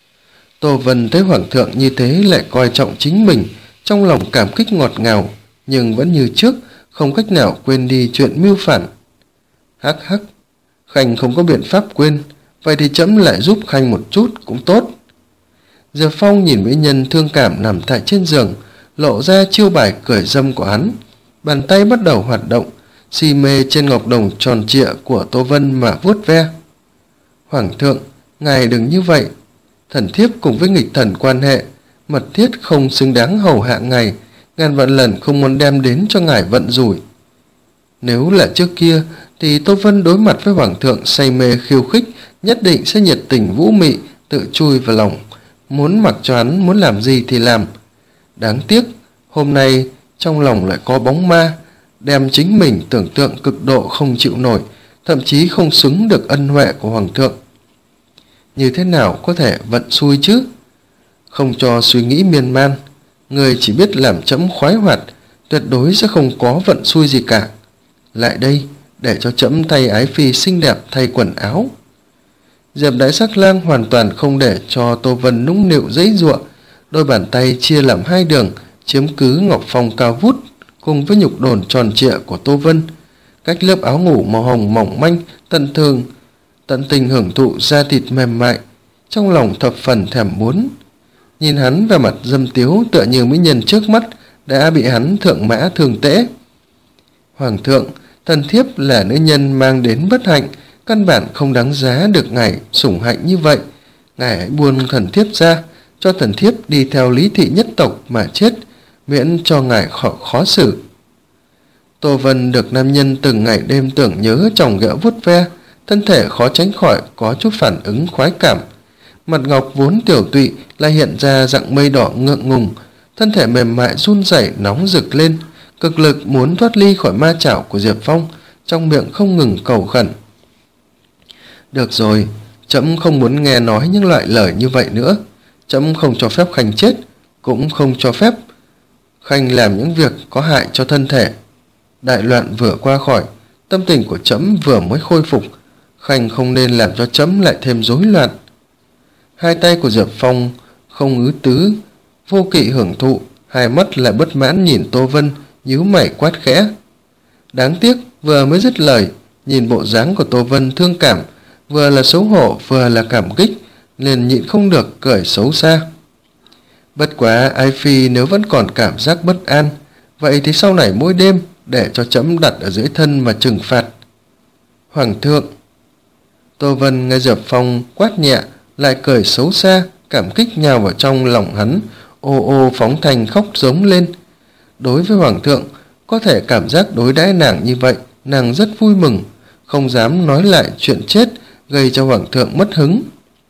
A: Tô Vân thấy hoàng thượng như thế lại coi trọng chính mình, trong lòng cảm kích ngọt ngào, nhưng vẫn như trước, không cách nào quên đi chuyện mưu phản. Hắc hắc, khanh không có biện pháp quên, vậy thì trẫm lại giúp khanh một chút cũng tốt. Diệp Phong nhìn mỹ nhân thương cảm nằm tại trên giường, lộ ra chiêu bài cười dâm của hắn, bàn tay bắt đầu hoạt động, si mê trên ngọc đồng tròn trịa của Tô Vân mà vuốt ve. Hoàng thượng, ngài đừng như vậy, thần thiếp cùng với nghịch thần quan hệ mật thiết không xứng đáng hầu hạ ngài, ngàn vạn lần không muốn đem đến cho ngài vận rủi. Nếu là trước kia thì Tô Vân đối mặt với hoàng thượng say mê khiêu khích, nhất định sẽ nhiệt tình vũ mị, tự chui vào lòng, muốn mặc cho hắn muốn làm gì thì làm. Đáng tiếc hôm nay trong lòng lại có bóng ma, đem chính mình tưởng tượng cực độ không chịu nổi, thậm chí không xứng được ân huệ của hoàng thượng. Như thế nào có thể vận xui chứ? Không cho suy nghĩ miên man, người chỉ biết làm trẫm khoái hoạt, tuyệt đối sẽ không có vận xui gì cả. Lại đây, để cho trẫm thay Ái Phi xinh đẹp thay quần áo. Diệp Đại Sắc Lang hoàn toàn không để cho Tô Vân nũng nịu giãy giụa, đôi bàn tay chia làm hai đường, chiếm cứ ngọc phong cao vút cùng với nhục đồn tròn trịa của Tô Vân, cách lớp áo ngủ màu hồng mỏng manh, tận thường tận tình hưởng thụ da thịt mềm mại, trong lòng thập phần thèm muốn. Nhìn hắn về mặt dâm tiếu tựa như mỹ nhân trước mắt đã bị hắn thượng mã thường tễ. Hoàng thượng, thần thiếp là nữ nhân mang đến bất hạnh, căn bản không đáng giá được ngài sủng hạnh như vậy. Ngài hãy buông thần thiếp ra, cho thần thiếp đi theo lý thị nhất tộc mà chết, miễn cho ngài khó, khó xử. Tô Vân được nam nhân từng ngày đêm tưởng nhớ chồng ghẹo vuốt ve, thân thể khó tránh khỏi có chút phản ứng khoái cảm, Mặt ngọc vốn tiểu tụy lại hiện ra dạng mây đỏ ngượng ngùng, thân thể mềm mại run rẩy nóng rực lên, cực lực muốn thoát ly khỏi ma chảo của Diệp Phong, trong miệng không ngừng cầu khẩn. Được rồi, trẫm không muốn nghe nói những loại lời như vậy nữa. Trẫm không cho phép Khanh chết, cũng không cho phép Khanh làm những việc có hại cho thân thể. Đại loạn vừa qua khỏi, tâm tình của trẫm vừa mới khôi phục, Khanh không nên làm cho trẫm lại thêm rối loạn. Hai tay của Diệp Phong không ứ tứ, vô kỵ hưởng thụ, hai mắt lại bất mãn nhìn Tô Vân, nhíu mày quát khẽ. Đáng tiếc vừa mới dứt lời, nhìn bộ dáng của Tô Vân thương cảm, vừa là xấu hổ vừa là cảm kích, liền nhịn không được cười xấu xa. Bất quá Ái Phi nếu vẫn còn cảm giác bất an, vậy thì sau này mỗi đêm để cho trẫm đặt ở dưới thân mà trừng phạt. Hoàng thượng. Tô Vân nghe Diệp Phong quát nhẹ, lại cười xấu xa, cảm kích nhào vào trong lòng hắn, ô ô phóng thành khóc giống lên. Đối với Hoàng thượng, có thể cảm giác đối đãi nàng như vậy, nàng rất vui mừng, không dám nói lại chuyện chết, gây cho Hoàng thượng mất hứng.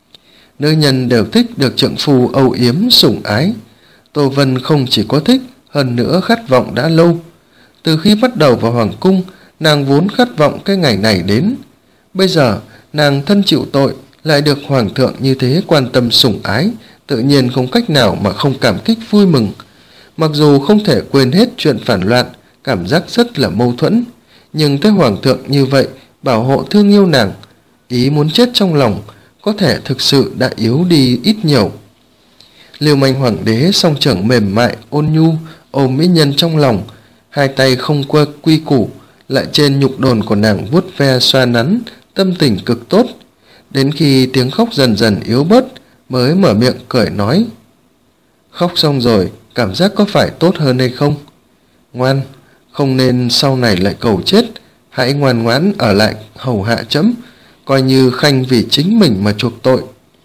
A: Nữ nhân đều thích được trượng phu âu yếm sủng ái. Tô Vân không chỉ có thích, hơn nữa khát vọng đã lâu. Từ khi bắt đầu vào Hoàng cung, nàng vốn khát vọng cái ngày này đến. Bây giờ, nàng thân chịu tội, lại được Hoàng thượng như thế quan tâm sủng ái, tự nhiên không cách nào mà không cảm kích vui mừng. Mặc dù không thể quên hết chuyện phản loạn, cảm giác rất là mâu thuẫn, nhưng thấy Hoàng thượng như vậy, bảo hộ thương yêu nàng, ý muốn chết trong lòng, có thể thực sự đã yếu đi ít nhiều. Liêu Manh Hoàng đế song trưởng mềm mại, ôn nhu, ôm mỹ nhân trong lòng, hai tay không qua quy củ, lại trên nhục đồn của nàng vuốt ve xoa nắn, tâm tình cực tốt. Đến khi tiếng khóc dần dần yếu bớt, mới mở miệng cười nói. Khóc xong rồi, cảm giác có phải tốt hơn hay không? Ngoan, không nên sau này lại cầu chết, hãy ngoan ngoãn ở lại hầu hạ trẫm, coi như Khanh vì chính mình mà chuộc tội.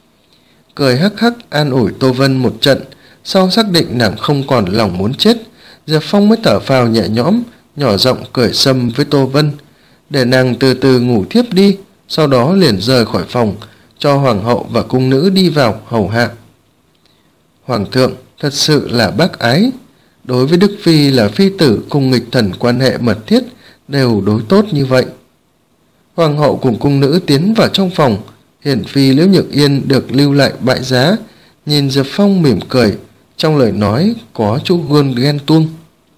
A: Cười hắc hắc an ủi Tô Vân một trận, sau xác định nàng không còn lòng muốn chết, Diệp Phong mới thở phào nhẹ nhõm, nhỏ giọng cười sâm với Tô Vân, để nàng từ từ ngủ thiếp đi, sau đó liền rời khỏi phòng, cho hoàng hậu và cung nữ đi vào hầu hạ. Hoàng thượng thật sự là bác ái, đối với Đức Phi là phi tử cùng nghịch thần quan hệ mật thiết, đều đối tốt như vậy. Hoàng hậu cùng cung nữ tiến vào trong phòng, hiển phi Liễu Nhược Yên được lưu lại bại giá, nhìn Diệp Phong mỉm cười, trong lời nói có chút gương ghen tuông.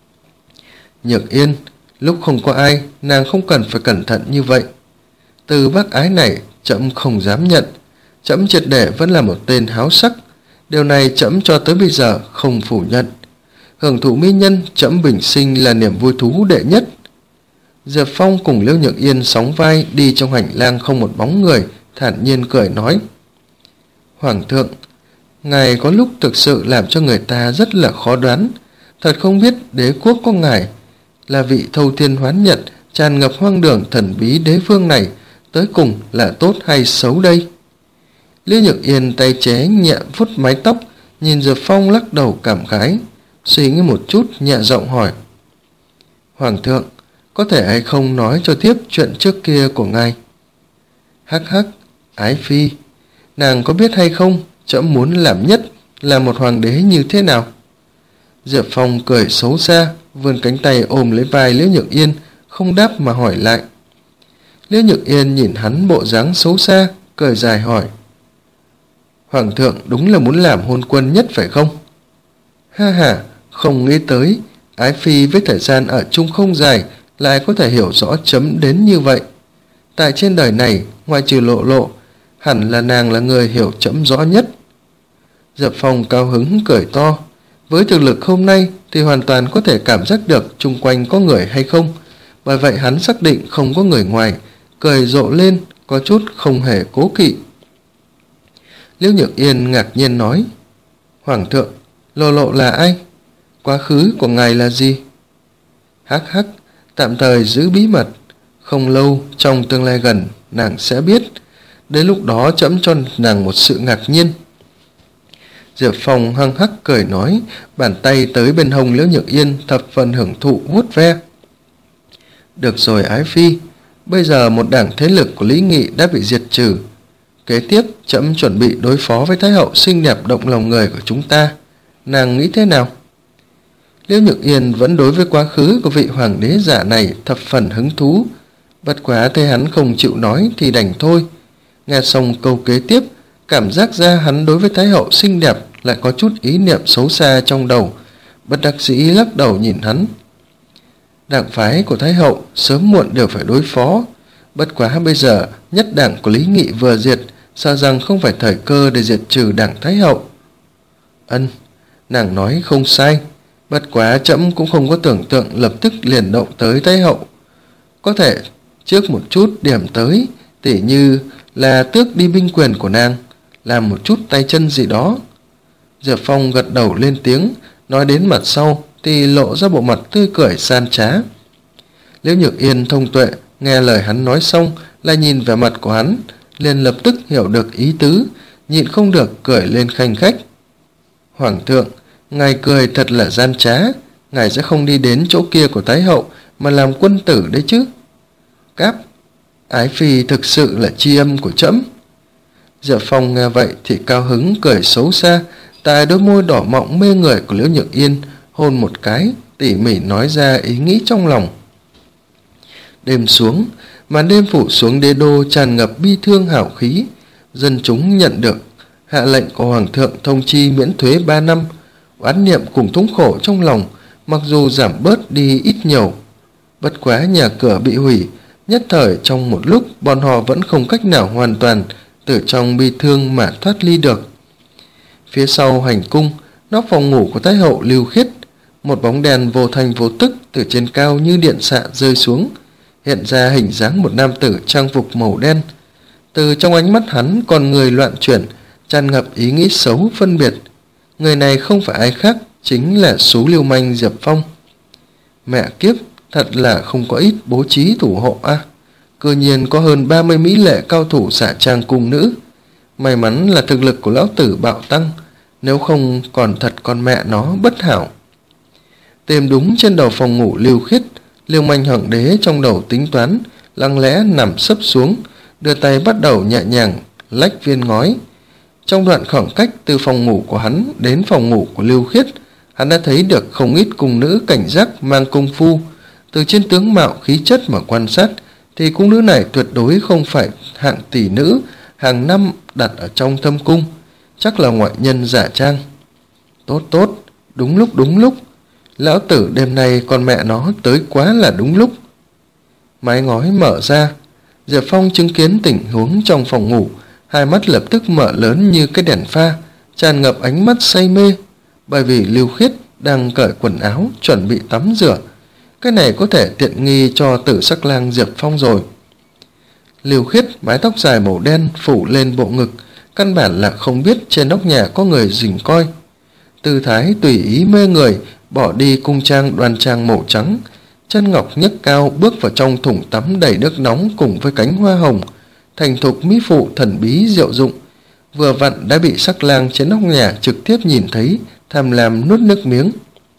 A: Nhược Yên, lúc không có ai, nàng không cần phải cẩn thận như vậy. Từ bác ái này, trẫm không dám nhận, trẫm triệt để vẫn là một tên háo sắc, điều này trẫm cho tới bây giờ không phủ nhận. Hưởng thụ mỹ nhân, trẫm bình sinh là niềm vui thú đệ nhất. Diệp Phong cùng Liễu Nhược Yên sóng vai đi trong hành lang không một bóng người, thản nhiên cười nói. Hoàng thượng, ngài có lúc thực sự làm cho người ta rất là khó đoán, thật không biết đế quốc có ngài là vị thâu thiên hoán nhật, tràn ngập hoang đường thần bí đế vương này, tới cùng là tốt hay xấu đây? Liễu Nhược Yên tay chế nhẹ vuốt mái tóc, nhìn Diệp Phong lắc đầu cảm khái, suy nghĩ một chút nhẹ giọng hỏi. Hoàng thượng, có thể hay không nói cho tiếp chuyện trước kia của ngài? Hắc hắc, Ái Phi, nàng có biết hay không, trẫm muốn làm nhất là một hoàng đế như thế nào? Diệp Phong cười xấu xa, vươn cánh tay ôm lấy vai Liễu Nhược Yên, không đáp mà hỏi lại. Liễu Nhược Yên nhìn hắn bộ dáng xấu xa, cười dài hỏi. Hoàng thượng đúng là muốn làm hôn quân nhất phải không? Ha ha, không nghĩ tới, Ái Phi với thời gian ở chung không dài, lại có thể hiểu rõ chấm đến như vậy. Tại trên đời này, ngoài trừ Lộ Lộ, hẳn là nàng là người hiểu chấm rõ nhất. Diệp Phong cao hứng cười to, với thực lực hôm nay thì hoàn toàn có thể cảm giác được chung quanh có người hay không, bởi vậy hắn xác định không có người ngoài, cười rộ lên, có chút không hề cố kỵ. Liễu Nhược Yên ngạc nhiên nói. Hoàng thượng, Lộ Lộ là ai? Quá khứ của ngài là gì? Hắc hắc, tạm thời giữ bí mật, không lâu trong tương lai gần nàng sẽ biết, đến lúc đó trẫm cho nàng một sự ngạc nhiên. Diệp Phong hăng hắc cười nói, bàn tay tới bên hông Liễu Nhược Yên, thập phần hưởng thụ vuốt ve. Được rồi Ái Phi, bây giờ một đảng thế lực của Lý Nghị đã bị diệt trừ, Kế tiếp trẫm chuẩn bị đối phó với thái hậu xinh đẹp động lòng người của chúng ta, nàng nghĩ thế nào? Liễu Nhược Yên vẫn đối với quá khứ của vị hoàng đế giả này thập phần hứng thú, bất quá thấy hắn không chịu nói thì đành thôi. Nghe xong câu kế tiếp, cảm giác ra hắn đối với thái hậu xinh đẹp lại có chút ý niệm xấu xa trong đầu, bất đắc dĩ lắc đầu nhìn hắn. Đảng phái của thái hậu sớm muộn đều phải đối phó, bất quá bây giờ nhất đảng của Lý Nghị vừa diệt, sợ rằng không phải thời cơ để diệt trừ đảng thái hậu. Ân, nàng nói không sai, bất quá trẫm cũng không có tưởng tượng lập tức liền động tới thái hậu. Có thể trước một chút điểm tới, tỉ như là tước đi binh quyền của nàng, làm một chút tay chân gì đó. Diệp Phong gật đầu lên tiếng, nói đến mặt sau thì lộ ra bộ mặt tươi cười san trá. Liễu Nhược Yên thông tuệ nghe lời hắn nói xong, lại nhìn vẻ mặt của hắn, liền lập tức hiểu được ý tứ, nhịn không được cười lên khanh khách. Hoàng thượng, ngài cười thật là gian trá, ngài sẽ không đi đến chỗ kia của thái hậu mà làm quân tử đấy chứ? Cáp, ái phi thực sự là tri âm của trẫm. Diệp Phong nghe vậy thì cao hứng cười xấu xa, tại đôi môi đỏ mọng mê người của Liễu Nhược Yên hôn một cái, tỉ mỉ nói ra ý nghĩ trong lòng. Đêm xuống, màn đêm phủ xuống đế đô tràn ngập bi thương hào khí. Dân chúng nhận được hạ lệnh của hoàng thượng thông chi miễn thuế ba năm, oán niệm cùng thống khổ trong lòng mặc dù giảm bớt đi ít nhiều. Bất quá nhà cửa bị hủy, nhất thời trong một lúc bọn họ vẫn không cách nào hoàn toàn từ trong bi thương mà thoát ly được. Phía sau hành cung, nóc phòng ngủ của thái hậu Lưu Khiết, một bóng đèn vô thành vô tức từ trên cao như điện xạ rơi xuống, hiện ra hình dáng một nam tử trang phục màu đen. Từ trong ánh mắt hắn, con người loạn chuyển, tràn ngập ý nghĩ xấu phân biệt. Người này không phải ai khác, chính là số lưu manh Diệp Phong. Mẹ kiếp, thật là không có ít bố trí thủ hộ a. À. Cơ nhiên có hơn ba mươi mỹ lệ cao thủ xạ trang cung nữ. May mắn là thực lực của lão tử bạo tăng, nếu không còn thật con mẹ nó bất hảo. Tìm đúng trên đầu phòng ngủ Lưu Khiết, Liêu Manh Hoàng đế trong đầu tính toán, lặng lẽ nằm sấp xuống, đưa tay bắt đầu nhẹ nhàng lách viên ngói. Trong đoạn khoảng cách từ phòng ngủ của hắn đến phòng ngủ của Lưu Khiết, hắn đã thấy được không ít cung nữ cảnh giác mang công phu. Từ trên tướng mạo khí chất mà quan sát thì cung nữ này tuyệt đối không phải hạng tỷ nữ hàng năm đặt ở trong thâm cung, chắc là ngoại nhân giả trang. Tốt tốt, đúng lúc đúng lúc, lão tử đêm nay con mẹ nó tới quá là đúng lúc. Mái ngói mở ra, Diệp Phong chứng kiến tình huống trong phòng ngủ, hai mắt lập tức mở lớn như cái đèn pha, tràn ngập ánh mắt say mê, bởi vì Lưu Khiết đang cởi quần áo chuẩn bị tắm rửa. Cái này có thể tiện nghi cho tử sắc lang Diệp Phong rồi. Lưu Khiết mái tóc dài màu đen phủ lên bộ ngực, căn bản là không biết trên nóc nhà có người rình coi. Tư thái tùy ý mê người, bỏ đi cung trang đoan trang màu trắng, chân ngọc nhấc cao bước vào trong thùng tắm đầy nước nóng cùng với cánh hoa hồng, thành thục mỹ phụ thần bí diệu dụng. Vừa vặn đã bị sắc lang trên nóc nhà trực tiếp nhìn thấy, tham lam nuốt nước miếng.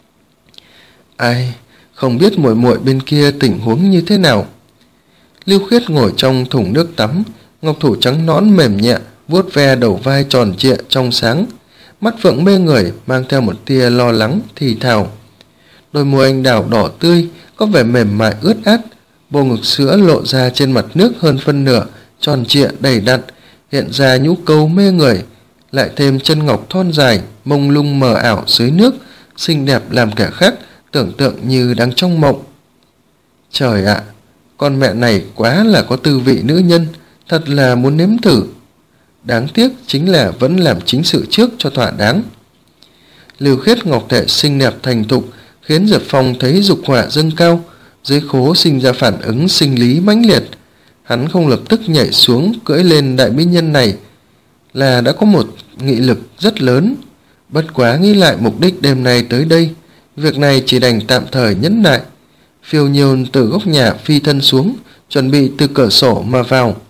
A: Ai, không biết muội muội bên kia tình huống như thế nào. Lưu Khiết ngồi trong thùng nước tắm, ngọc thủ trắng nõn mềm nhẹ vuốt ve đầu vai tròn trịa trong sáng, mắt phượng mê người mang theo một tia lo lắng thì thào. Đôi môi anh đào đỏ tươi có vẻ mềm mại ướt át, bộ ngực sữa lộ ra trên mặt nước hơn phân nửa, tròn trịa đầy đặn, hiện ra nhũ câu mê người, lại thêm chân ngọc thon dài mông lung mờ ảo dưới nước, xinh đẹp làm kẻ khác tưởng tượng như đang trong mộng. Trời ạ, con mẹ này quá là có tư vị nữ nhân, thật là muốn nếm thử. Đáng tiếc chính là vẫn làm chính sự trước cho thỏa đáng. Lưu Khiết ngọc thể xinh đẹp thành thục khiến Diệp Phong thấy dục hỏa dâng cao, dưới khố sinh ra phản ứng sinh lý mãnh liệt. Hắn không lập tức nhảy xuống cưỡi lên đại mỹ nhân này là đã có một nghị lực rất lớn. Bất quá nghĩ lại mục đích đêm nay tới đây, việc này chỉ đành tạm thời nhẫn nại. Phiêu Nhiêu từ góc nhà phi thân xuống, chuẩn bị từ cửa sổ mà vào.